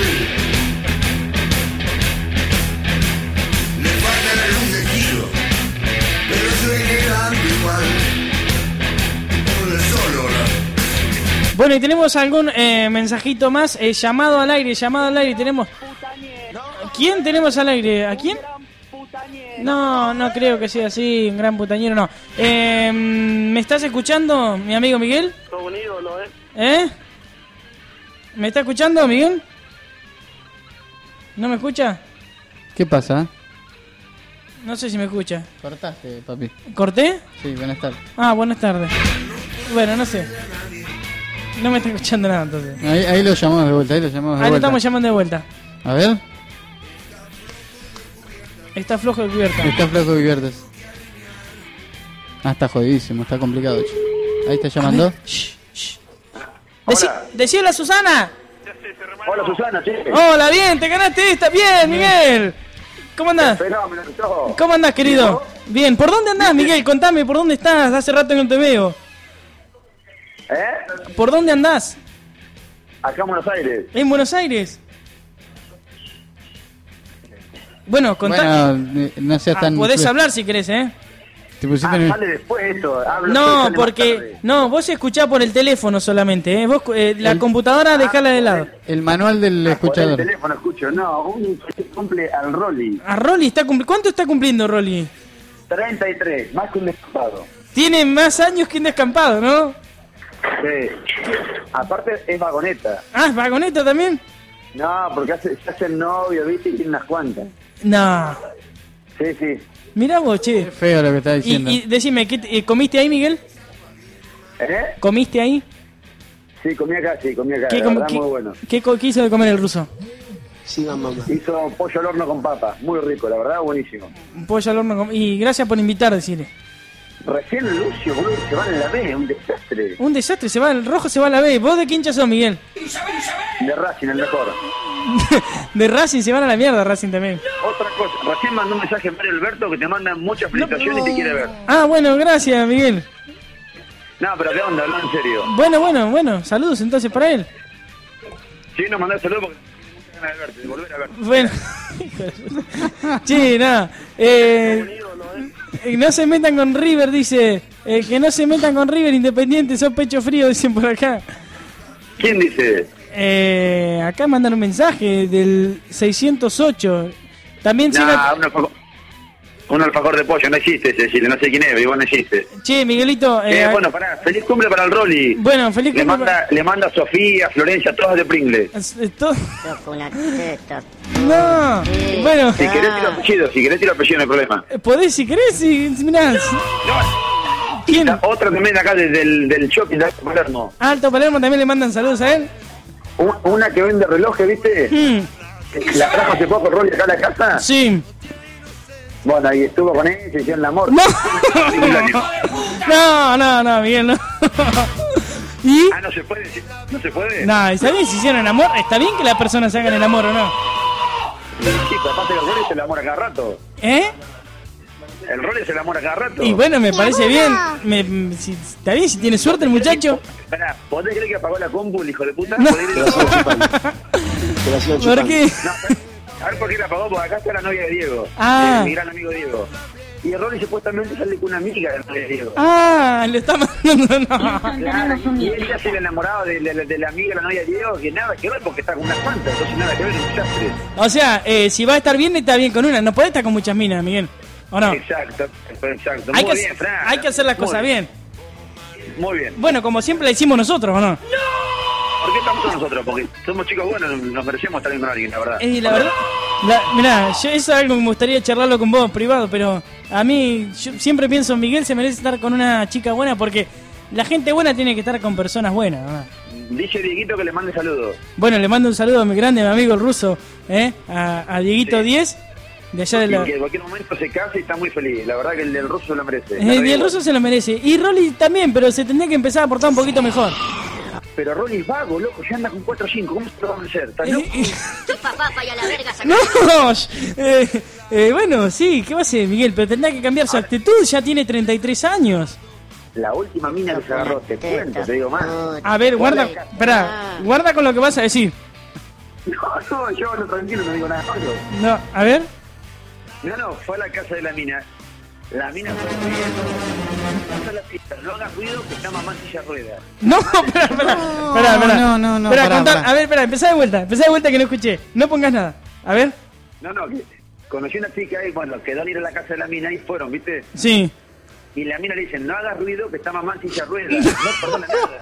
Le falta la luz de giro, pero se quedando igual. Con el solo, ¿no? Bueno, y tenemos algún eh, mensajito más. Eh, llamado al aire, llamado al aire. Tenemos. ¿Quién tenemos al aire? ¿A quién? No, no creo que sea así, un gran putañero, no. Eh, ¿Me estás escuchando, mi amigo Miguel? Todo un ídolo, ¿eh? ¿Eh? ¿Me está escuchando, Miguel? ¿No me escucha? ¿Qué pasa? No sé si me escucha. Cortaste, papi. ¿Corté? Sí, buenas tardes. Ah, buenas tardes. Bueno, no sé. No me está escuchando nada entonces. Ahí, ahí lo llamamos de vuelta, ahí lo llamamos de Ahí lo vuelta. estamos llamando de vuelta. A ver, Está flojo de cubierta. está flaco de Viertes. Ah, está jodidísimo, está complicado. che. Ahí está llamando. Decí, decíle a Susana. Ya sé, se remató Hola, Susana, che. Hola, bien, te ganaste esta. Bien, Miguel. ¿Cómo andás? Fenómeno, todo. ¿Cómo andás, querido? Bien, ¿por dónde andás, Miguel? Contame, ¿por dónde estás? Hace rato que no te veo. ¿Eh? ¿Por dónde andás? Acá en Buenos Aires. ¿En Buenos Aires? Bueno, contá. Bueno, eh, no seas Ah, tan... podés hablar si querés, ¿eh? Te pusiste Ah, en el- sale después esto. Hablo No, sale más porque... tarde. No, vos escuchás por el teléfono solamente, ¿eh? Vos, eh, la El- computadora dejala de lado. El manual del Ah, por el escuchador. teléfono escucho. No, un cumple al Rolly. A Rolly está cumpli- ¿Cuánto está cumpliendo Rolly? treinta y tres, más que un descampado. Tiene más años que un descampado, ¿no? Sí. Aparte es vagoneta. Ah, ¿es vagoneta también? No, porque hace, se hace el novio, viste, y tiene unas cuantas. No. Sí, sí. Mirá vos, che. Feo lo que está Y, diciendo. y decime, ¿qué te- eh, ¿comiste ahí, Miguel? ¿Eh? ¿Comiste ahí? Sí, comí acá, sí, comí acá. ¿Qué, La com- verdad, qué- muy bueno. qué co- qué hizo de comer el ruso? Sigan, mamá. Hizo pollo al horno con papa, muy rico, la verdad, buenísimo. Un pollo al horno con- Y gracias por invitar, decirle. Recién Lucio, boludo, se van en la B, un desastre. Un desastre, se va el rojo, se va a la B. ¿Vos de qué hincha sos, Miguel? De Racing, el mejor. De Racing se van a la mierda, Racing también. Otra cosa, recién mandó un mensaje a Mario Alberto que te manda muchas felicitaciones y te quiere ver. Ah, bueno, gracias, Miguel. No, pero ¿qué onda? Hablando en serio. Bueno, bueno, bueno. Saludos entonces para él. Sí, nos mandó saludos porque tengo ganas de verte, de volver a verte. Bueno. Sí, nada. Eh, eh, no se metan con River, dice. Eh, que no se metan con River Independiente, son pecho frío, dicen por acá. ¿Quién dice? Eh, acá mandan un mensaje del seiscientos ocho. También Nah, siga... un, alfajor, un alfajor de pollo, no existe ese Chile, no sé quién es, pero igual no existe. Che, Miguelito. Eh, Eh, bueno, pará, feliz cumple para el Rolly. Bueno, feliz le cumple manda, Le manda a Sofía, Florencia, todas de Pringle. Esto... Una teta. No. Bueno. Si querés tiro apellido, si querés tiro apellido no hay problema. Podés, si querés, si, si mirá. ¿Quién? La otra también acá desde el del shopping de Alto Palermo. Alto Palermo también le mandan saludos a él. Un- Una que vende relojes, ¿viste? Mm. La trajo hace poco Rolly acá a la casa. Sí. Bueno, ahí estuvo con él, se hicieron el amor. No. No, no, no, Miguel, no. ¿Y? Ah, no se puede decir, no se puede. No, ¿está bien si hicieron el amor? ¿Está bien que las personas hagan el amor o no? Sí, pero aparte que el Rolly se el amor a cada rato. ¿Eh? El Rolly se el amor a cada rato. Y bueno, me parece bien. Me, si, ¿Está bien si tiene suerte el muchacho? Esperá, ¿podés creer que apagó la compu el hijo de puta? No. ¿Podés creer que la apagó? Te la sigan ¿Por chupando. qué? A ver por qué la apagó, porque acá está la novia de Diego. Ah. Mi gran amigo Diego. Y el Rolly supuestamente sale con una amiga de la novia de Diego. Ah, le está mandando. No. Claro, y él ya se le enamorado de, de- de la amiga de la novia de Diego, que nada que ver porque está con unas cuantas, entonces nada que ver, es un desastre. O sea, eh, si va a estar bien, está bien con una. No puede estar con muchas minas, Miguel. ¿O no? Exacto, exacto. Hay Muy que, bien, Fran. hay que hacer las Muy cosas bien. Muy bien. Bueno, como siempre la hicimos nosotros, ¿o no? ¿Por qué estamos con nosotros? Porque somos chicos buenos, nos merecemos estar bien con alguien, la verdad. Y la verdad, la, mirá, yo, eso es algo que me gustaría charlarlo con vos privado, pero a mí, yo siempre pienso, Miguel se merece estar con una chica buena porque la gente buena tiene que estar con personas buenas, ¿verdad? Dice Dieguito que le mande saludos. Bueno, le mando un saludo a mi grande mi amigo el ruso, ¿eh? A, a Dieguito diez, de allá de Y la... que en cualquier momento se casa y está muy feliz. La verdad que el del ruso se lo merece. Eh, y el ruso se lo merece. Y Rolly también, pero se tendría que empezar a portar un poquito mejor. Pero Rolly es vago, loco, ya anda con cuatro o cinco. ¿Cómo se lo va a hacer? ¿Estás Eh, loco? Chupa papa y a la verga saca. No, eh, eh, bueno, sí, ¿qué va a hacer Miguel? Pero tendrá que cambiar su actitud, ya tiene treinta y tres años. La última mina que se agarró, te cuento, te digo más. A ver, guarda, espera, guarda con lo que vas a decir. No, no, yo hablo tranquilo, no digo nada malo. No, a ver. No, no, fue a la casa de la mina. La mina fue pidiendo, pasa la pista, no hagas ruido que está mamá en silla de ruedas. No, espera, espera, espera, espera. no, no, no, Espera, pará, contá- pará. a ver, espera, empezá de vuelta, empezá de vuelta que no escuché. No pongas nada. A ver. No, no, que conocí una chica ahí, bueno, quedó en ir a la casa de la mina y fueron, ¿viste? Sí. Y la mina le dice, no hagas ruido que está mamá en silla de ruedas. No perdona nada.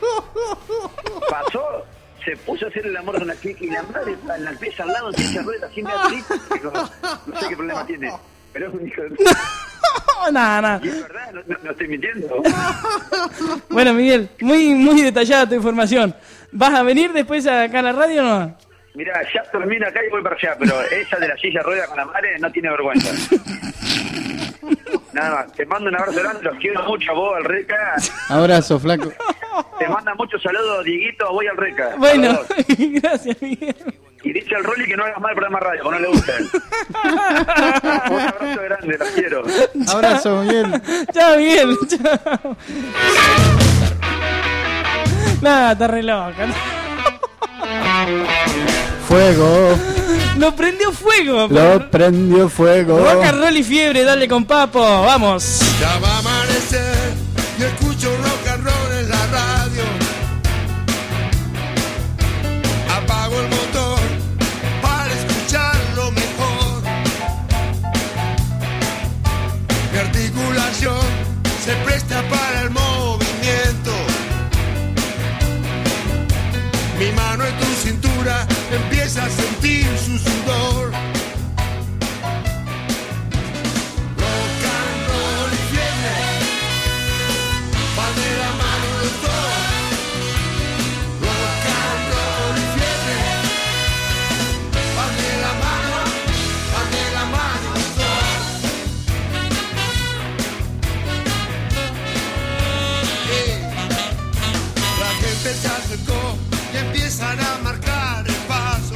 Pasó, se puso a hacer el amor con la chica y la madre en la pieza al lado en silla de ruedas, sin así. Digo, no sé qué problema tiene, pero es un hijo de... No, nada, nada. Y es verdad, no, no- no estoy mintiendo. Bueno, Miguel, muy, muy detallada tu información. ¿Vas a venir después acá a la radio o no? Mira, ya termina acá y voy para allá, pero esa de la silla de ruedas con la madre no tiene vergüenza. Nada más. Te mando un abrazo grande, los quiero mucho a vos, al Reca. Abrazo, flaco. Te manda muchos saludos, Dieguito, voy al Reca. Bueno, gracias, Miguel. Y dice al Rolly que no hagas mal el programa de radio, que no le gusta. Un abrazo grande, los quiero. Abrazo, Miguel. Chao, Miguel. Chao. Nada, está re loca. Fuego. Lo prendió fuego. Lo prendió fuego. Rock and roll y fiebre, dale con Papo. Vamos. Ya va a amanecer y escucho rock and roll en la radio. Apago el motor para escucharlo mejor. Mi articulación se presta para el movimiento. Mi mano en tu cintura empieza a sentir su sudor. Rock and roll y fiebre van de la mano los dos. Rock and roll y fiebre van de la mano, van de la mano los dos. Hey. La gente se acercó y empiezan a marcar el paso.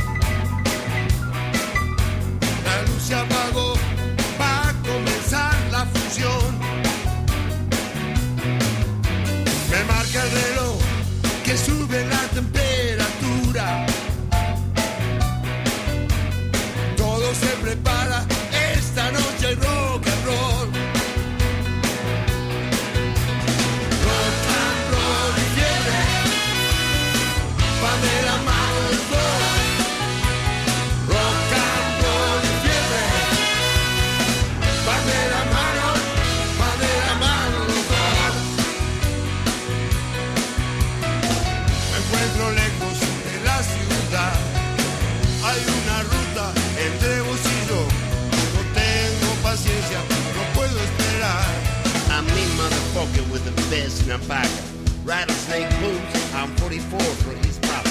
La luz se apagó, va a comenzar la función. Me marca el reloj que sube la temperatura. Todo se prepara, esta noche hay rock and roll. Rock and roll y fiebre van de la mano los dos. Rock and roll y fiebre van de la mano, van de la mano los dos. Me encuentro lejos de la ciudad. Hay una ruta entre vos y yo. No tengo paciencia, no puedo esperar. I'm me motherfucker with the best and I'm back. Rattlesnake blues, I'm forty-four for East Pop.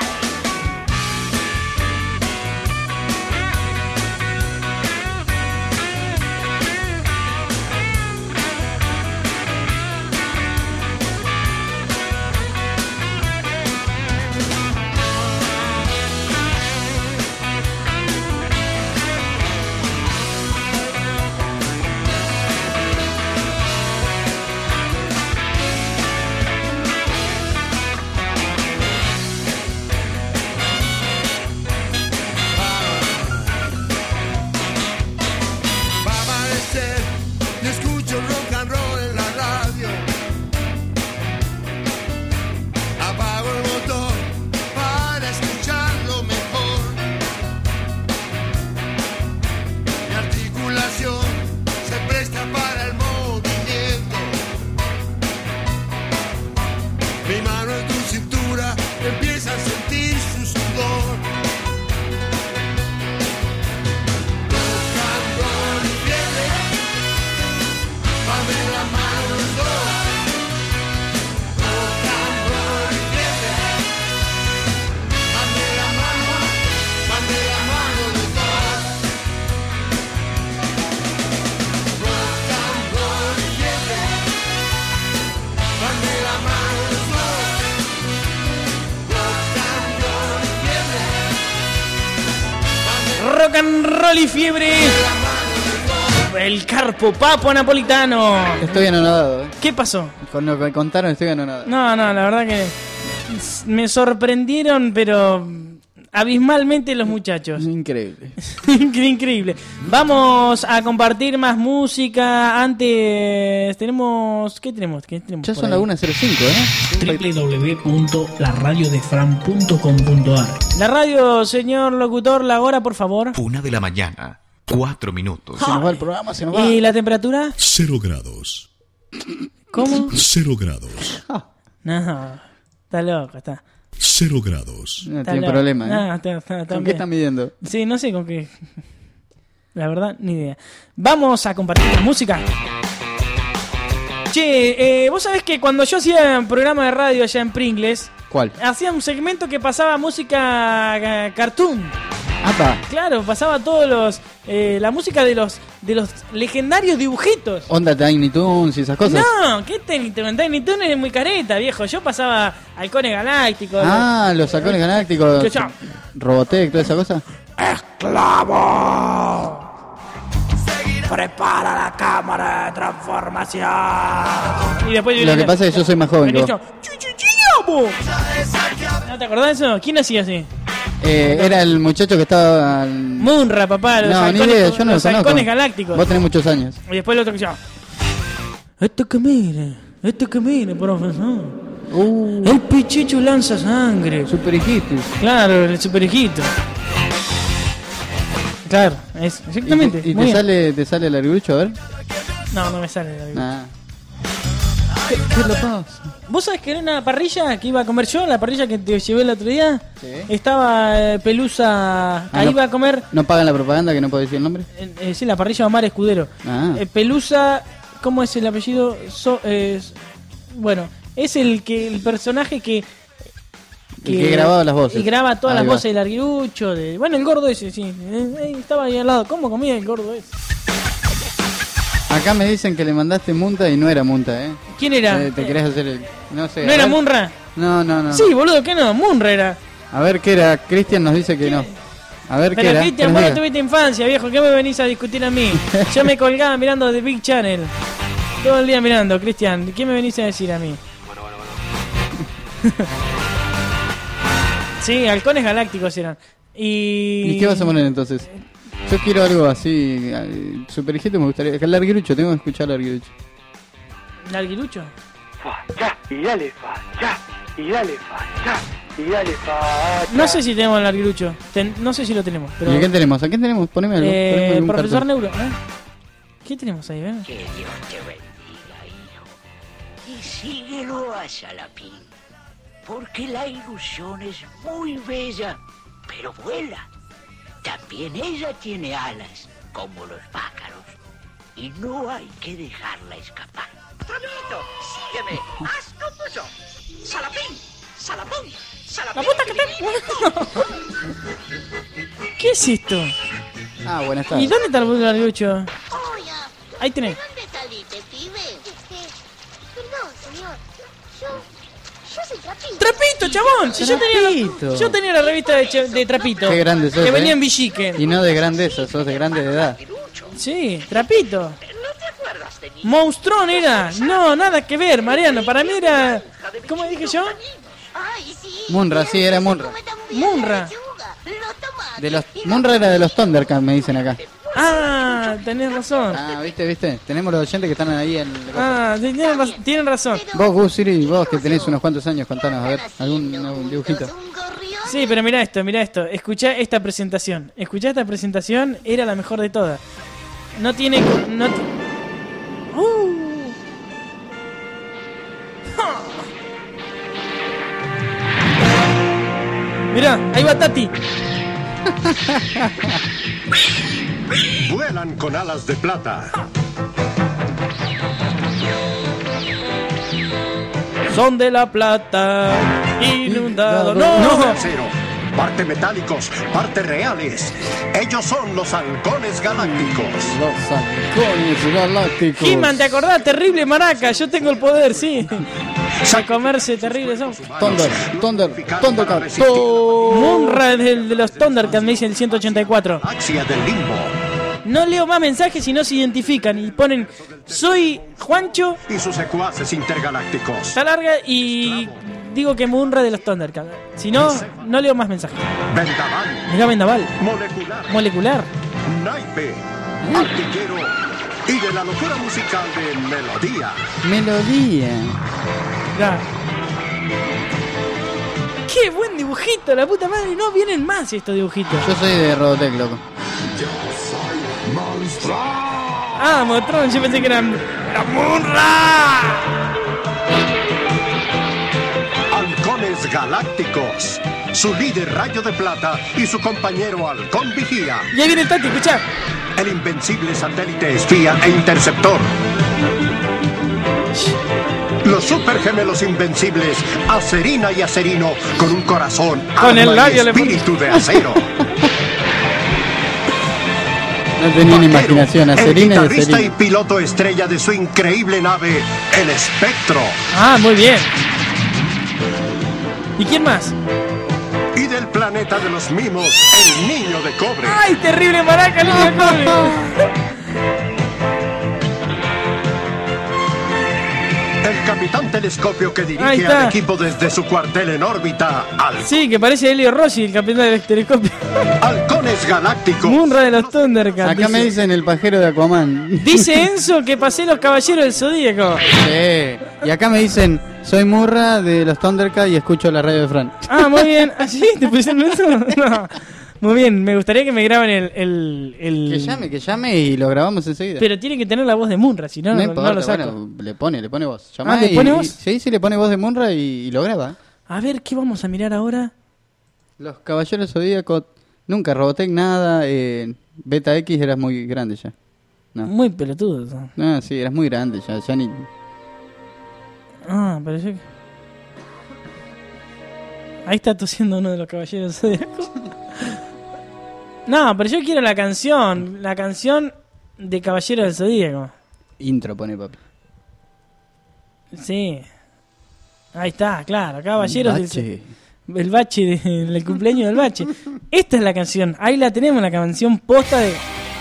Va a amanecer y escucho rock and roll en la radio. Apago el motor para escucharlo mejor. Mi articulación se presta para el movimiento. Mi mano en tu cintura empieza a sentir su sudor. Rock and roll y fiebre van de la mano los dos. Rock and roll y fiebre van de la mano, van de la mano los dos. Rock and roll y fiebre van de la mano los dos. Rock and roll y fiebre van de Rock and roll y fiebre. El Carpo, Papo Napolitano. Estoy anonadado. ¿eh? ¿Qué pasó? Con lo que contaron estoy anonadado. No, no, la verdad que me sorprendieron, pero abismalmente los muchachos. Increíble. Increíble. Vamos a compartir más música. Antes tenemos... ¿Qué tenemos? ¿Qué tenemos Ya por son ahí? las una cero cinco, ¿eh? doble u doble u doble u punto la radio de fran punto com punto a r. La radio, señor locutor, la hora, por favor. Una de la mañana, cuatro minutos. Se nos va el programa, se nos va. ¿Y la temperatura? Cero grados. ¿Cómo? Cero grados. No, está loco, está. Cero grados. No Está tiene loco. problema, ¿eh? No, está- está- está ¿Con qué bien. están midiendo? Sí, no sé con qué. La verdad, ni idea. Vamos a compartir la música. Che, eh, vos sabés que cuando yo hacía un programa de radio allá en Pringles, ¿Cuál? hacía un segmento que pasaba música eh, cartoon. Apa. Claro, pasaba todos los eh, la música de los de los legendarios dibujitos. Onda Tiny Toons y esas cosas. No, ¿qué Tiny Toon? Tiny Toon es muy careta, viejo. Yo pasaba Halcones Galácticos. Ah, los Halcones Galácticos. ¿Qué ya? Robotech, toda esa cosa. ¡Esclavo! Prepara la cámara de transformación. Y después Lo que pasa es que yo soy más joven que vos. ¿No te acordás de eso? ¿Quién hacía así? Eh, era el muchacho que estaba... Munra, papá. Los no, halcones, ni idea, yo no los lo conozco. Halcones Galácticos. Vos tenés muchos años. Y después el otro que se llama... Esto que mire, esto que mire, profesor. Uh, el pichicho lanza sangre. Super hijitos. Claro, el super hijito. Claro, es exactamente. ¿Y, y Muy te bien. sale te sale el argurucho? A ver. No, no me sale la Nah. ¿Qué, ¿Qué lo pasa? ¿Vos sabés que era una parrilla que iba a comer yo? La parrilla que te llevé el otro día. Sí. Estaba eh, Pelusa. Ah, ahí no, iba a comer. ¿No pagan la propaganda que no puedo decir el nombre? Eh, eh, sí, la parrilla Omar Escudero. Ah. Eh, Pelusa. ¿Cómo es el apellido? So- eh, bueno, es el que el personaje que. El que grababa las voces. Y graba todas Ahí las va. voces del arguirucho. De, bueno, el gordo ese, sí. Eh, eh, estaba ahí al lado. ¿Cómo comía el gordo ese? Acá me dicen que le mandaste Munta y no era Munta, ¿eh? ¿Quién era? Eh, te querés hacer el... No sé. ¿No a era ver. Munra? No, no, no. Sí, boludo, ¿qué no? Munra era. A ver qué era. Cristian nos dice que no. A ver qué Pero era. Cristian, Que vos nos no diga. tuviste infancia, viejo. ¿Qué me venís a discutir a mí? Yo me colgaba mirando The Big Channel. Todo el día mirando, Cristian. ¿Qué me venís a decir a mí? Bueno, bueno, bueno. Sí, halcones galácticos eran. Y... ¿Y qué vas a poner entonces? Yo quiero algo así. eh, Super hijito me gustaría. El arguirucho, tengo que escuchar el arguirucho. ¿Larguirucho? Falla, y dale falla, y dale falla, y dale falla. No sé si tenemos el larguirucho. Ten- no sé si lo tenemos. Pero... ¿Y a quién tenemos? ¿A quién tenemos? Poneme algo. Eh, poneme algún profesor cartón. Neuro. ¿eh? ¿Qué tenemos ahí, eh? Que Dios te bendiga, hijo. Y síguelo a Salapín, porque la ilusión es muy bella, pero vuela. También ella tiene alas, como los pájaros, y no hay que dejarla escapar. Tonito, sígueme, haz como yo. Salapín, Salapín, Salapín. ¡La puta que te... ¿Qué es esto? Ah, buenas ¿Y tardes. dónde está el larguirucho? Ahí tenés. ¿Dónde saliste, pibe? Este, perdón, señor. Yo, yo soy Trapito. ¡Trapito, chabón! Si yo tenía, Trapito. yo tenía la revista de, Che- de Trapito. Qué grande sos, Que venía eh. en Villiquen. Y no de grandeza, sos de grande de edad. Sí, Trapito. Monstrón era. No, nada que ver, Mariano. Para mí era... ¿Cómo dije yo? Munra, sí, era Munra. Munra. De los, Munra era de los Thundercats, me dicen acá. Ah, tenés razón. Ah, viste, viste. Tenemos los oyentes que están ahí en... Ah, tienen, raz- tienen razón. Vos, Gus Siri, vos que tenés unos cuantos años, contanos, a ver, algún, algún dibujito. Sí, pero mirá esto, mirá esto. Escuchá esta presentación. Escuchá esta presentación, era la mejor de todas. No tiene... No ti- Uh. Mirá, ahí va Tati. Vuelan con alas de plata. Son de la plata, inundado. No, Acero, parte metálicos, parte reales. Ellos son los halcones galácticos. Los halcones galácticos. He-Man, ¿te acordás? Terrible maraca. Yo tengo el poder, sí. A comerse terrible son. Thunder, Thunder, Thundercats. Munra es el de los Thundercats, me dice el ciento ochenta y cuatro. Axia del limbo. No leo más mensajes y no se identifican. Y ponen, soy Juancho, Y sus secuaces intergalácticos. está larga y digo que Munra de los Thundercats. Si no, no leo más mensajes. Vendaval. Mirá Vendaval. Molecular. Molecular. Naipe. Artillero. Y de la locura musical de Melodía. Melodía. Ya. Qué buen dibujito, la puta madre. No vienen más estos dibujitos. Yo soy de Robotech, loco. Ah, Motrón, yo pensé que eran... ¡Era Munra! Halcones galácticos. Su líder Rayo de Plata y su compañero Halcón Vigía. Y ahí viene el Tati, escuchá. El invencible satélite espía e interceptor. Los super gemelos invencibles, Acerina y Acerino, con un corazón, Con alma el y labio le espíritu de acero. No tenía ni imaginación, a El Selena y a guitarrista y Selena. piloto estrella de su increíble nave, el Espectro. Ah, muy bien. ¿Y quién más? Y del planeta de los mimos, el Niño de Cobre. ¡Ay, terrible maraca, niño de cobre! El Capitán Telescopio que Ahí dirige está. al equipo desde su cuartel en órbita, al Sí, que parece Helio Rossi, el capitán del telescopio. Halcones Galácticos. Munra de los Thundercats. Acá me dice. dicen el pajero de Aquaman. Dice Enzo que pasé los caballeros del Zodíaco. Sí. Y acá me dicen, soy Murra de los Thundercats y escucho la radio de Fran. Ah, muy bien. ¿Ah, sí? ¿Te pusieron eso? No. Muy bien, me gustaría que me graben el, el, el... Que llame, que llame y lo grabamos enseguida. Pero tiene que tener la voz de Munra, si no, no, no no importa, lo saco. bueno, le pone, le pone voz. Llamá Ah, ¿le y- pone y- voz? sí, sí, le pone voz de Munra y, y lo graba. A ver, ¿qué vamos a mirar ahora? Los Caballeros Zodíacos, nunca Robotech, nada. Eh, Beta X eras muy grande ya. No. Muy pelotudo. No, sí, eras muy grande ya, ya ni... Ah, pero yo... Ahí está tosiendo uno de los caballeros zodíacos. No, pero yo quiero la canción. La canción de Caballero del Zodíaco. Intro pone papi. Sí. Ahí está, claro. Caballeros del Bache. El bache de- del cumpleaños del bache. Esta es la canción. Ahí la tenemos, la canción posta de...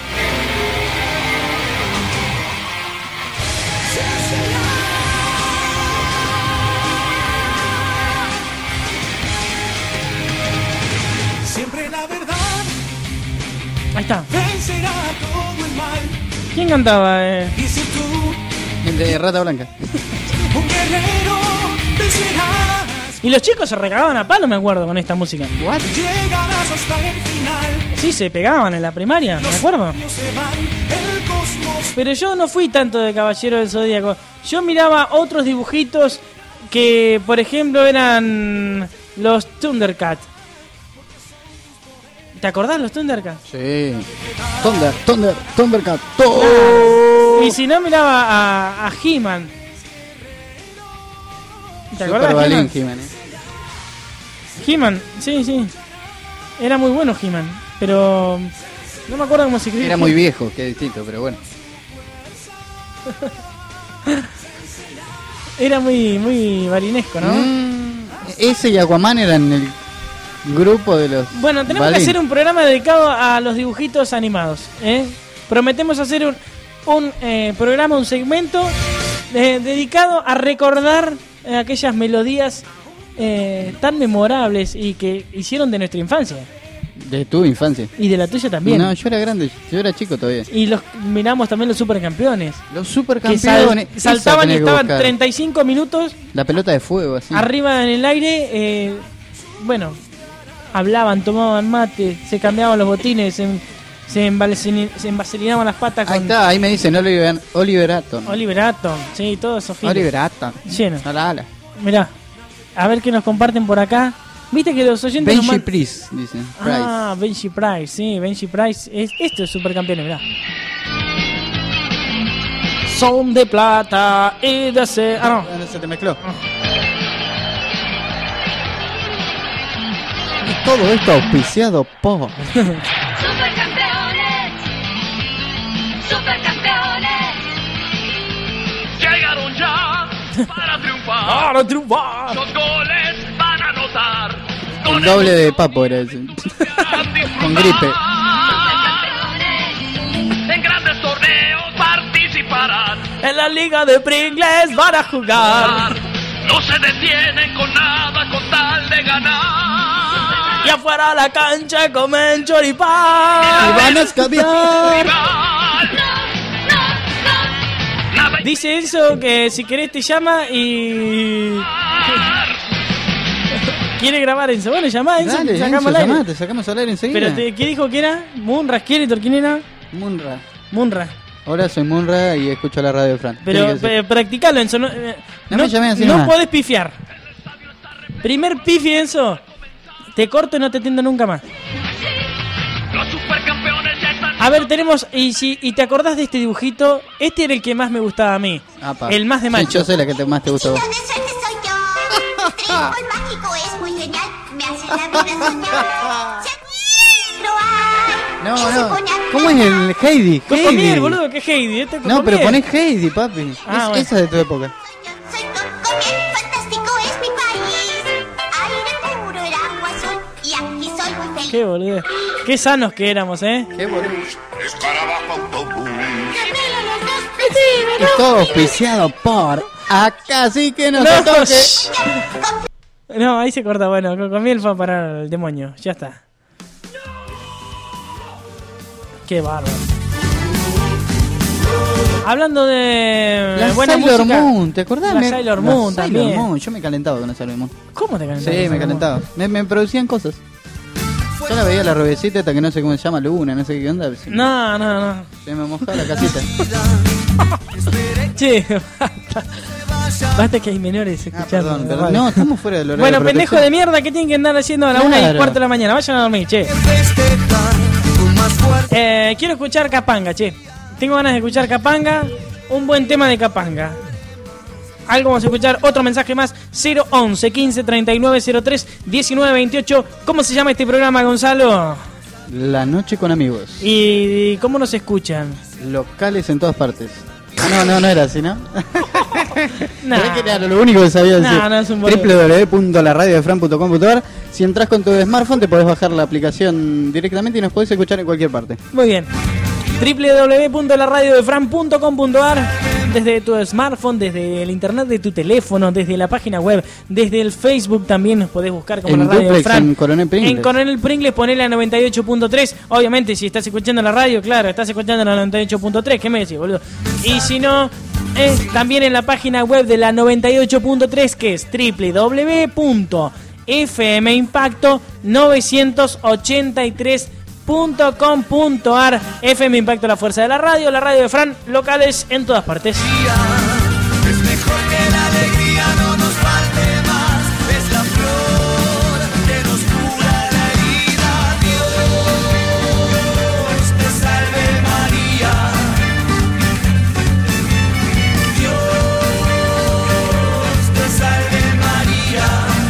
Siempre la verdad Ahí está. vencerá todo el mal. ¿Quién cantaba? Eh? Y si tú, El de Rata Blanca. un guerrero, vencerás. Y los chicos se recagaban a palo, me acuerdo, con esta música. Llegarás hasta el final. Sí, se pegaban en la primaria, me acuerdo. No se van, el cosmos. Pero yo no fui tanto de Caballero del Zodíaco. Yo miraba otros dibujitos que, por ejemplo, eran los Thundercats. ¿Te acordás los Thundercats? Sí. Thunder, Thunder, Thundercat. Y si no, miraba a, a He-Man. ¿Te acordás Super de He-Man? Balín, He-Man, eh. He-Man, sí, sí. Era muy bueno He-Man, pero no me acuerdo cómo se escribía. Era muy viejo, que es distinto, pero bueno. Era muy, muy balinesco, ¿no? Mm, ese y Aquaman eran el grupo de los... Bueno, tenemos Balín. que hacer un programa dedicado a los dibujitos animados, ¿eh? Prometemos hacer un, un eh, programa, un segmento eh, dedicado a recordar eh, aquellas melodías eh, tan memorables y que hicieron de nuestra infancia. De tu infancia. Y de la tuya también. No, yo era grande, yo era chico todavía. Y los miramos también los supercampeones. Los Que supercampeones. sal- esa saltaban y tenés que estaban buscar. treinta y cinco minutos La pelota de fuego, así. arriba en el aire. Eh, bueno, hablaban, tomaban mate, se cambiaban los botines, se, se, embalsini- se envaselinaban las patas Ahí con está, ahí me dicen Oliver, Oliver Atom. Oliver Atom. Sí, todos esos giles. Oliver Atom. Lleno. Ala, ala. Mirá, a ver qué nos comparten por acá. Viste que los oyentes nos Benji man- Price, dicen. Price. Ah, Benji Price, sí, Benji Price. Es, esto es supercampeones, mirá. Son de plata y de acero. Ah, no. Ah, no, se te mezcló. Y todo esto auspiciado por... Supercampeones, supercampeones. Llegaron ya para triunfar. ¡Para triunfar! Los goles van a anotar. El doble de papo era ese. Con gripe. En grandes torneos participarán. En la liga de Pringles van a jugar. No se detienen con nada con tal de ganar. Y afuera de la cancha comen choripán. Y van a escabiar. Dice Enzo que si querés te llama y... ¿Quiere grabar Enzo? Bueno, llamá Enzo, Dale, te sacamos Enzo, al aire. llamá, te sacamos al aire enseguida. Pero te- ¿qué dijo que era? ¿Munra, Skeletor? ¿Quién era? Munra. Munra. Hola, soy Munra y escucho la radio de Fran. Pero Tiene que ser. pe- practicalo, Enzo. No, eh, No no, me llames así no nomás. podés pifiar. Primer pifi, Enzo. Te corto y no te atiendo nunca más. Los supercampeones ya están. A ver, tenemos... Y si y te acordás de este dibujito, este era el que más me gustaba a mí. Apa. El más de macho. Sí, yo sé la que te- más te gusta a vos. ¿Dónde soy que soy yo? El árbol mágico es muy genial. Me hace la vida soñar. ¡No hay! No, Se no. pone a ¿Cómo es el Heidi? Cocomiel, Heidi. boludo, que Heidi. Este No, pero ponés Heidi, papi. Ah, Es- bueno. Esa es de tu época. Fantástico es mi país. Aire puro, el agua azul. Y aquí soy muy feliz. Qué boludo. Qué sanos que éramos, ¿eh? Qué boludo. Escarabajo autobús. Y todo auspiciado por acá, así que no, No, se toque. shh. No, ahí se corta. Bueno, Cocomiel fue a parar el demonio. Ya está. Qué bárbaro. Hablando de La buena Sailor música. Moon, ¿te acordás? La Me- Sailor la Moon Sailor también. Moon, yo me calentaba con la Sailor Moon. ¿Cómo te calentaba? Sí, me calentaba. Me, me producían cosas. Yo la veía la rubiecita hasta que no sé cómo se llama, Luna, no sé qué onda. Se, No, no, no. se me mojaba la casita. Che, basta. Basta que hay menores escuchando. Perdón, perdón. No, estamos fuera del horario Bueno, de pendejo protección. de mierda, ¿qué tienen que andar haciendo a la una y Claro. cuarto de la mañana? Vayan a dormir, che. Eh, quiero escuchar Capanga, che. Tengo ganas de escuchar Capanga. Un buen tema de Capanga. Algo vamos a escuchar, otro mensaje más. Cero once quince treinta y nueve cero tres diecinueve veintiocho. ¿Cómo se llama este programa, Gonzalo? La noche con amigos. ¿Y cómo nos escuchan? Locales en todas partes. Ah, no, no, no era así, ¿no? Nah. Creí que era lo único que sabía decir. Nah, no, es un boludo. doble u doble u doble u punto la radio de fran punto com punto a r. Si entras con tu smartphone te podés bajar la aplicación directamente y nos podés escuchar en cualquier parte. Muy bien. doble u doble u doble u punto la radio de fran punto com punto a r. Desde tu smartphone, desde el internet de tu teléfono, desde la página web, desde el Facebook también nos podés buscar como En la radio de duplex, Fran. en Coronel Pringles. En Coronel Pringles ponele a noventa y ocho punto tres. Obviamente, si estás escuchando la radio, claro, estás escuchando la noventa y ocho punto tres. ¿Qué me decís, boludo? Y si no, eh, también en la página web de la noventa y ocho punto tres, que es doble u doble u doble u punto f m impacto novecientos ochenta y tres punto com punto a r. F M Impacto, la fuerza de la radio, la radio de Fran, locales en todas partes. Es mejor que la alegría no nos falte más. Es la flor que nos cura la herida. Dios te salve María. Dios te salve María.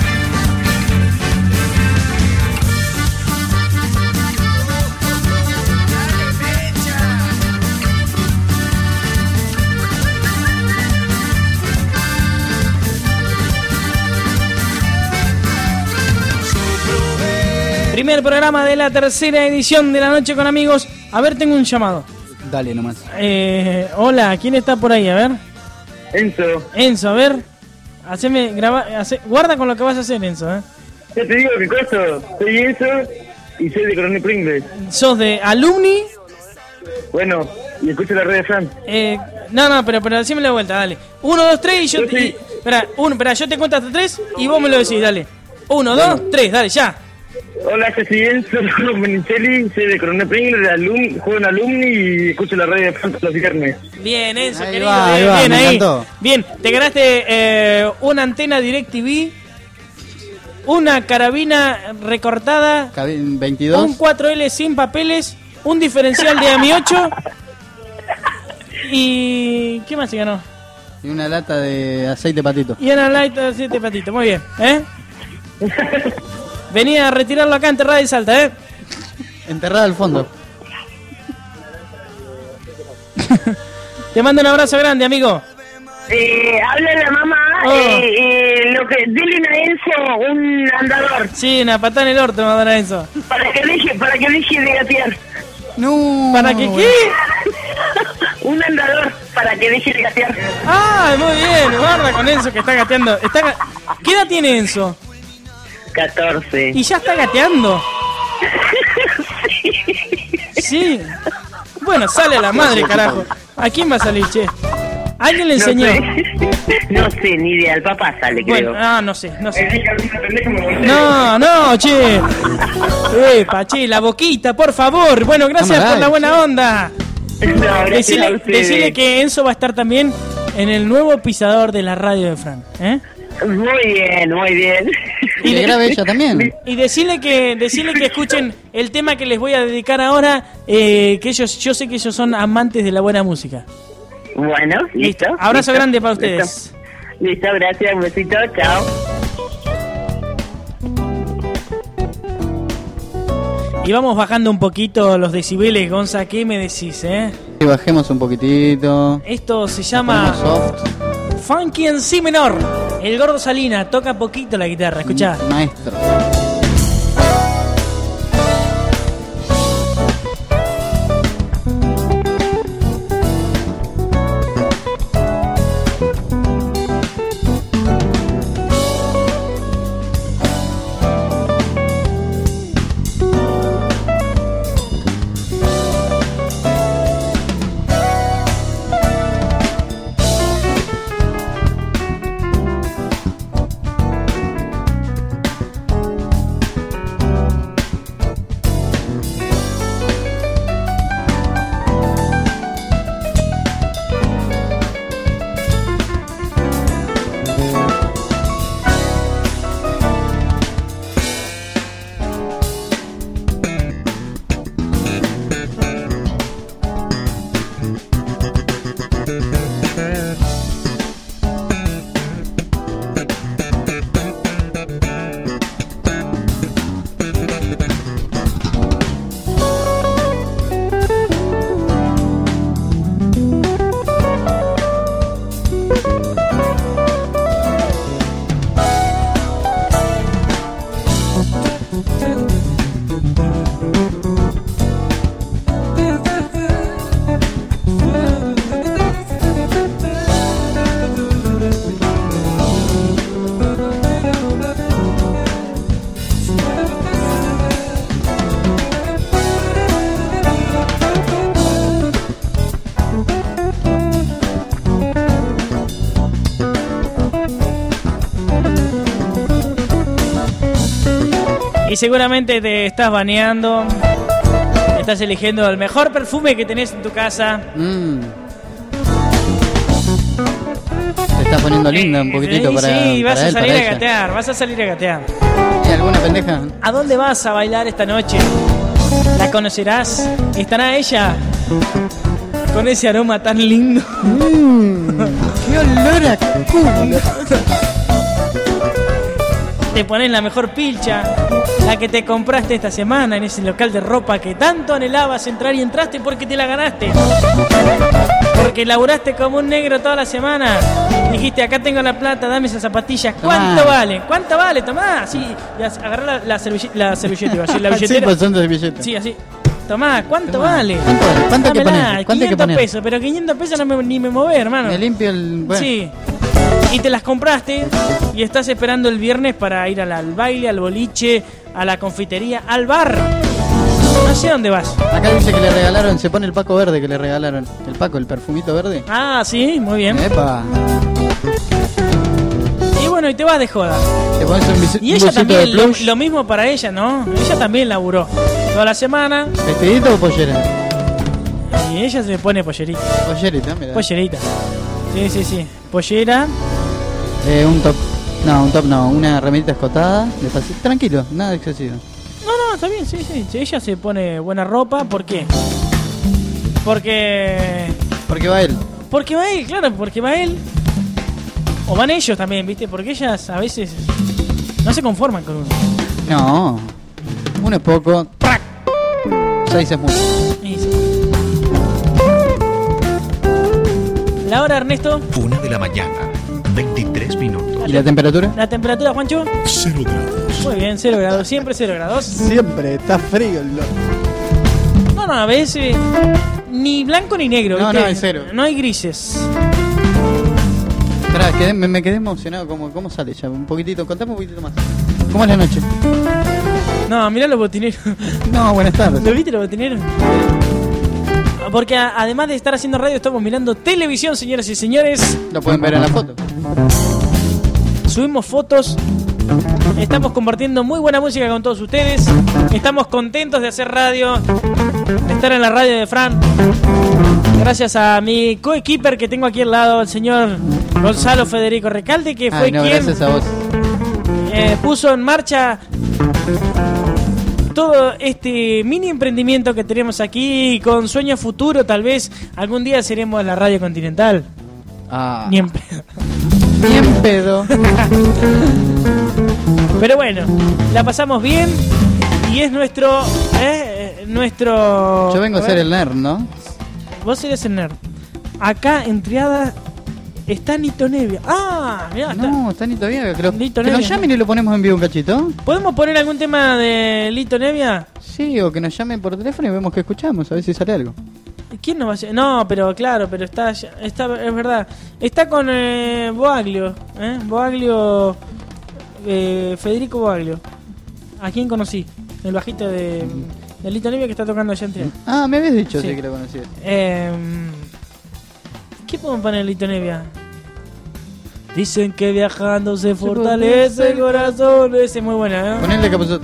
Primer programa de la tercera edición de La Noche con Amigos. A ver, tengo un llamado. Dale nomás. Eh, hola, ¿quién está por ahí? A ver. Enzo. Enzo, a ver. Haceme, graba, hace, guarda con lo que vas a hacer, Enzo, ¿eh? Ya te digo que costo, soy Enzo y soy de Coronel Pringles. ¿Sos de alumni? Bueno, y escucho la red de Fran. Eh, no, no, pero, pero decímelo de vuelta, dale. Uno, dos, tres y yo... Yo te- sí. y- Espera, uno, espera, yo te cuento hasta tres y vos me lo decís, dale. Uno, dos, tres, dale, ya. Hola, yo soy Enzo Benicelli, soy de Coronel Pringles, de alum, juego en alumni y escucho la red de Fran todos los viernes. Bien, Enzo, Ahí querido, va, ahí bien, va, bien, me ahí. encantó. Bien, te ganaste eh, una antena DirecTV, una carabina recortada, Cabi- veintidós. un cuatro L sin papeles, un diferencial de A M I ocho y... ¿qué más se ganó? Y una lata de aceite patito. Y una light de siete patitos, muy bien, ¿eh? Venía a retirarlo acá en Terrada y Salta, ¿eh? Enterrada al fondo. Te mando un abrazo grande, amigo. Eh, habla la mamá, Oh. eh, eh, lo que, dile a Enzo un andador. Sí, una patada en el orto me va a dar a eso. Para que deje, para que deje de gatear. No. ¿Para que qué? Un andador, para que deje de gatear. Ah, muy bien, guarda con Enzo que está gateando. Está ga- ¿Qué edad tiene Enzo? catorce. Y ya está gateando. Sí. Bueno, sale a la madre, carajo. ¿A quién va a salir, che? ¿Alguien le enseñó? No sé, no sé, ni idea, el papá sale, Bueno, creo. ah, no sé, no sé. No, no, che. Epa, che, la boquita, por favor. Bueno, gracias Cámara, por la buena che. onda. No, gracias a Decile, ustedes. decile que Enzo va a estar también en el nuevo pisador de la radio de Fran, ¿eh? Muy bien, muy bien. Y le grabe ella también. Y decirle que decirle que escuchen el tema que les voy a dedicar ahora, eh, que ellos, yo sé que ellos son amantes de la buena música. Bueno, listo. Abrazo listo, grande para listo. ustedes. Listo, gracias, un besito, chao. Y vamos bajando un poquito los decibeles, Gonza, ¿qué me decís, eh? Y bajemos un poquitito. Esto se llama Funky en Si menor. El Gordo Salina toca poquito la guitarra, escuchá. Maestro. Y seguramente te estás baneando, estás eligiendo el mejor perfume que tenés en tu casa. Mm. Te estás poniendo linda un poquitito Sí, para, sí, vas para a él, salir para a ella. gatear, vas a salir a gatear. ¿Y alguna pendeja? ¿A dónde vas a bailar esta noche? ¿La conocerás? ¿Estará ella con ese aroma tan lindo? Mm, ¡qué olor a culo! Te pones la mejor pilcha, la que te compraste esta semana en ese local de ropa que tanto anhelabas entrar y entraste porque te la ganaste. Porque laburaste como un negro toda la semana. Dijiste, acá tengo la plata, dame esas zapatillas. ¿Cuánto Tomá. vale? ¿Cuánto vale? Tomá, sí. Y as- agarrá la, la, serville- la servilleta, iba a decir, la Sí, billetera. pues son de billete. Sí, así. Tomá, ¿cuánto Tomá. vale? ¿Cuánto vale? ¿Cuánto hay que Dámela, poner? ¿Cuánto hay que quinientos poner? pesos, pero quinientos pesos no me, ni me mover, hermano. Me limpio el... Bueno. Sí. Y te las compraste y estás esperando el viernes para ir al, al baile, al boliche, a la confitería, al bar. No sé dónde vas. Acá dice que le regalaron, se pone el Paco verde que le regalaron. El Paco, el perfumito verde. Ah, sí, muy bien. Epa. Y bueno, y te vas de joda. Te pones un, bis- Y un ella bolsito de también, lo, plush. lo mismo para ella, ¿no? Ella también laburó toda la semana ¿Vestidito o pollera? y ella se pone pollerita. Pollerita, mira. Pollerita. Sí, sí, sí. Pollera. Eh, un top. No, un top no. Una remerita escotada. Despacito. Tranquilo, nada excesivo. No, no, está bien, sí, sí. Si ella se pone buena ropa, ¿por qué? Porque... Porque va él. Porque va él, claro, porque va él. O van ellos también, ¿viste? Porque ellas a veces no se conforman con uno. No. Uno es poco. ¡Prac! Seis es mucho. Y sí. La hora, Ernesto. Una de la mañana, veintitrés minutos. ¿Y la temperatura? La temperatura, Juancho. Cero grados. Muy bien, cero grados. Siempre cero grados. Siempre está frío el loco. No, no, a veces ni blanco ni negro. No, ¿viste? no, hay cero. No hay grises. Esperá, quedé- me, me quedé emocionado. ¿Cómo, ¿Cómo sale ya? Un poquitito, contame un poquitito más. ¿Cómo es la noche? No, mirá los botineros. No, buenas tardes. ¿Lo viste los botineros? Porque a- además de estar haciendo radio, estamos mirando televisión, señoras y señores. Lo pueden ver en la foto. Subimos fotos. Estamos compartiendo muy buena música con todos ustedes. Estamos contentos de hacer radio, de estar en la radio de Fran. Gracias a mi coequiper que tengo aquí al lado, el señor Gonzalo Federico Recalde, que fue Ay, no, quien gracias a vos. eh, puso en marcha todo este mini emprendimiento que tenemos aquí, con sueño futuro. Tal vez algún día seremos la radio continental. Ah. Ni en pedo. Ni en pedo. Pero bueno, la pasamos bien Y es nuestro... Eh, nuestro... Yo vengo a, a ser ver. el nerd, ¿no? Vos eres el nerd. Acá en Triada está Nito Nevia. Ah, mirá, está. No, está Nito Nevia. Que, lo, Nito que nos Nevia. llamen y lo ponemos en vivo un cachito. ¿Podemos poner algún tema de Lito Nevia? Sí, o que nos llamen por teléfono y vemos que escuchamos, a ver si sale algo. ¿Quién nos va a hacer? No, pero claro, pero está, está es verdad. Está con eh, Boaglio, ¿eh? Boaglio, eh, Federico Boaglio. ¿A quién conocí? El bajito de, de Lito Nevia que está tocando allá en Triana. Ah, me habías dicho, sí, Sí. que lo conocías. Eh, ¿Qué podemos poner en Lito Nevia? Dicen que viajando se fortalece el corazón. Ese es muy bueno, ¿eh? Ponele Capuzot.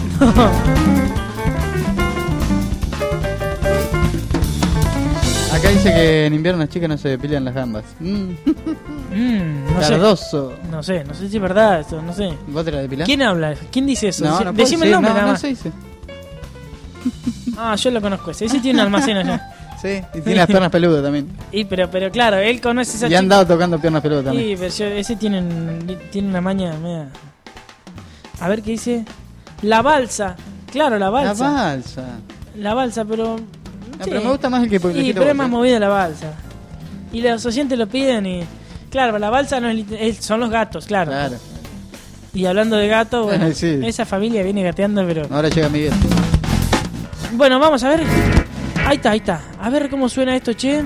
Acá dice que en invierno las chicas no se depilan las gambas. Mm. Mm, no sé. Cardoso. No sé, no sé si es verdad eso, no sé. ¿Vos te la depilás? ¿Quién habla? ¿Quién dice eso? No, Decí- no puedo Decime el decir, nombre no, nada no más. se dice. Ah, yo lo conozco ese. Ese tiene un almacén allá. Sí, y tiene las piernas peludas también. Y pero, pero claro, él conoce esa Y ha chica. andado tocando piernas peludas también. Sí, pero yo- ese tiene, un- tiene una maña media. A ver qué dice. La balsa. Claro, la balsa. La balsa. La balsa, pero. No, pero me gusta más el que Sí, elegiste pero vos, es más ¿eh? movida la balsa. Y los oyentes lo piden y. Claro, la balsa no es, lit- es- son los gatos, claro. Claro. Y hablando de gatos, bueno, Sí. esa familia viene gateando, pero. Ahora llega Miguel. Bueno, vamos a ver. Ahí está, ahí está. A ver cómo suena esto, che.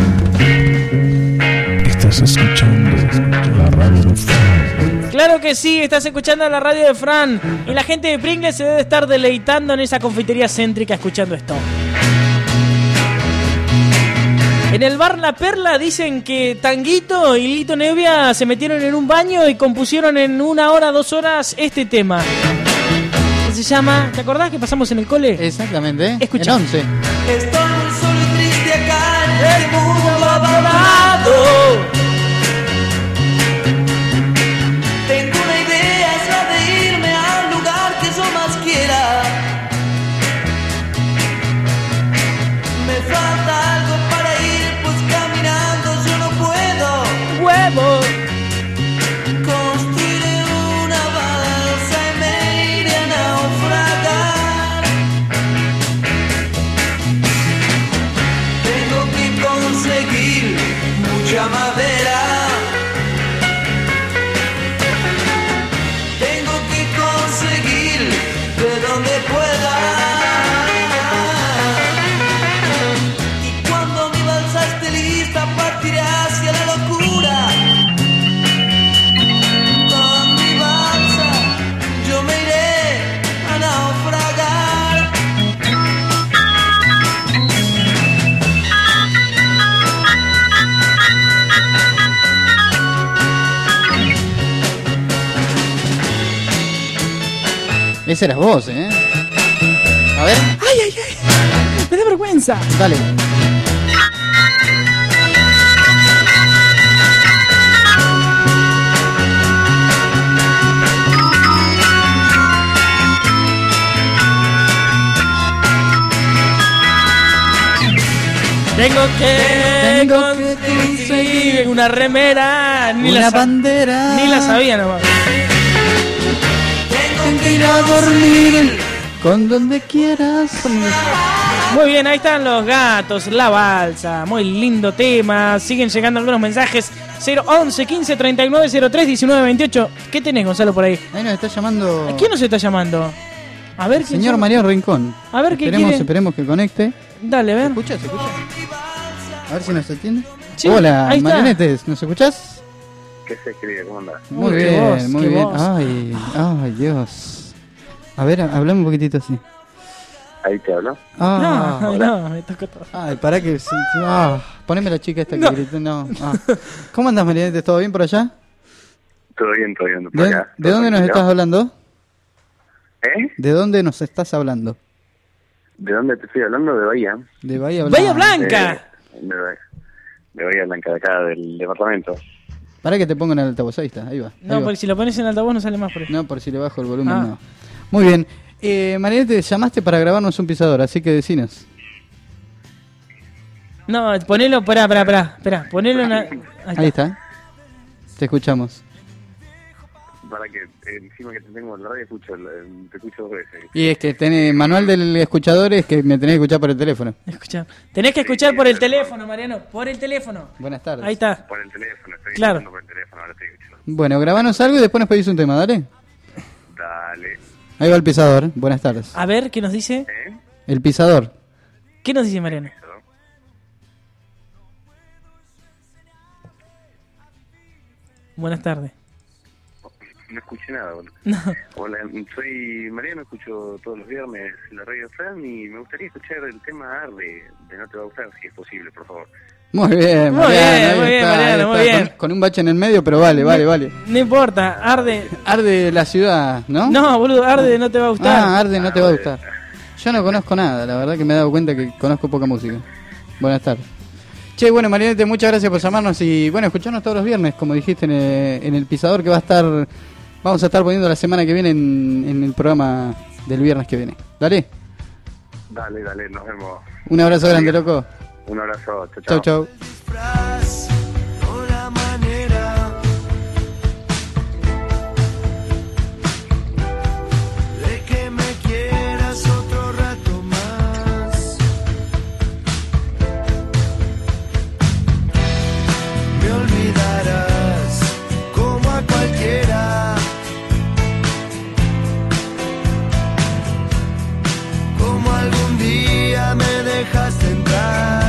Estás escuchando la radio de Fran. Claro que sí, estás escuchando la radio de Fran. Y la gente de Pringles se debe estar deleitando en esa confitería céntrica escuchando esto. En el bar La Perla dicen que Tanguito y Lito Nevia se metieron en un baño y compusieron en una hora, dos horas este tema. Que se llama... ¿Te acordás que pasamos en el cole? Exactamente, ¿eh? Escucha. En once. Estoy muy solo y triste acá en el mundo abandonado. Tengo una idea, es la de irme a un lugar que yo más quiera. Me falta algo para ir, pues caminando yo no puedo. ¡Huevo! Construiré una balsa y me iré a naufragar. Tengo que conseguir mucha madera. Tengo que conseguir de donde pueda. Y cuando mi balsa esté lista, partiré hacia la locura. Con mi balsa yo me iré a naufragar. Esa eras vos, ¿eh? A ver, ¡Ay, ay, ay! Me da vergüenza. dale. Tengo que, Tengo que conseguir una remera. Ni Una la sa- bandera. Ni la sabía nomás. Tengo que ir a dormir. Con donde quieras. Muy bien, ahí están los gatos, la balsa. Muy lindo tema. Siguen llegando algunos mensajes. cero once quince treinta y nueve cero tres diecinueve veintiocho. ¿Qué tenés, Gonzalo, por ahí? Ahí nos está llamando. ¿A quién nos está llamando? A ver, ¿quién Señor llama? Mariano Rincón. A ver, ¿qué esperemos, quiere? esperemos que conecte. Dale, a ver. ¿Se escucha? ¿Se escucha? A ver si nos atiende. Sí, Hola, ahí está. Marionetes, ¿nos escuchás? ¿Qué se escribe? ¿Cómo andás? Muy Uy, qué bien, voz, muy qué bien. voz. Ay, ay, Dios. A ver, hablame un poquitito así. Ahí te hablo. Ah, No, no, me tocó todo. Ay, pará que... sí, sí, Ah, poneme la chica esta que No. gritó. No. Ah. ¿Cómo andás, Marionetes? ¿Todo bien por allá? Todo bien, todo bien. por ¿De, acá, de todo dónde nos tranquilo. estás hablando? ¿Eh? ¿De dónde nos estás hablando? ¿De dónde te estoy hablando? De Bahía. De Bahía Blanca. ¡Bahía Blanca! De, de, de Bahía Blanca, de acá, del departamento. Pará que te pongo en el altavoz, ahí está, ahí va. ahí No, va. porque si lo pones en altavoz no sale más por eso. No, por si le bajo el volumen, Ah. no. Muy bien. Eh, Marionete, llamaste para grabarnos un pisador, así que decinos. No, ponelo, pará, pará, pará, pará, ponelo en la... Ahí está. Ahí está. Te escuchamos. para que eh, encima que te tengo en la radio escucho, eh, te escucho dos veces. Y es que tenés manual del escuchador, es que me tenés que escuchar por el teléfono. Escuchá. Tenés que escuchar por el teléfono, Mariano, por el teléfono. Buenas tardes. Ahí está. Por el teléfono, estoy Claro. escuchando por el teléfono, ahora estoy escuchando. Bueno, grabanos algo y después nos pedís un tema, dale. Dale. Ahí va el pisador, buenas tardes. A ver, ¿qué nos dice? ¿Eh? El pisador. ¿Qué nos dice Mariano? Buenas tardes. No escuché nada, boludo. No. Hola, soy Mariano, escucho todos los viernes la radio Fran y me gustaría escuchar el tema Arde de No Te Va a Gustar, si es posible, por favor. Muy bien, Muy Mariano, bien, ahí muy bien, está, ahí Mariano, muy está, bien. Con, con un bache en el medio, pero vale, vale, vale. No importa, arde. Arde la ciudad, ¿no? No, boludo, arde no te va a gustar. Ah, Arde no te va a gustar. Yo no conozco nada, la verdad que me he dado cuenta que conozco poca música. Buenas tardes. Che, bueno, Marianete, muchas gracias por llamarnos y, bueno, escucharnos todos los viernes, como dijiste en el, en el pisador, que va a estar, vamos a estar poniendo la semana que viene en, en el programa del viernes que viene. Dale. Dale, dale, nos vemos. Un abrazo grande, loco. Un abrazo, chao, Chau, chau. O la manera de que me quieras otro rato más. Me olvidarás como a cualquiera, como algún día me dejaste entrar.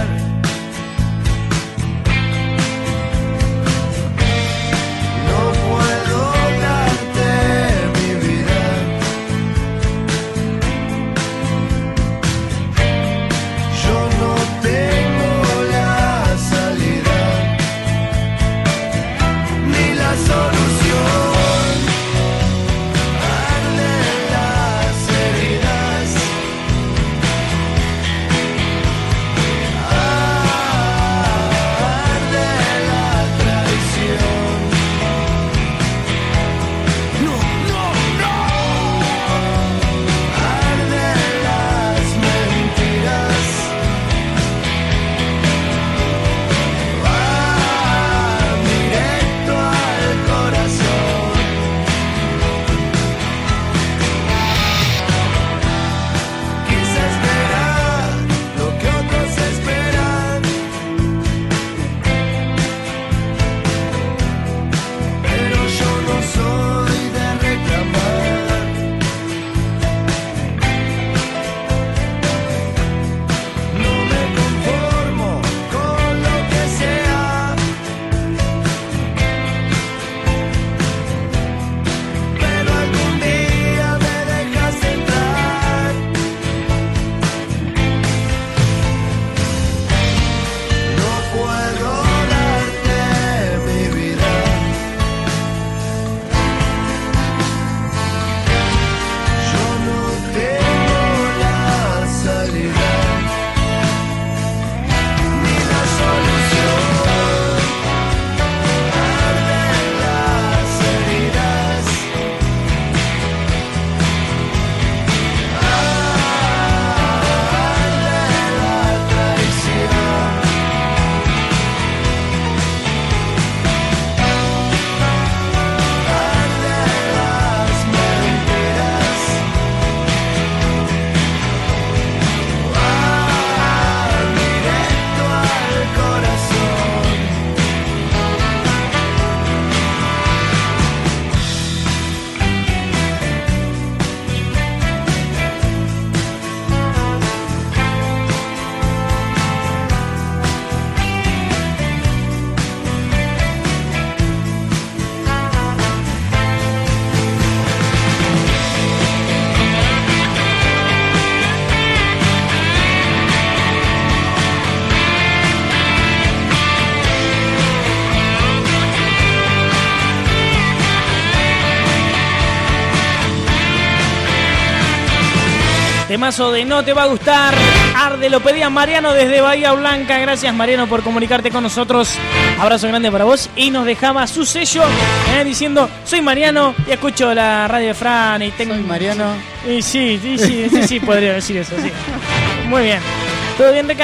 Temazo de No Te Va a Gustar. Arde, lo pedía Mariano desde Bahía Blanca. Gracias, Mariano, por comunicarte con nosotros. Abrazo grande para vos. Y nos dejaba su sello eh, diciendo: soy Mariano y escucho la radio de Fran. Y tengo... Soy Mariano. Y sí, sí, sí, sí, sí, podría decir eso, sí. Muy bien. ¿Todo bien de acá?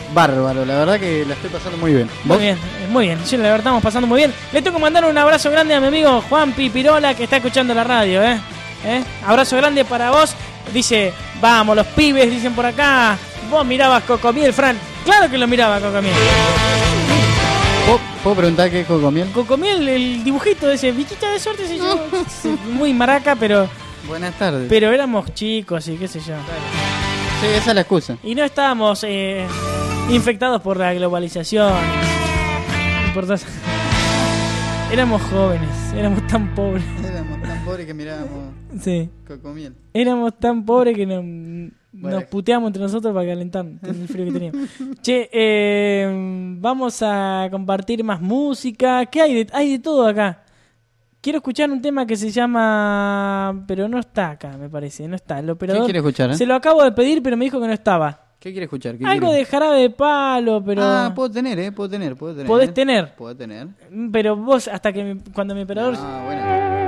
bárbaro, la verdad que la estoy pasando muy bien. Muy ¿Vos? bien, muy bien. Sí, la verdad estamos pasando muy bien. Le tengo que mandar un abrazo grande a mi amigo Juan Pipirola que está escuchando la radio, ¿eh? ¿Eh? Abrazo grande para vos. Dice, vamos, los pibes, dicen por acá. Vos mirabas Cocomiel, Fran. Claro que lo miraba Cocomiel. ¿Puedo, ¿Puedo preguntar qué es Cocomiel? Cocomiel, el dibujito de ese bichita de suerte, sí, yo. Sí, muy maraca, pero... Buenas tardes. Pero éramos chicos y qué sé yo. Sí, esa es la excusa. Y no estábamos eh, infectados por la globalización. Por todas... Éramos jóvenes, éramos tan pobres. Éramos tan pobres que mirábamos sí. Cocomiel. Éramos tan pobres que nos, nos Vale. puteamos entre nosotros para calentarnos con el frío que teníamos. Che, eh, vamos a compartir más música. ¿Qué hay de, hay de todo acá? Quiero escuchar un tema que se llama... Pero no está acá, me parece. No está. El operador... ¿Qué quiere escuchar, eh? Se lo acabo de pedir, pero me dijo que no estaba. ¿Qué quiere escuchar? ¿Qué Algo quiere? de Jarabe de Palo, pero... Ah, puedo tener, eh. Puedo tener, puedo tener. ¿Podés eh. tener? Puedo tener. Pero vos, hasta que mi- cuando mi operador... Ah, bueno.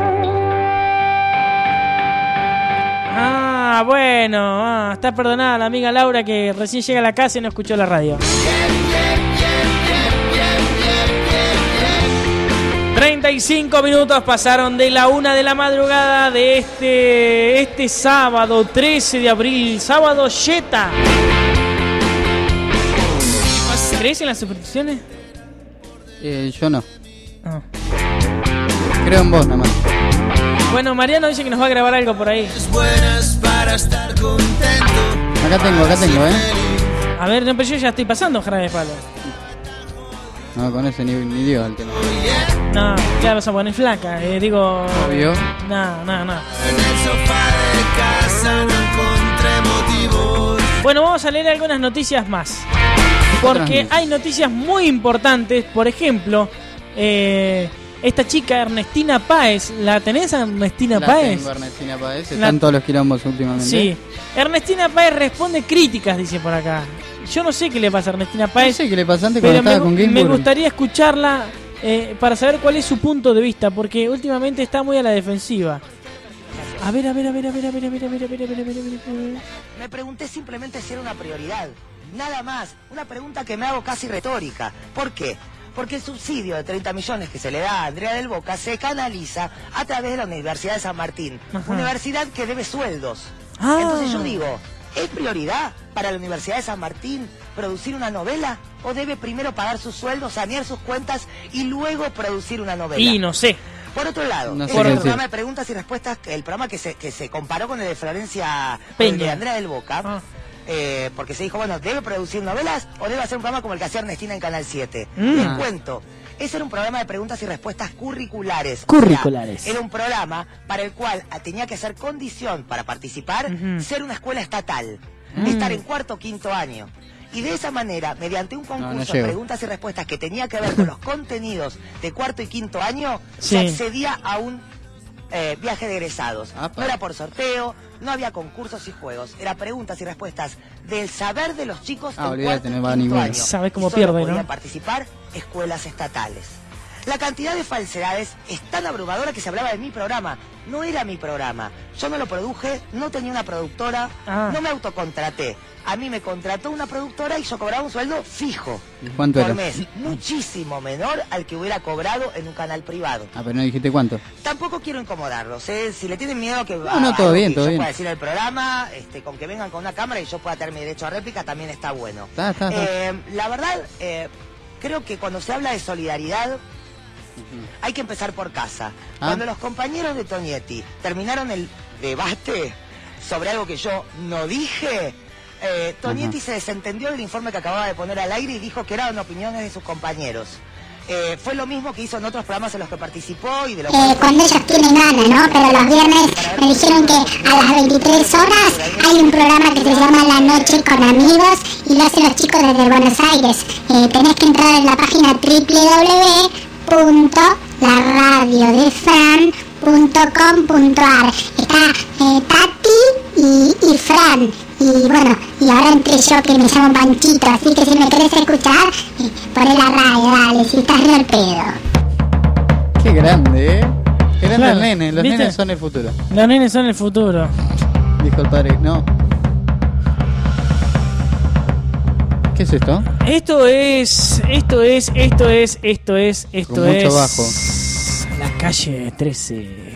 Ah, bueno. Ah, está perdonada la amiga Laura que recién llega a la casa y no escuchó la radio. treinta y cinco minutos pasaron de la una de la madrugada de este este sábado trece de abril, sábado Jetta. ¿Crees en las supersticiones? Eh, yo no. Ah. Creo en vos, nada más. Bueno, Mariano dice que nos va a grabar algo por ahí. Buenas para estar contento. Acá tengo, acá tengo, eh. A ver, no, pero yo ya estoy pasando Jarabe de Palo. No, con ese ni, ni Dios el tema. No, ya vas a poner flaca, eh, digo... Obvio. No, no, no. En el sofá de casa no encontré motivos. Bueno, vamos a leer algunas noticias más. Porque hay noticias muy importantes. Por ejemplo, eh, esta chica Ernestina Páez. ¿La tenés, Ernestina La Páez? tengo, Ernestina Páez. La- Están todos los quilombos últimamente. Sí. Ernestina Páez responde críticas, dice por acá. Yo no sé qué le pasa a Ernestina No Páez. sé qué le pasó antes pero cuando me, estaba con me Ginsburg. gustaría escucharla eh, para saber cuál es su punto de vista. Porque últimamente está muy a la defensiva. A ver, a ver, a ver, a ver, a ver, a ver, a ver, a ver, a ver, a ver, a ver, a ver. Me pregunté simplemente si era una prioridad. Nada más. Una pregunta que me hago casi retórica. ¿Por qué? Porque el subsidio de treinta millones que se le da a Andrea del Boca se canaliza a través de la Universidad de San Martín. Ajá. Universidad que debe sueldos. Ah. Entonces yo digo, ¿es prioridad para la Universidad de San Martín producir una novela? ¿O debe primero pagar sus sueldos, sanear sus cuentas y luego producir una novela? Y no sé. Por otro lado, No sé este qué programa decir. de preguntas y respuestas, el programa que se, que se comparó con el de Florencia Peña. el de Andrea del Boca, Ah. eh, porque se dijo, bueno, ¿debe producir novelas o debe hacer un programa como el que hacía Ernestina en Canal siete? Mm. Les cuento, ese era un programa de preguntas y respuestas curriculares. Curriculares. O sea, era un programa para el cual ah, tenía que ser condición para participar Ujú. ser una escuela estatal, Mm. estar en cuarto o quinto año. Y de esa manera, mediante un concurso no de llego. preguntas y respuestas que tenía que ver con los contenidos de cuarto y quinto año, Sí. se accedía a un eh, viaje de egresados. Apa. No era por sorteo, no había concursos y juegos, era preguntas y respuestas del saber de los chicos Ah, en olvídate, cuarto y no va a quinto ninguno. año. Sabés cómo Y solo pierde, ¿no? podían participar escuelas estatales. La cantidad de falsedades es tan abrumadora que se hablaba de mi programa. No era mi programa. Yo no lo produje, no tenía una productora, Ah. no me autocontraté. A mí me contrató una productora y yo cobraba un sueldo fijo ¿Cuánto por era? mes, muchísimo menor al que hubiera cobrado en un canal privado. Ah, pero no dijiste cuánto. Tampoco quiero incomodarlos, ¿eh? Si le tienen miedo que No, no, todo algo bien, que todo yo bien. pueda decir en el programa, este, con que vengan con una cámara y yo pueda tener mi derecho a réplica, también está bueno. Está, está, está. Eh, la verdad, eh, creo que cuando se habla de solidaridad, hay que empezar por casa. Ah. Cuando los compañeros de Tonietti terminaron el debate sobre algo que yo no dije, eh, Tonietti Ajá. se desentendió del informe que acababa de poner al aire y dijo que eran opiniones de sus compañeros. Eh, fue lo mismo que hizo en otros programas en los que participó y de los Eh, cuando ellos tienen ganas, ¿no? Pero los viernes me dijeron que a las veintitrés horas hay un programa que se llama La Noche con Amigos y lo hacen los chicos desde Buenos Aires. Eh, tenés que entrar en la página doble u doble u doble u punto la radio de fran punto com punto a r. Está eh, Tati y, y Fran. Y bueno, y ahora entré yo que me llamo Panchito, así que si me querés escuchar, eh, poné la radio, dale, si estás re al pedo. Qué grande, ¿eh? Qué grande Claro, el nene. Los ¿viste? nenes son el futuro. Los nenes son el futuro. Dijo el padre. No. ¿Qué es esto? Esto es, esto es, esto es, esto es, esto Con es. mucho bajo. La calle trece.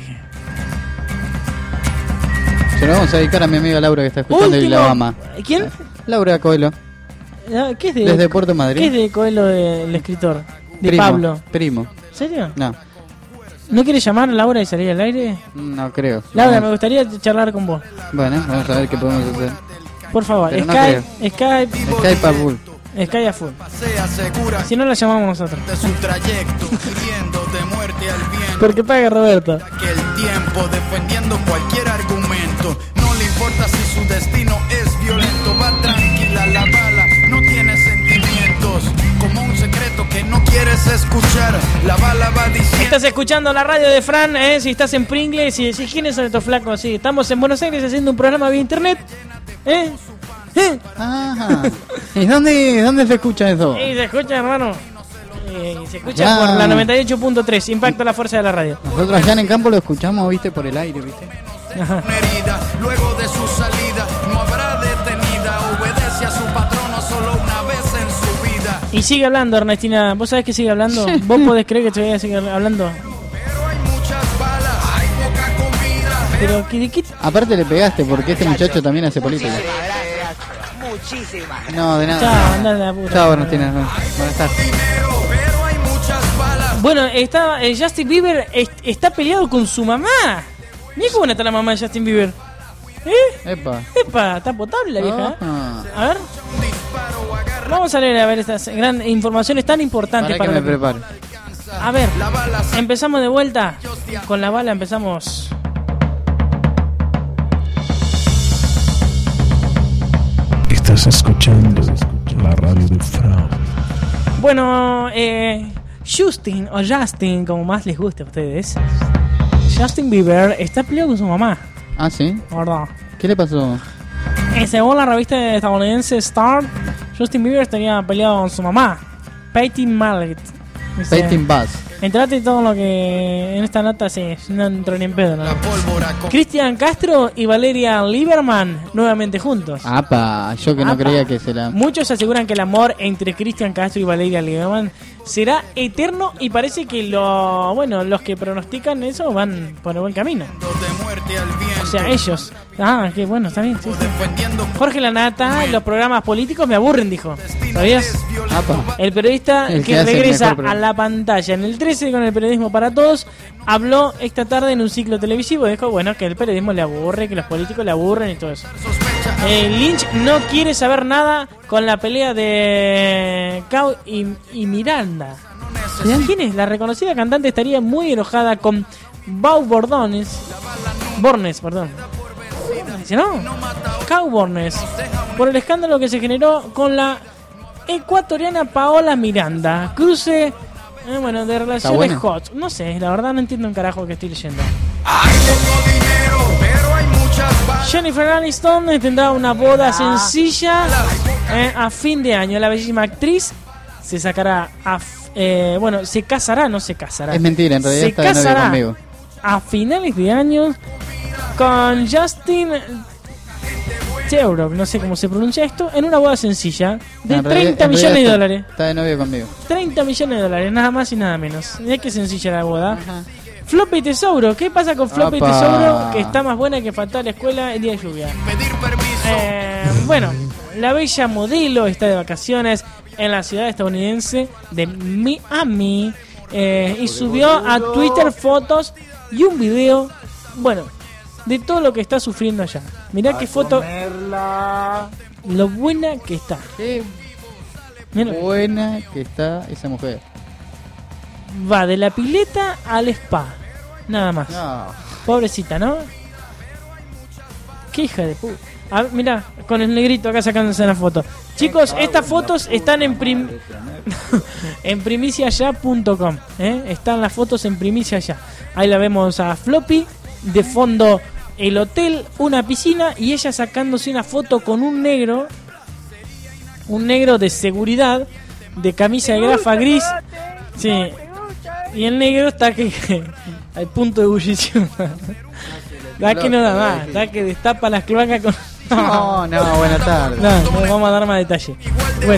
Se lo vamos a dedicar a mi amiga Laura que está escuchando Último. y la ama. ¿Quién? Laura Coelho. ¿Qué es de? Desde Puerto Madrid. ¿Qué es de Coelho, el escritor? De Primo, Pablo. Primo. ¿En serio? No, ¿No quieres llamar a Laura y salir al aire? no creo. Laura, me Vamos- gustaría charlar con vos. Bueno, vamos a ver qué podemos hacer. Por favor, Pero no Skype, Skype, Skype a full. Skype a full. Si no la llamamos nosotros. su trayecto, hiriendo de muerte al viento. Porque paga Roberto. Que el tiempo defendiendo cualquier argumento. No le importa si su destino es violento. Va tranquila la bala, no tiene sentimientos. Como un secreto que no quieres escuchar. La bala va diciendo. Estás escuchando la radio de Fran, ¿eh? Si estás en Pringles y decís quiénes son estos flacos. Sí, estamos en Buenos Aires haciendo un programa vía internet. ¿Eh? ¿Eh? Ajá. ¿Y dónde, dónde se escucha eso? Y se escucha, hermano. Eh, se escucha Ya. por la noventa y ocho punto tres. Impacta la fuerza de la radio. Nosotros allá en el campo lo escuchamos, viste, por el aire, viste. Ajá. Herida, luego de su salida no habrá detenida. Obedece a su patrono solo una vez en su vida. Y sigue hablando, Ernestina. ¿Vos sabés que sigue hablando? ¿Vos podés creer que te voy a seguir hablando? Pero, ¿qué, de qué? Aparte le pegaste porque este muchacho también hace política. Muchísimas. No, de nada. Chao, andá a la puta. Chao, Ernestina. Buenas tardes. Bueno, está, eh, Justin Bieber est- está peleado con su mamá. Mira cómo está la mamá de Justin Bieber. ¿Eh? Epa. Epa, está potable la vieja. Ah. A ver. Vamos a leer a ver estas gran informaciones tan importantes Para que para me lo que- prepare. A ver, empezamos de vuelta. Con la bala empezamos. Estás escuchando la radio de Fran. Bueno, eh, Justin o Justin, como más les guste a ustedes. Justin Bieber está peleado con su mamá. Ah, ¿sí? ¿Verdad? ¿Qué le pasó? Eh, según la revista estadounidense Star, Justin Bieber estaría peleado con su mamá, Peyton Mallet. Dice, Peyton Bass. entrate todo lo que en esta nota sí, no entro ni en pedo. ¿no? Cristian Castro y Valeria Lieberman nuevamente juntos. Apa, yo que no Apa. creía que se la... Muchos aseguran que el amor entre Cristian Castro y Valeria Lieberman será eterno y parece que lo, bueno, los que pronostican eso van por el buen camino. O sea, ellos. Ah, qué bueno, está bien. Sí, sí. Jorge Lanata, los programas políticos me aburren, dijo. ¿Sabías? Apa. El periodista El que, que hace el regresa mejor a programa. la pantalla en el trece con el periodismo para todos, habló esta tarde en un ciclo televisivo. Dijo, bueno, que el periodismo le aburre, que los políticos le aburren y todo eso. Eh, Lynch no quiere saber nada con la pelea de Cao y, y Miranda. ¿Quién es? La reconocida cantante estaría muy enojada con Bau Bordones. Bornes, perdón. Dice, ¿no? Cao Bornes. Por el escándalo que se generó con la ecuatoriana Paola Miranda. Cruce, eh, bueno, de relaciones buena? hot. No sé, la verdad no entiendo un carajo que estoy leyendo. Jennifer Aniston tendrá una boda sencilla eh, a fin de año. La bellísima actriz se sacará a... f- eh, bueno, se casará, no se casará. Es mentira, en realidad se está de novio casará conmigo. a finales de año con Justin Theroux, no sé cómo se pronuncia esto, en una boda sencilla de En realidad- treinta en millones realidad de está- dólares. Está de novio conmigo. treinta millones de dólares, nada más y nada menos. Mirá qué sencilla la boda. Floppy Tesouro, ¿qué pasa con Floppy Apa. Tesouro? Que está más buena que faltar a la escuela el día de lluvia. Eh, bueno, la bella modelo está de vacaciones en la ciudad estadounidense de Miami eh, y subió a Twitter fotos y un video, bueno, de todo lo que está sufriendo allá. Mirá qué foto, lo buena que está. Qué Mirá. buena que está esa mujer. Va de la pileta al spa, nada más. No. Pobrecita, ¿no? Qué hija de puta. A ver, mirá, con el negrito acá sacándose la foto. Chicos, estas fotos están en prim... en primiciaya punto com, ¿eh? Están las fotos en primicia ya. Ahí la vemos a Floppy, de fondo el hotel, una piscina y ella sacándose una foto con un negro, un negro de seguridad, de camisa de grafa gris. Sí. Y el negro está que al punto de ebullición. Da que no da más, da que destapa las cloacas con No, no, buenas tardes. No, no vamos a dar más detalle. Bueno.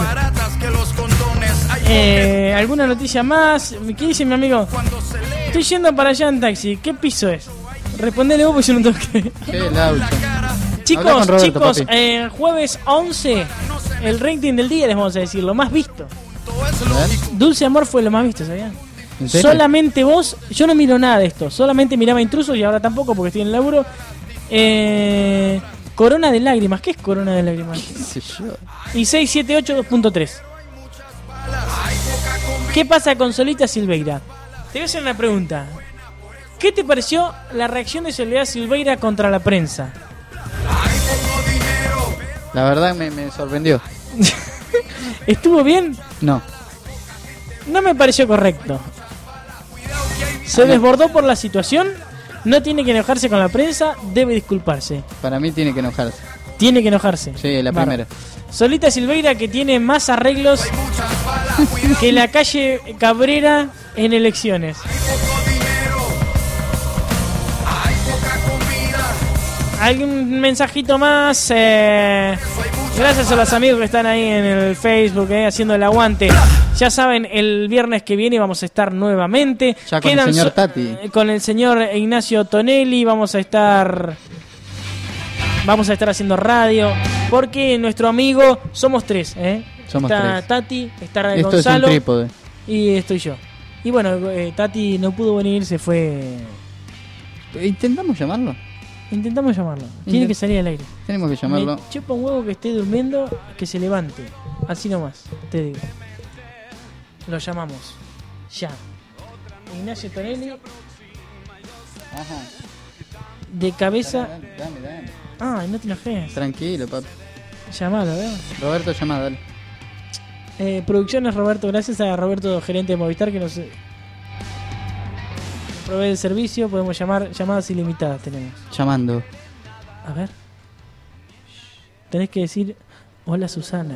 Eh, ¿Alguna noticia más? ¿Qué dice mi amigo? Estoy yendo para allá en taxi. ¿Qué piso es? Respondele vos porque yo no tengo que... Qué laucha. Chicos, Roberto, chicos, eh, jueves once, el rating del día, les vamos a decir, lo más visto. Dulce Amor fue lo más visto, ¿sabían? Solamente vos, yo no miro nada de esto, solamente miraba Intrusos y ahora tampoco porque estoy en el laburo. Eh, Corona de Lágrimas, ¿qué es Corona de Lágrimas? ¿Qué sé yo? Y seis siete ocho dos punto tres. ¿Qué pasa con Solita Silveira? Te voy a hacer una pregunta. ¿Qué te pareció la reacción de Soledad Silveira contra la prensa? La verdad me, me sorprendió. ¿Estuvo bien? No. No me pareció correcto. Se desbordó por la situación. No tiene que enojarse con la prensa. Debe disculparse. Para mí tiene que enojarse. Tiene que enojarse. Sí, la Vale. primera. Solita Silveira, que tiene más arreglos que la calle Cabrera en elecciones. ¿Algún mensajito más? Eh, gracias a los amigos que están ahí en el Facebook eh, haciendo el aguante. Ya saben, el viernes que viene vamos a estar nuevamente. Ya con Quedan el señor so- Tati. Con el señor Ignacio Tonelli vamos a estar... Vamos a estar haciendo radio. Porque nuestro amigo... Somos tres, ¿eh? Somos está tres. Tati, está Esto Gonzalo es un trípode. y estoy yo. Y bueno, eh, Tati no pudo venir, se fue... Intentamos llamarlo. Intentamos llamarlo. Tiene Intent- que salir al aire. Tenemos que llamarlo. Me chupa un huevo que esté durmiendo, que se levante. Así nomás, te digo. Lo llamamos. Ya. Ignacio Tonelli. Ajá. De cabeza. Dame, dame, dame. Ay, no te enojes. Tranquilo, papi. Llamalo, ¿verdad? Roberto, llama, dale. Eh, Producciones Roberto, gracias a Roberto, gerente de Movistar, que nos eh, provee el servicio. Podemos llamar, llamadas ilimitadas tenemos. Llamando. A ver. Tenés que decir, hola Susana.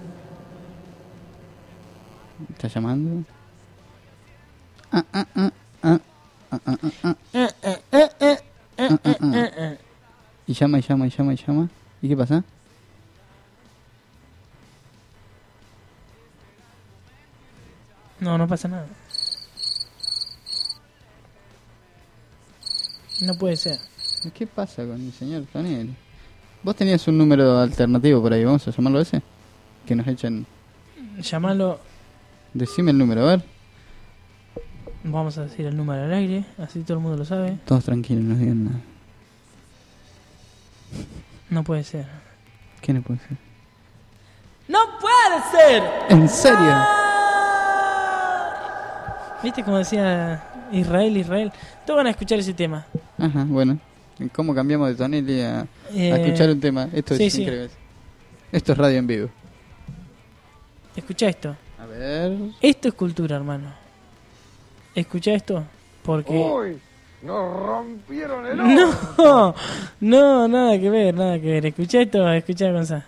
¿Está llamando? Ah, ah, ah, ah, ah, ah, ah, Eh, eh, eh, eh, eh, ah, ah, eh, ah. eh, eh. Y llama, y llama, y llama, y llama. ¿Y qué pasa? No, no pasa nada. No puede ser. ¿Qué pasa con el señor Tonelli? Vos tenías un número alternativo por ahí, ¿vamos a llamarlo ese? Que nos echen... Llamalo, Decime el número, a ver. vamos a decir el número al aire, así todo el mundo lo sabe. Todos tranquilos, no digan nada. No puede ser. ¿Qué no puede ser? ¡No puede ser! ¿En serio? ¿Viste como decía Israel, Israel? Todos van a escuchar ese tema. Ajá, bueno. ¿Cómo cambiamos de Tonelli a, Eh, a escuchar un tema? Esto sí, es sí. increíble. Esto es radio en vivo. Escucha esto. A ver... Esto es cultura, hermano. Escucha esto, porque... Uy, nos rompieron el horno. No, no, nada que ver, nada que ver. Escucha esto, escucha Gonzalo.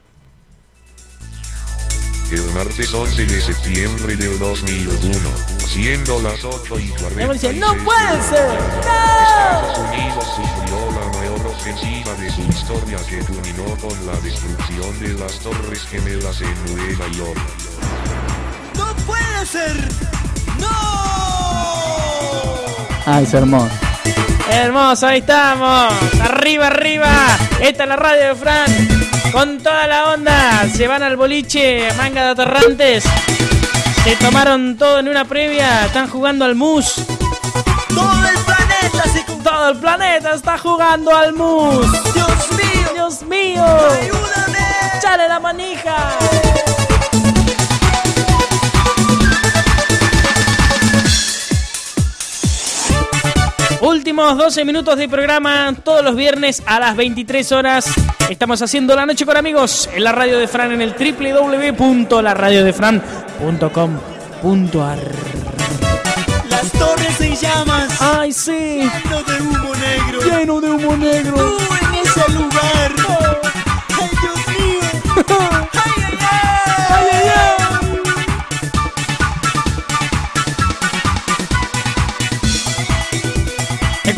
El martes once de septiembre del dos mil uno, siendo las ocho y cuarenta y seis, ¡No puede ser! Estados Unidos sufrió la mayor ofensiva de su historia que culminó con la destrucción de las Torres Gemelas en Nueva York. ¡No puede ser! ¡No! Ay, es hermoso. Hermoso, ahí estamos. Arriba, arriba. Esta es la radio de Fran. Con toda la onda. Se van al boliche, manga de aterrantes. Se tomaron todo en una previa. Están jugando al mus. ¡Todo el planeta se... Todo el planeta está jugando al mus. ¡Dios mío! ¡Dios mío! ¡Ayúdame! ¡Chale la manija! Últimos doce minutos de programa, todos los viernes a las veintitrés horas. Estamos haciendo La Noche con Amigos en la radio de Fran en el doble u doble u doble u punto la radio de fran punto com punto a r. Las torres en llamas. ¡Ay, sí! Lleno de humo negro. Lleno de humo negro. Tú en ese lugar. ¡Ay, Dios mío! ¡Ay, ay, ay! ¡Ay, ay, ay!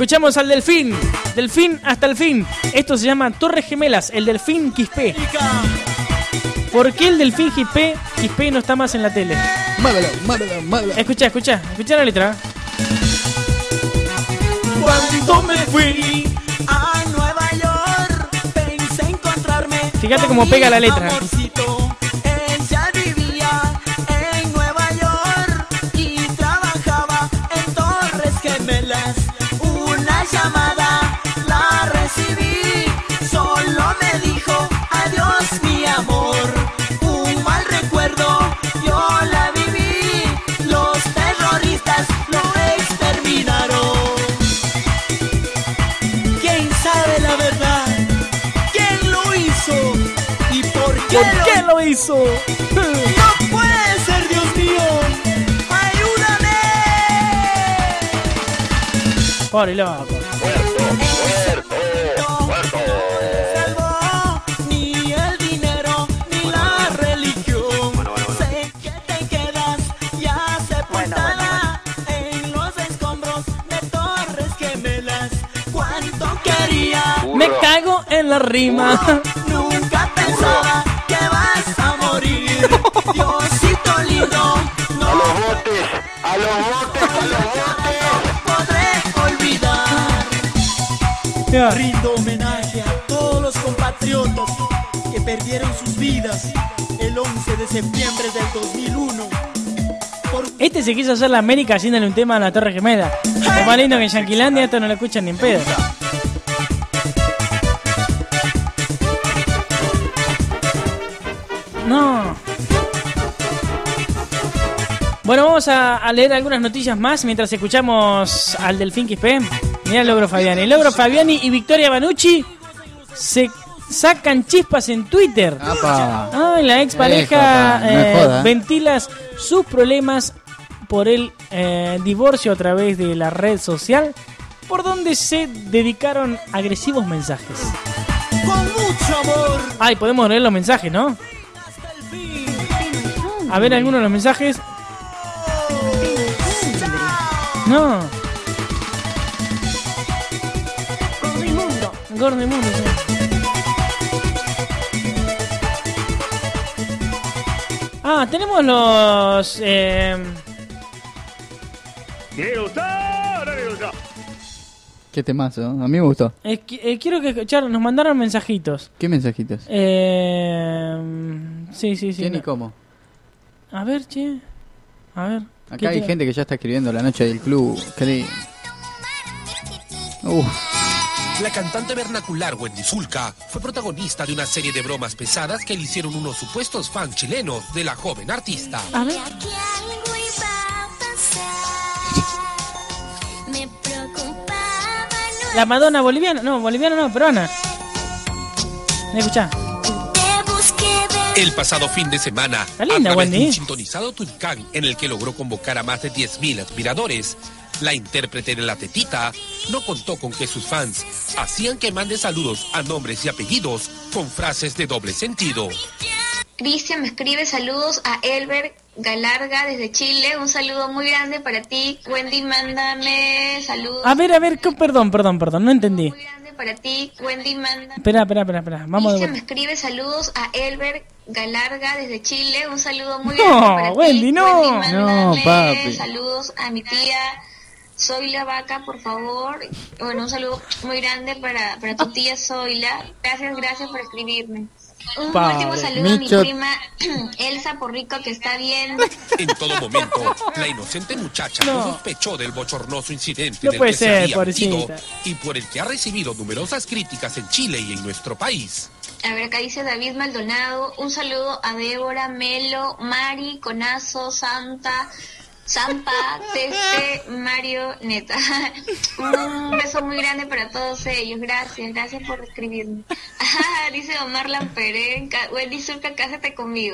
escuchamos al Delfín. Delfín hasta el fin. Esto se llama Torres Gemelas, el Delfín Quispe. ¿Por qué el Delfín Quispe, Quispe no está más en la tele? Mándalo, mándalo, mándalo. Escucha, escucha, escucha la letra. Cuando me fui a Nueva York, pensé encontrarme. Fíjate cómo pega la letra. Amorcito. Ella vivía en Nueva York y trabajaba en Torres Gemelas. Una llamada la recibí, solo me dijo adiós mi amor. Un mal recuerdo, yo la viví. Los terroristas lo exterminaron. ¿Quién sabe la verdad? ¿Quién lo hizo? ¿Y por qué, ¿Por lo, qué lo hizo? No puede ser, Dios mío. ¡Ayúdame! Pobre loco. Salvó ni el dinero ni la religión. Sé que te quedas ya sepultada en los escombros de Torres Gemelas. Cuánto quería. Me cago en la rima. Nunca pensaba que vas a morir. Diosito lindo. No. A los botes, a los botes, a los botes. Podré olvidar. Yeah. Rindo homenaje a todos los compatriotas que perdieron sus vidas el once de septiembre del dos mil uno. Por... Este se quiso hacer la América haciéndole un tema a la Torre Gemela. Es más lindo que en Yanquilandia esto no lo escuchan ni en pedo. No. Bueno, vamos a, a leer algunas noticias más mientras escuchamos al Delfín Quispe. Mirá el Logro Fabiani. El Logro Fabiani y Victoria Banucci se sacan chispas en Twitter. Apa. Ay, la expareja Eh, eh, no joda. ventila sus problemas por el eh, divorcio a través de la red social, por donde se dedicaron agresivos mensajes. Con mucho amor. Ay, podemos leer los mensajes, ¿no? A ver algunos de los mensajes. No. Gordimundo. Gordo Mundo, sí. Ah, tenemos los... Eh, Qué temazo, a mí me gustó. eh, qui- eh, quiero que escuchar, nos mandaron mensajitos. ¿Qué mensajitos? Eh, sí, sí, sí. ¿Quién y no. cómo? A ver, che. A ver. ¿qué Acá hay te- gente que ya está escribiendo la noche del club. Qué lindo. Uf. La cantante vernacular Wendy Zulka fue protagonista de una serie de bromas pesadas que le hicieron unos supuestos fans chilenos de la joven artista. A ver. La Madonna boliviana. No, boliviana no, peruana. Escuchá. El pasado fin de semana, Está linda, a través de Wendy. un sintonizado Tulcán en el que logró convocar a más de diez mil admiradores, la intérprete de La Tetita no contó con que sus fans hacían que mande saludos a nombres y apellidos con frases de doble sentido. Cristian me escribe saludos a Elber Galarga desde Chile. Un saludo muy grande para ti. Wendy, mándame saludos. A ver, a ver, co- perdón, perdón, perdón, no entendí. Muy grande para ti. Wendy, manda. Espera, espera, espera, espera. Vamos de Cristian me vuelta. escribe saludos a Elber Galarga desde Chile. Un saludo muy No, grande para Wendy, ti. no. Wendy, mándame No, papi. saludos a mi tía. Soy la vaca, por favor. Bueno, un saludo muy grande para, para tu tía Zoila. Gracias, gracias por escribirme. Un Padre. último saludo Micho. a mi prima Elsa Porrico, que está bien. En todo momento, la inocente muchacha no, No. sospechó del bochornoso incidente No del puede que se ser, había metido pobrecita. y por el que ha recibido numerosas críticas en Chile y en nuestro país. A ver, acá dice David Maldonado. Un saludo a Débora, Melo, Mari, Conazo, Santa, Zampa, Teste, Mario, Neta. Un beso muy grande para todos ellos. Gracias, gracias por escribirme. Ah, dice Omar Lamperén. Ca- Wendy Zulka, cásate conmigo.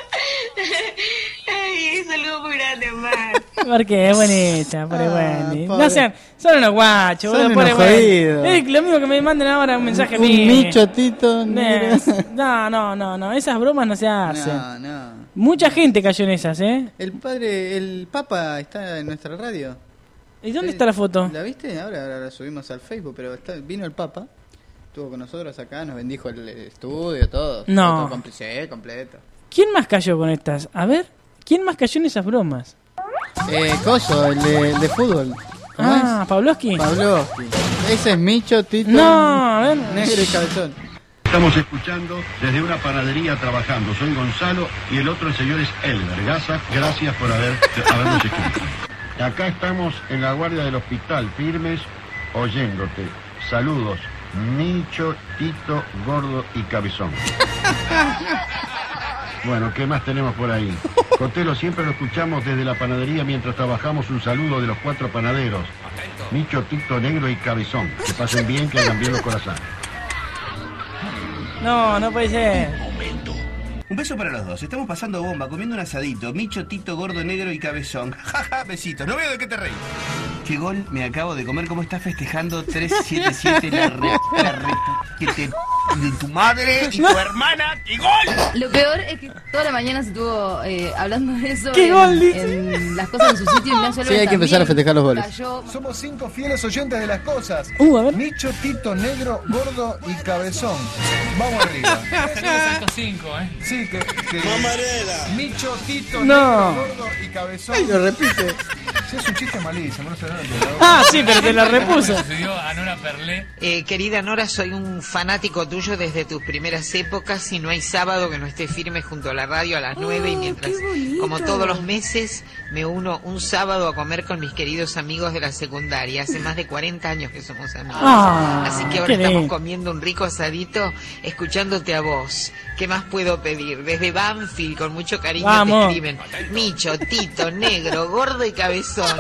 Ay, un saludo muy grande, Omar. Porque es bonita, pobre Wendy. No pobre. sean, son unos guachos, Son boludo, pobre unos Wendy. jodidos. Es lo mismo que me manden ahora un mensaje a Un mí. michotito. Eh, No, no, no, no, esas bromas no se hacen. No, no. Mucha gente cayó en esas, ¿eh? El padre, el papa está en nuestra radio. ¿Y dónde Sí, está la foto? ¿La viste? Ahora, ahora la subimos al Facebook, pero está, vino el Papa, estuvo con nosotros acá, nos bendijo el estudio, todo. No. Todo comple- sí, completo. ¿Quién más cayó con estas? A ver, ¿quién más cayó en esas bromas? Eh, Coso, el de, el de fútbol. ¿Cómo Ah, es? Pavlovsky. Pavlovsky. Ese es Micho, Tito, No, a ver. Negro y Cabezón. Estamos escuchando desde una panadería trabajando. Soy Gonzalo y el otro el señor es Elber Gaza. Gracias por haber, habernos escrito. Acá estamos en la guardia del hospital, firmes, oyéndote. Saludos, Micho, Tito, Gordo y Cabezón. Bueno, ¿qué más tenemos por ahí? Cotelo, siempre lo escuchamos desde la panadería mientras trabajamos. Un saludo de los cuatro panaderos. Micho, Tito, Negro y Cabezón. Que pasen bien, que hagan bien los corazones. No, no puede ser. Un beso para los dos. Estamos pasando bomba, comiendo un asadito. Micho, Tito, Gordo, Negro y Cabezón. Jaja, besitos. No veo de qué te reís. Qué gol me acabo de comer. ¿Cómo estás festejando? tres siete siete la re... La re... Que te... De tu madre y tu hermana. ¡Qué gol! Lo peor es que toda la mañana se estuvo eh, hablando de eso. ¿Qué en, gol, dice? en las cosas en su sitio. Ignacio Sí, Alves hay que empezar a también festejar los goles. cayó. Somos cinco fieles oyentes de las cosas. Uh, a ver. Micho, Tito, Negro, Gordo y Cabezón. Vamos arriba. Tenemos cinco, ¿eh? Sí, que... que... Mamarela. Micho, Tito, No. Negro, Gordo y Cabezón. Ay, lo repite. Sí, es un chiste malísimo, no sé dónde. Ah, sí, pero te la repuso. Sucedió a Nora Perlé. Eh, querida Nora, soy un fanático tuyo desde tus primeras épocas y no hay sábado que no esté firme junto a la radio a las nueve y mientras, como todos los meses, me uno un sábado a comer con mis queridos amigos de la secundaria. Hace más de cuarenta años que somos amigos. Ah, Así que ahora qué estamos lindo. comiendo un rico asadito, escuchándote a vos. ¿Qué más puedo pedir? Desde Banfield, con mucho cariño Vamos. te escriben Micho, Tito, Negro, Gordo y Cabezón.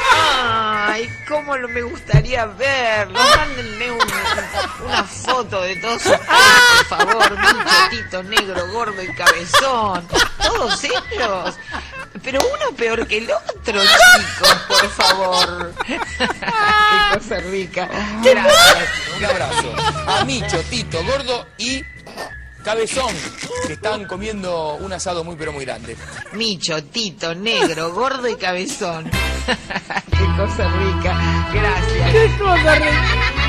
Ay, cómo lo me gustaría verlo. Mándenme un- una foto de todos ustedes, por favor. Micho, Tito, Negro, Gordo y Cabezón. Todos ellos. Pero uno peor que el otro, chicos, por favor. Qué cosa rica. Gracias. Un abrazo. A Micho, Tito, Gordo y Cabezón, que están comiendo un asado muy pero muy grande. Micho, Tito, Negro, Gordo y Cabezón. Qué cosa rica. Gracias. Qué cosa rica.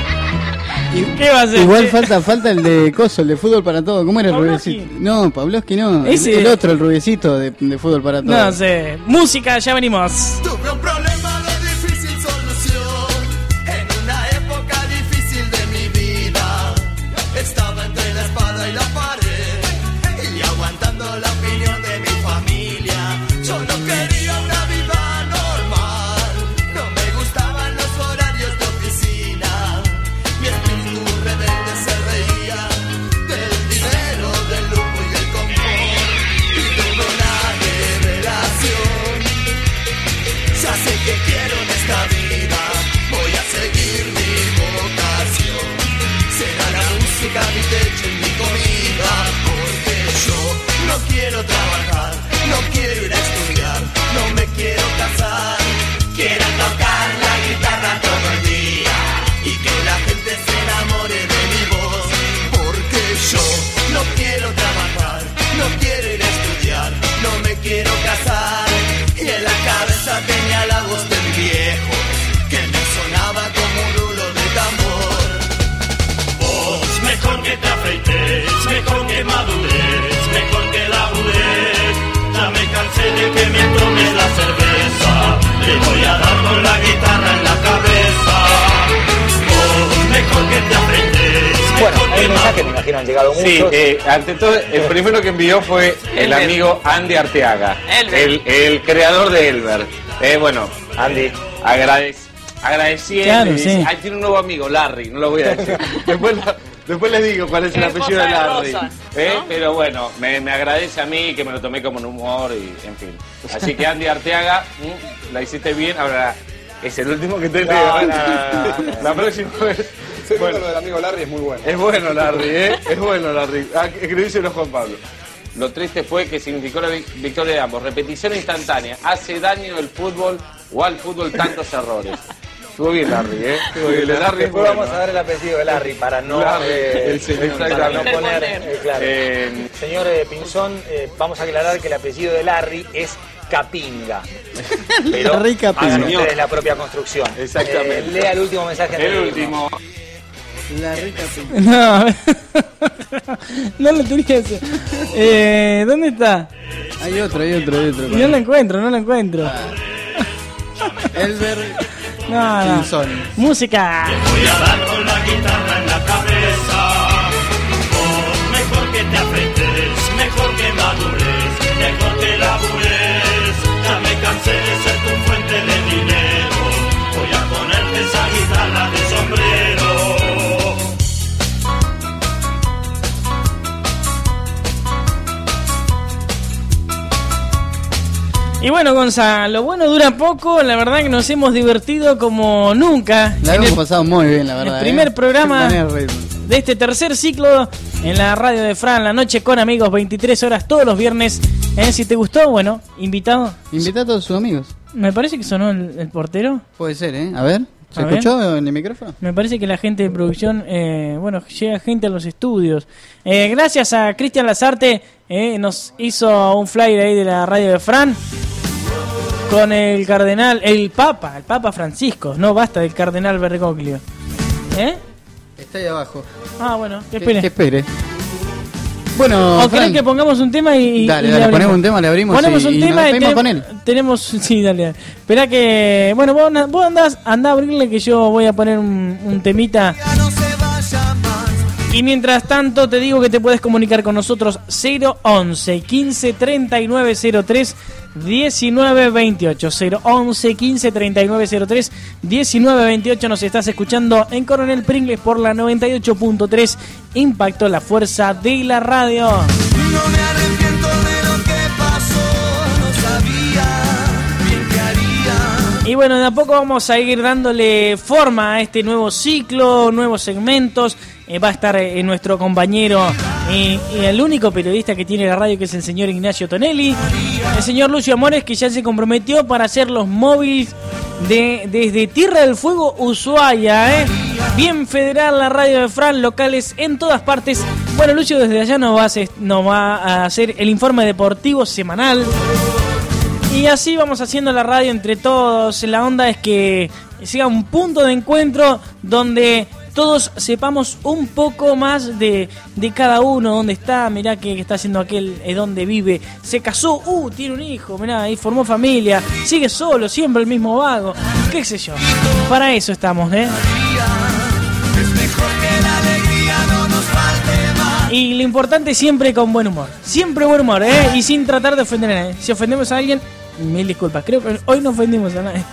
¿Qué va a hacer? Igual falta falta el de Coso, el de Fútbol para Todo. ¿Cómo era el Pavlovsky. rubiecito? No, Pavlovsky no. El, Ese- el otro, el rubiecito de, de Fútbol para Todo. No sé. Música, ya venimos. Tuve un problema de difícil solución en una época difícil de mi vida. Estaba entre la espada y la pared y aguantando la opinión de mi familia. Yo no quería una vida normal, no me gustaban los horarios de oficina. Mi espíritu rebelde se reía del dinero, del lujo y del confort. Y tuve una revelación. Ya sé que quiero en esta vida, voy a seguir mi vocación. Será la música mi techo y mi comida, porque yo no quiero trabajar, no quiero ir a estudiar, no me quiero casar. Quiero tocar la guitarra todo el día y que la gente se enamore de mi voz, porque yo no quiero trabajar, no quiero ir a estudiar, no me quiero casar. Y en la cabeza tenía la voz del viejo que me sonaba como un rulo de tambor. Vos, mejor que te afeites, mejor que madures, mejor que labures. Ya me cansé de que me tomes la cerveza, le voy a dar con la guitarra en la cabeza. Vos, mejor que te afeites, Bueno, mejor hay que mensajes, me imagino, han llegado muchos. Sí, eh, ante todo, el primero que envió fue el Elber. amigo Andy Arteaga, Elber. el, el creador de Elber. Eh, bueno, Andy, agradec agradeciendo. Claro, y dice, sí. "Ay, tiene un nuevo amigo, Larry", no lo voy a decir. después, lo- después les digo cuál es el El apellido esposo de de Larry. Rosa, Eh, ¿no? Pero bueno, me, me agradece a mí que me lo tomé como un humor y en fin. Así que Andy Arteaga, mm, la hiciste bien. Ahora es el último que te No, leo. no, no, no. La próxima vez. Seguro, Bueno. lo del amigo Larry es muy bueno. Es bueno Larry, ¿eh? Es bueno Larry. Ah, escribíselo Juan Pablo. Lo triste fue que significó la vi- victoria de ambos. Repetición instantánea. ¿Hace daño el fútbol o al fútbol tantos errores? Estuvo bien Larry, ¿eh? Estuvo bien. Larry es Después bueno. vamos a dar el apellido de Larry para no, Larry, eh, el señor, para no exactamente. poner, eh, claro. Eh, Señor eh, Pinzón, eh, vamos a aclarar que el apellido de Larry es rica pinga. Pero La rica hagan pinga. ustedes la propia construcción. Exactamente. Eh, lea el último mensaje. El antes de último. La rica pinga. No, no lo tenía que hacer. Eh, ¿Dónde está? Hay otro, hay otro, hay otro. No lo encuentro, no lo encuentro. Elber No, no. Pinzón. Música. Voy a dar con la guitarra en la cabeza. Oh, mejor que te afeites, mejor que madures, mejor que labures. Ya me cansé de ser tu fuente de dinero. Voy a ponerte esa guitarra de sombrero. Y bueno, Gonza, lo bueno dura poco. La verdad que nos hemos divertido como nunca. La En hemos el- pasado muy bien, la verdad. el primer ¿eh? programa Qué manera de reír. de este tercer ciclo en la radio de Fran, La Noche con Amigos, veintitrés horas todos los viernes. Eh, si te gustó, bueno, invitado. Invita a todos sus amigos. Me parece que sonó el, el portero. Puede ser, ¿eh? A ver, ¿se A ver. escuchó en el micrófono? Me parece que la gente de producción, eh, bueno, llega gente a los estudios. Eh, gracias a Cristian Lazarte, eh, nos hizo un flyer ahí de la radio de Fran con el cardenal, el Papa, el Papa Francisco. No basta del cardenal Bergoglio. ¿Eh? Está ahí abajo. Ah, bueno, que Que, espere. que espere. Bueno, ¿O Fran, querés que pongamos un tema y, y Dale, y dale, le abrimos? ponemos un tema, le abrimos Ponemos y- un y tema nos y despedimos tenem- con él. tenemos, sí, dale, dale. Esperá que, bueno, vos, andá- vos andás, andá a abrirle que yo voy a poner un, un temita. Y mientras tanto te digo que te puedes comunicar con nosotros cero once quince treinta y nueve cero tres diecinueve veintiocho cero once quince treinta y nueve cero tres diecinueve veintiocho. Nos estás escuchando en Coronel Pringles por la noventa y ocho punto tres. Impacto, la fuerza de la radio. No me arrepiento de lo que pasó, no sabía bien qué haría. Y bueno, de a poco vamos a ir dándole forma a este nuevo ciclo, nuevos segmentos. Eh, va a estar eh, nuestro compañero eh, y el único periodista que tiene la radio, que es el señor Ignacio Tonelli. El señor Lucio Amores, que ya se comprometió para hacer los móviles de, desde Tierra del Fuego, Ushuaia. ¿eh? Bien federal la radio de Fran, locales en todas partes. Bueno, Lucio desde allá nos va a hacer, nos va a hacer el informe deportivo semanal. Y así vamos haciendo la radio entre todos. La onda es que sea un punto de encuentro donde todos sepamos un poco más de, de cada uno, dónde está, mirá qué está haciendo aquel, eh, dónde vive, se casó, uh, tiene un hijo, mirá, ahí formó familia, sigue solo, siempre el mismo vago, qué sé yo. Para eso estamos, ¿eh? Y lo importante siempre con buen humor, siempre buen humor, ¿eh? Y sin tratar de ofender a nadie. Si ofendemos a alguien, mil disculpas, creo que hoy no ofendimos a nadie.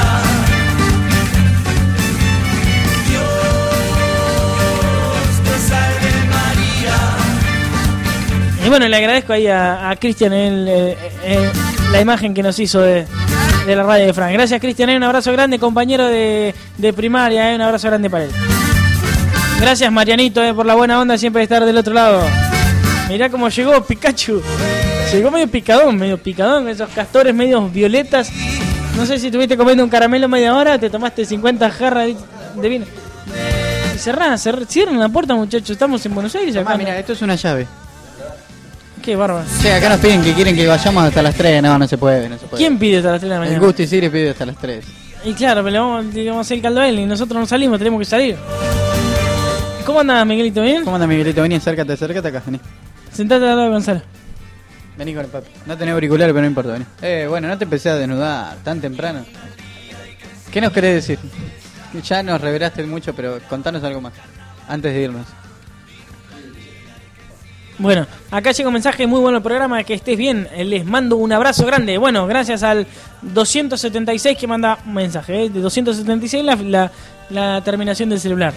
Y bueno, le agradezco ahí a, a Cristian el, eh, eh, la imagen que nos hizo de, de la radio de Fran. Gracias, Cristian, eh, un abrazo grande, compañero de, de primaria, eh, un abrazo grande para él. Gracias, Marianito, eh, por la buena onda siempre de estar del otro lado. Mirá cómo llegó Pikachu. Llegó medio picadón, medio picadón, con esos castores medio violetas. No sé si estuviste comiendo un caramelo media hora, te tomaste cincuenta jarras de vino. Cerrá, cerrá, cierren la puerta, muchachos, estamos en Buenos Aires acá. Ah, mira, esto es una llave. Qué bárbaro. Sí, acá nos piden que quieren que vayamos hasta las tres. No, no se puede, no se puede. ¿Quién pide hasta las tres de la mañana? El Gusti Siri pide hasta las tres. Y claro, pero le vamos, le vamos a hacer el caldo a él y nosotros no salimos, tenemos que salir. ¿Cómo andás, Miguelito? ¿Bien? ¿Cómo anda, Miguelito? Vení, acércate, acércate acá, vení. Sentate al lado de Gonzalo. Vení con el papi. No tenés auricular, pero no importa, vení. Eh, bueno, no te empecé a desnudar tan temprano. ¿Qué nos querés decir? Ya nos revelaste mucho, pero contanos algo más. Antes de irnos. Bueno, acá llega un mensaje muy bueno el programa, que estés bien, les mando un abrazo grande. Bueno, gracias al doscientos setenta y seis que manda un mensaje, ¿eh? De doscientos setenta y seis la, la, la terminación del celular.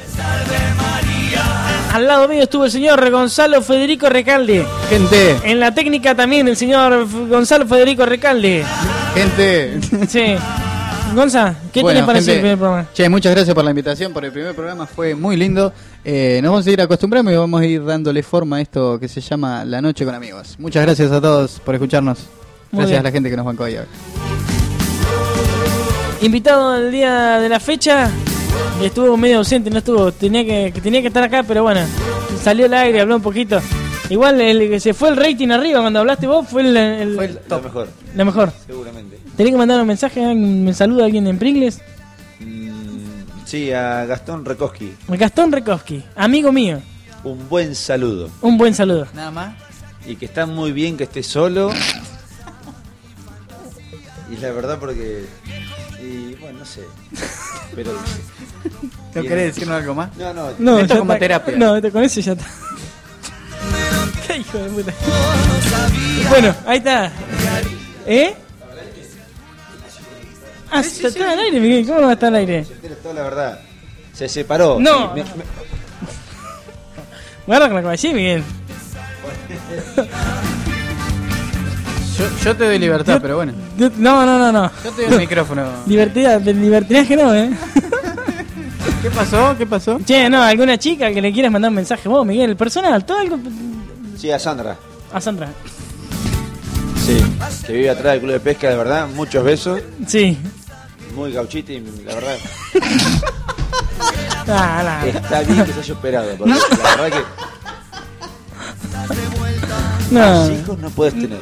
Al lado mío estuvo el señor Gonzalo Federico Recalde. Gente. En la técnica también el señor Gonzalo Federico Recalde. Gente. Sí. Gonza, ¿qué Bueno, tenés para gente, decir el primer programa? Che, muchas gracias por la invitación, por el primer programa, fue muy lindo. Eh, nos vamos a ir acostumbrando y vamos a ir dándole forma a esto que se llama La Noche con Amigos. Muchas gracias a todos por escucharnos. Muy Gracias bien. a la gente que nos bancó hoy. Invitado el día de la fecha, y estuvo medio ausente, no estuvo, tenía que, que tenía que estar acá, pero bueno, salió al aire, habló un poquito. Igual el que se fue el rating arriba cuando hablaste vos fue el, el, Fue el lo mejor. lo mejor. Seguramente. ¿Tenés que mandar un mensaje, un saludo a alguien en Pringles? Mm, sí, a Gastón Rekoski. Gastón Rekoski, amigo mío. Un buen saludo. Un buen saludo. Nada más. Y que está muy bien que esté solo. Y la verdad porque... Y bueno, no sé. Pero... ¿No querés decirnos algo más? No, no. No, Esto ya es como está- terapia. No, esto- con eso ya está. Qué hijo de puta. Bueno, ahí está. ¿Eh? Ah, está, está al aire, Miguel. ¿Cómo no va a estar al aire? Toda la verdad. Se separó. No. Me- me- Guarda con la caballé, Miguel. Yo, yo te doy libertad, Yo- pero bueno. yo- No, no, no, no. Yo te doy el micrófono. Libertad, libertinaje no, ¿eh? ¿Qué pasó? ¿Qué pasó? Che, no, alguna chica que le quieras mandar un mensaje vos, Miguel, personal, todo algo. Sí, a Sandra. A Sandra. Sí. Que vive atrás del club de pesca, de verdad. Muchos besos. Sí. Muy gauchita y la verdad... Ah, no. Está bien que se haya operado. Porque la verdad que... No. Más hijos no puedes tener.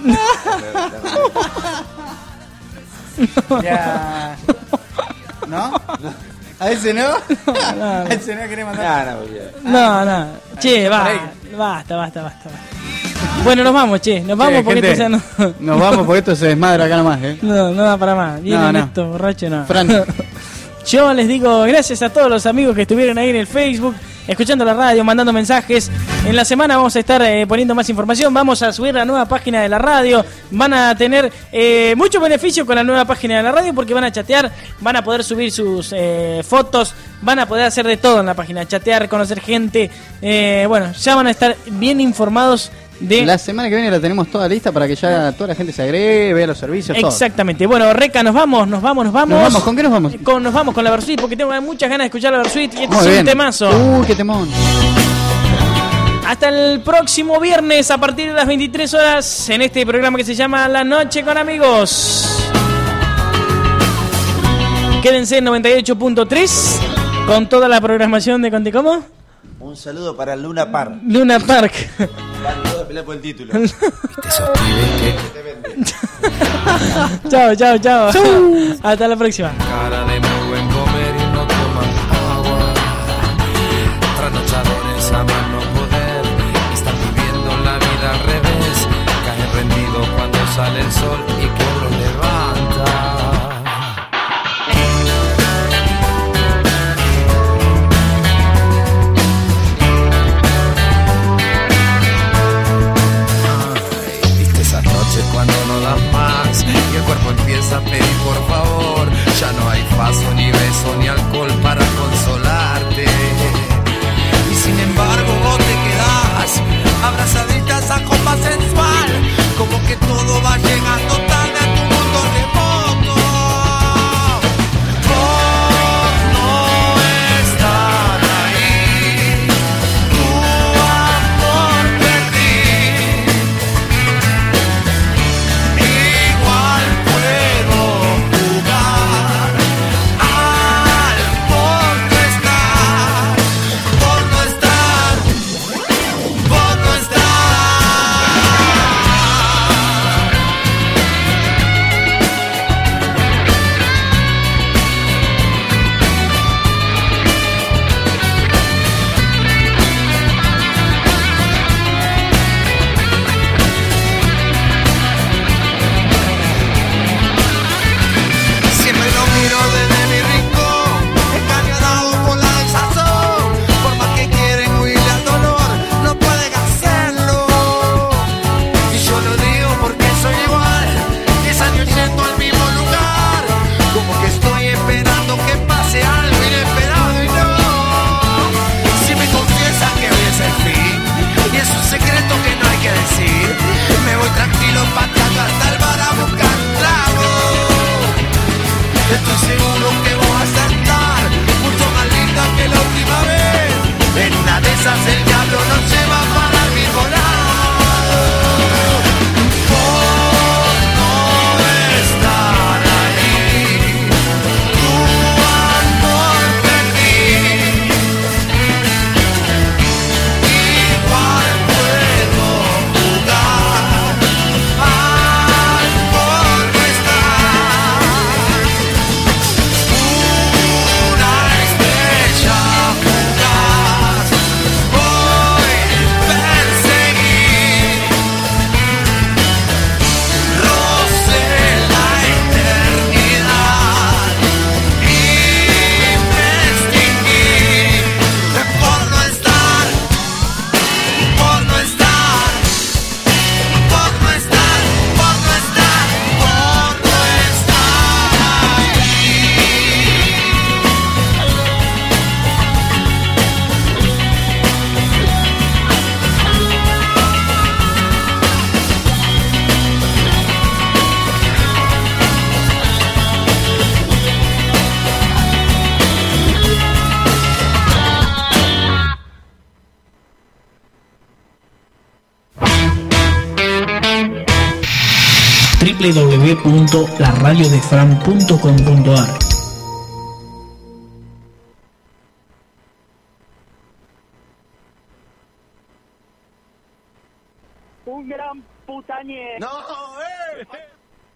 Ya. ¿No? ¿A ese no? no. ¿A ese no querés mandar? No, no, ya. No, no. Che, va, basta, basta, basta, basta. Bueno, nos vamos, che. Nos vamos Che, porque gente, esto ya no. Nos vamos porque esto se desmadra acá nomás, ¿eh? No, no da para más. Vienen No, no. estos borrachos, no. Fran. Yo les digo gracias a todos los amigos que estuvieron ahí en el Facebook, escuchando la radio, mandando mensajes. En la semana vamos a estar eh, poniendo más información. Vamos a subir la nueva página de la radio. Van a tener eh, mucho beneficio con la nueva página de la radio porque van a chatear, van a poder subir sus eh, fotos, van a poder hacer de todo en la página, chatear, conocer gente. Eh, bueno, ya van a estar bien informados de... La semana que viene la tenemos toda lista para que ya toda la gente se agregue, vea los servicios, todo. Exactamente. Bueno, Reca, nos vamos, nos vamos, nos vamos. Nos vamos, ¿con qué nos vamos? Con, nos vamos con la Versuit porque tengo muchas ganas de escuchar la Versuit y este Muy es bien. un temazo. Uh, qué temón. Hasta el próximo viernes a partir de las veintitrés horas en este programa que se llama La Noche con Amigos. Quédense en noventa y ocho punto tres con toda la programación de Conte ¿Cómo? Un saludo para Luna Park. Luna Park. Vamos a pelear por el título. Chao, chao, chao. Hasta la próxima. Cara de muy buen comer y no toman agua. Trasnochadores a más no poder. Están viviendo la vida al revés. Caen rendidos cuando sale el sol y que los levanta. Cuando no das más y el cuerpo empieza a pedir por favor, ya no hay paso, ni beso, ni alcohol para consolarte. Y sin embargo vos te quedás abrazaditas a copa sensual, como que todo va llegando tarde a tu mundo de w w w punto la radio de fran punto com punto a r. Un gran putañe. No, eh, eh.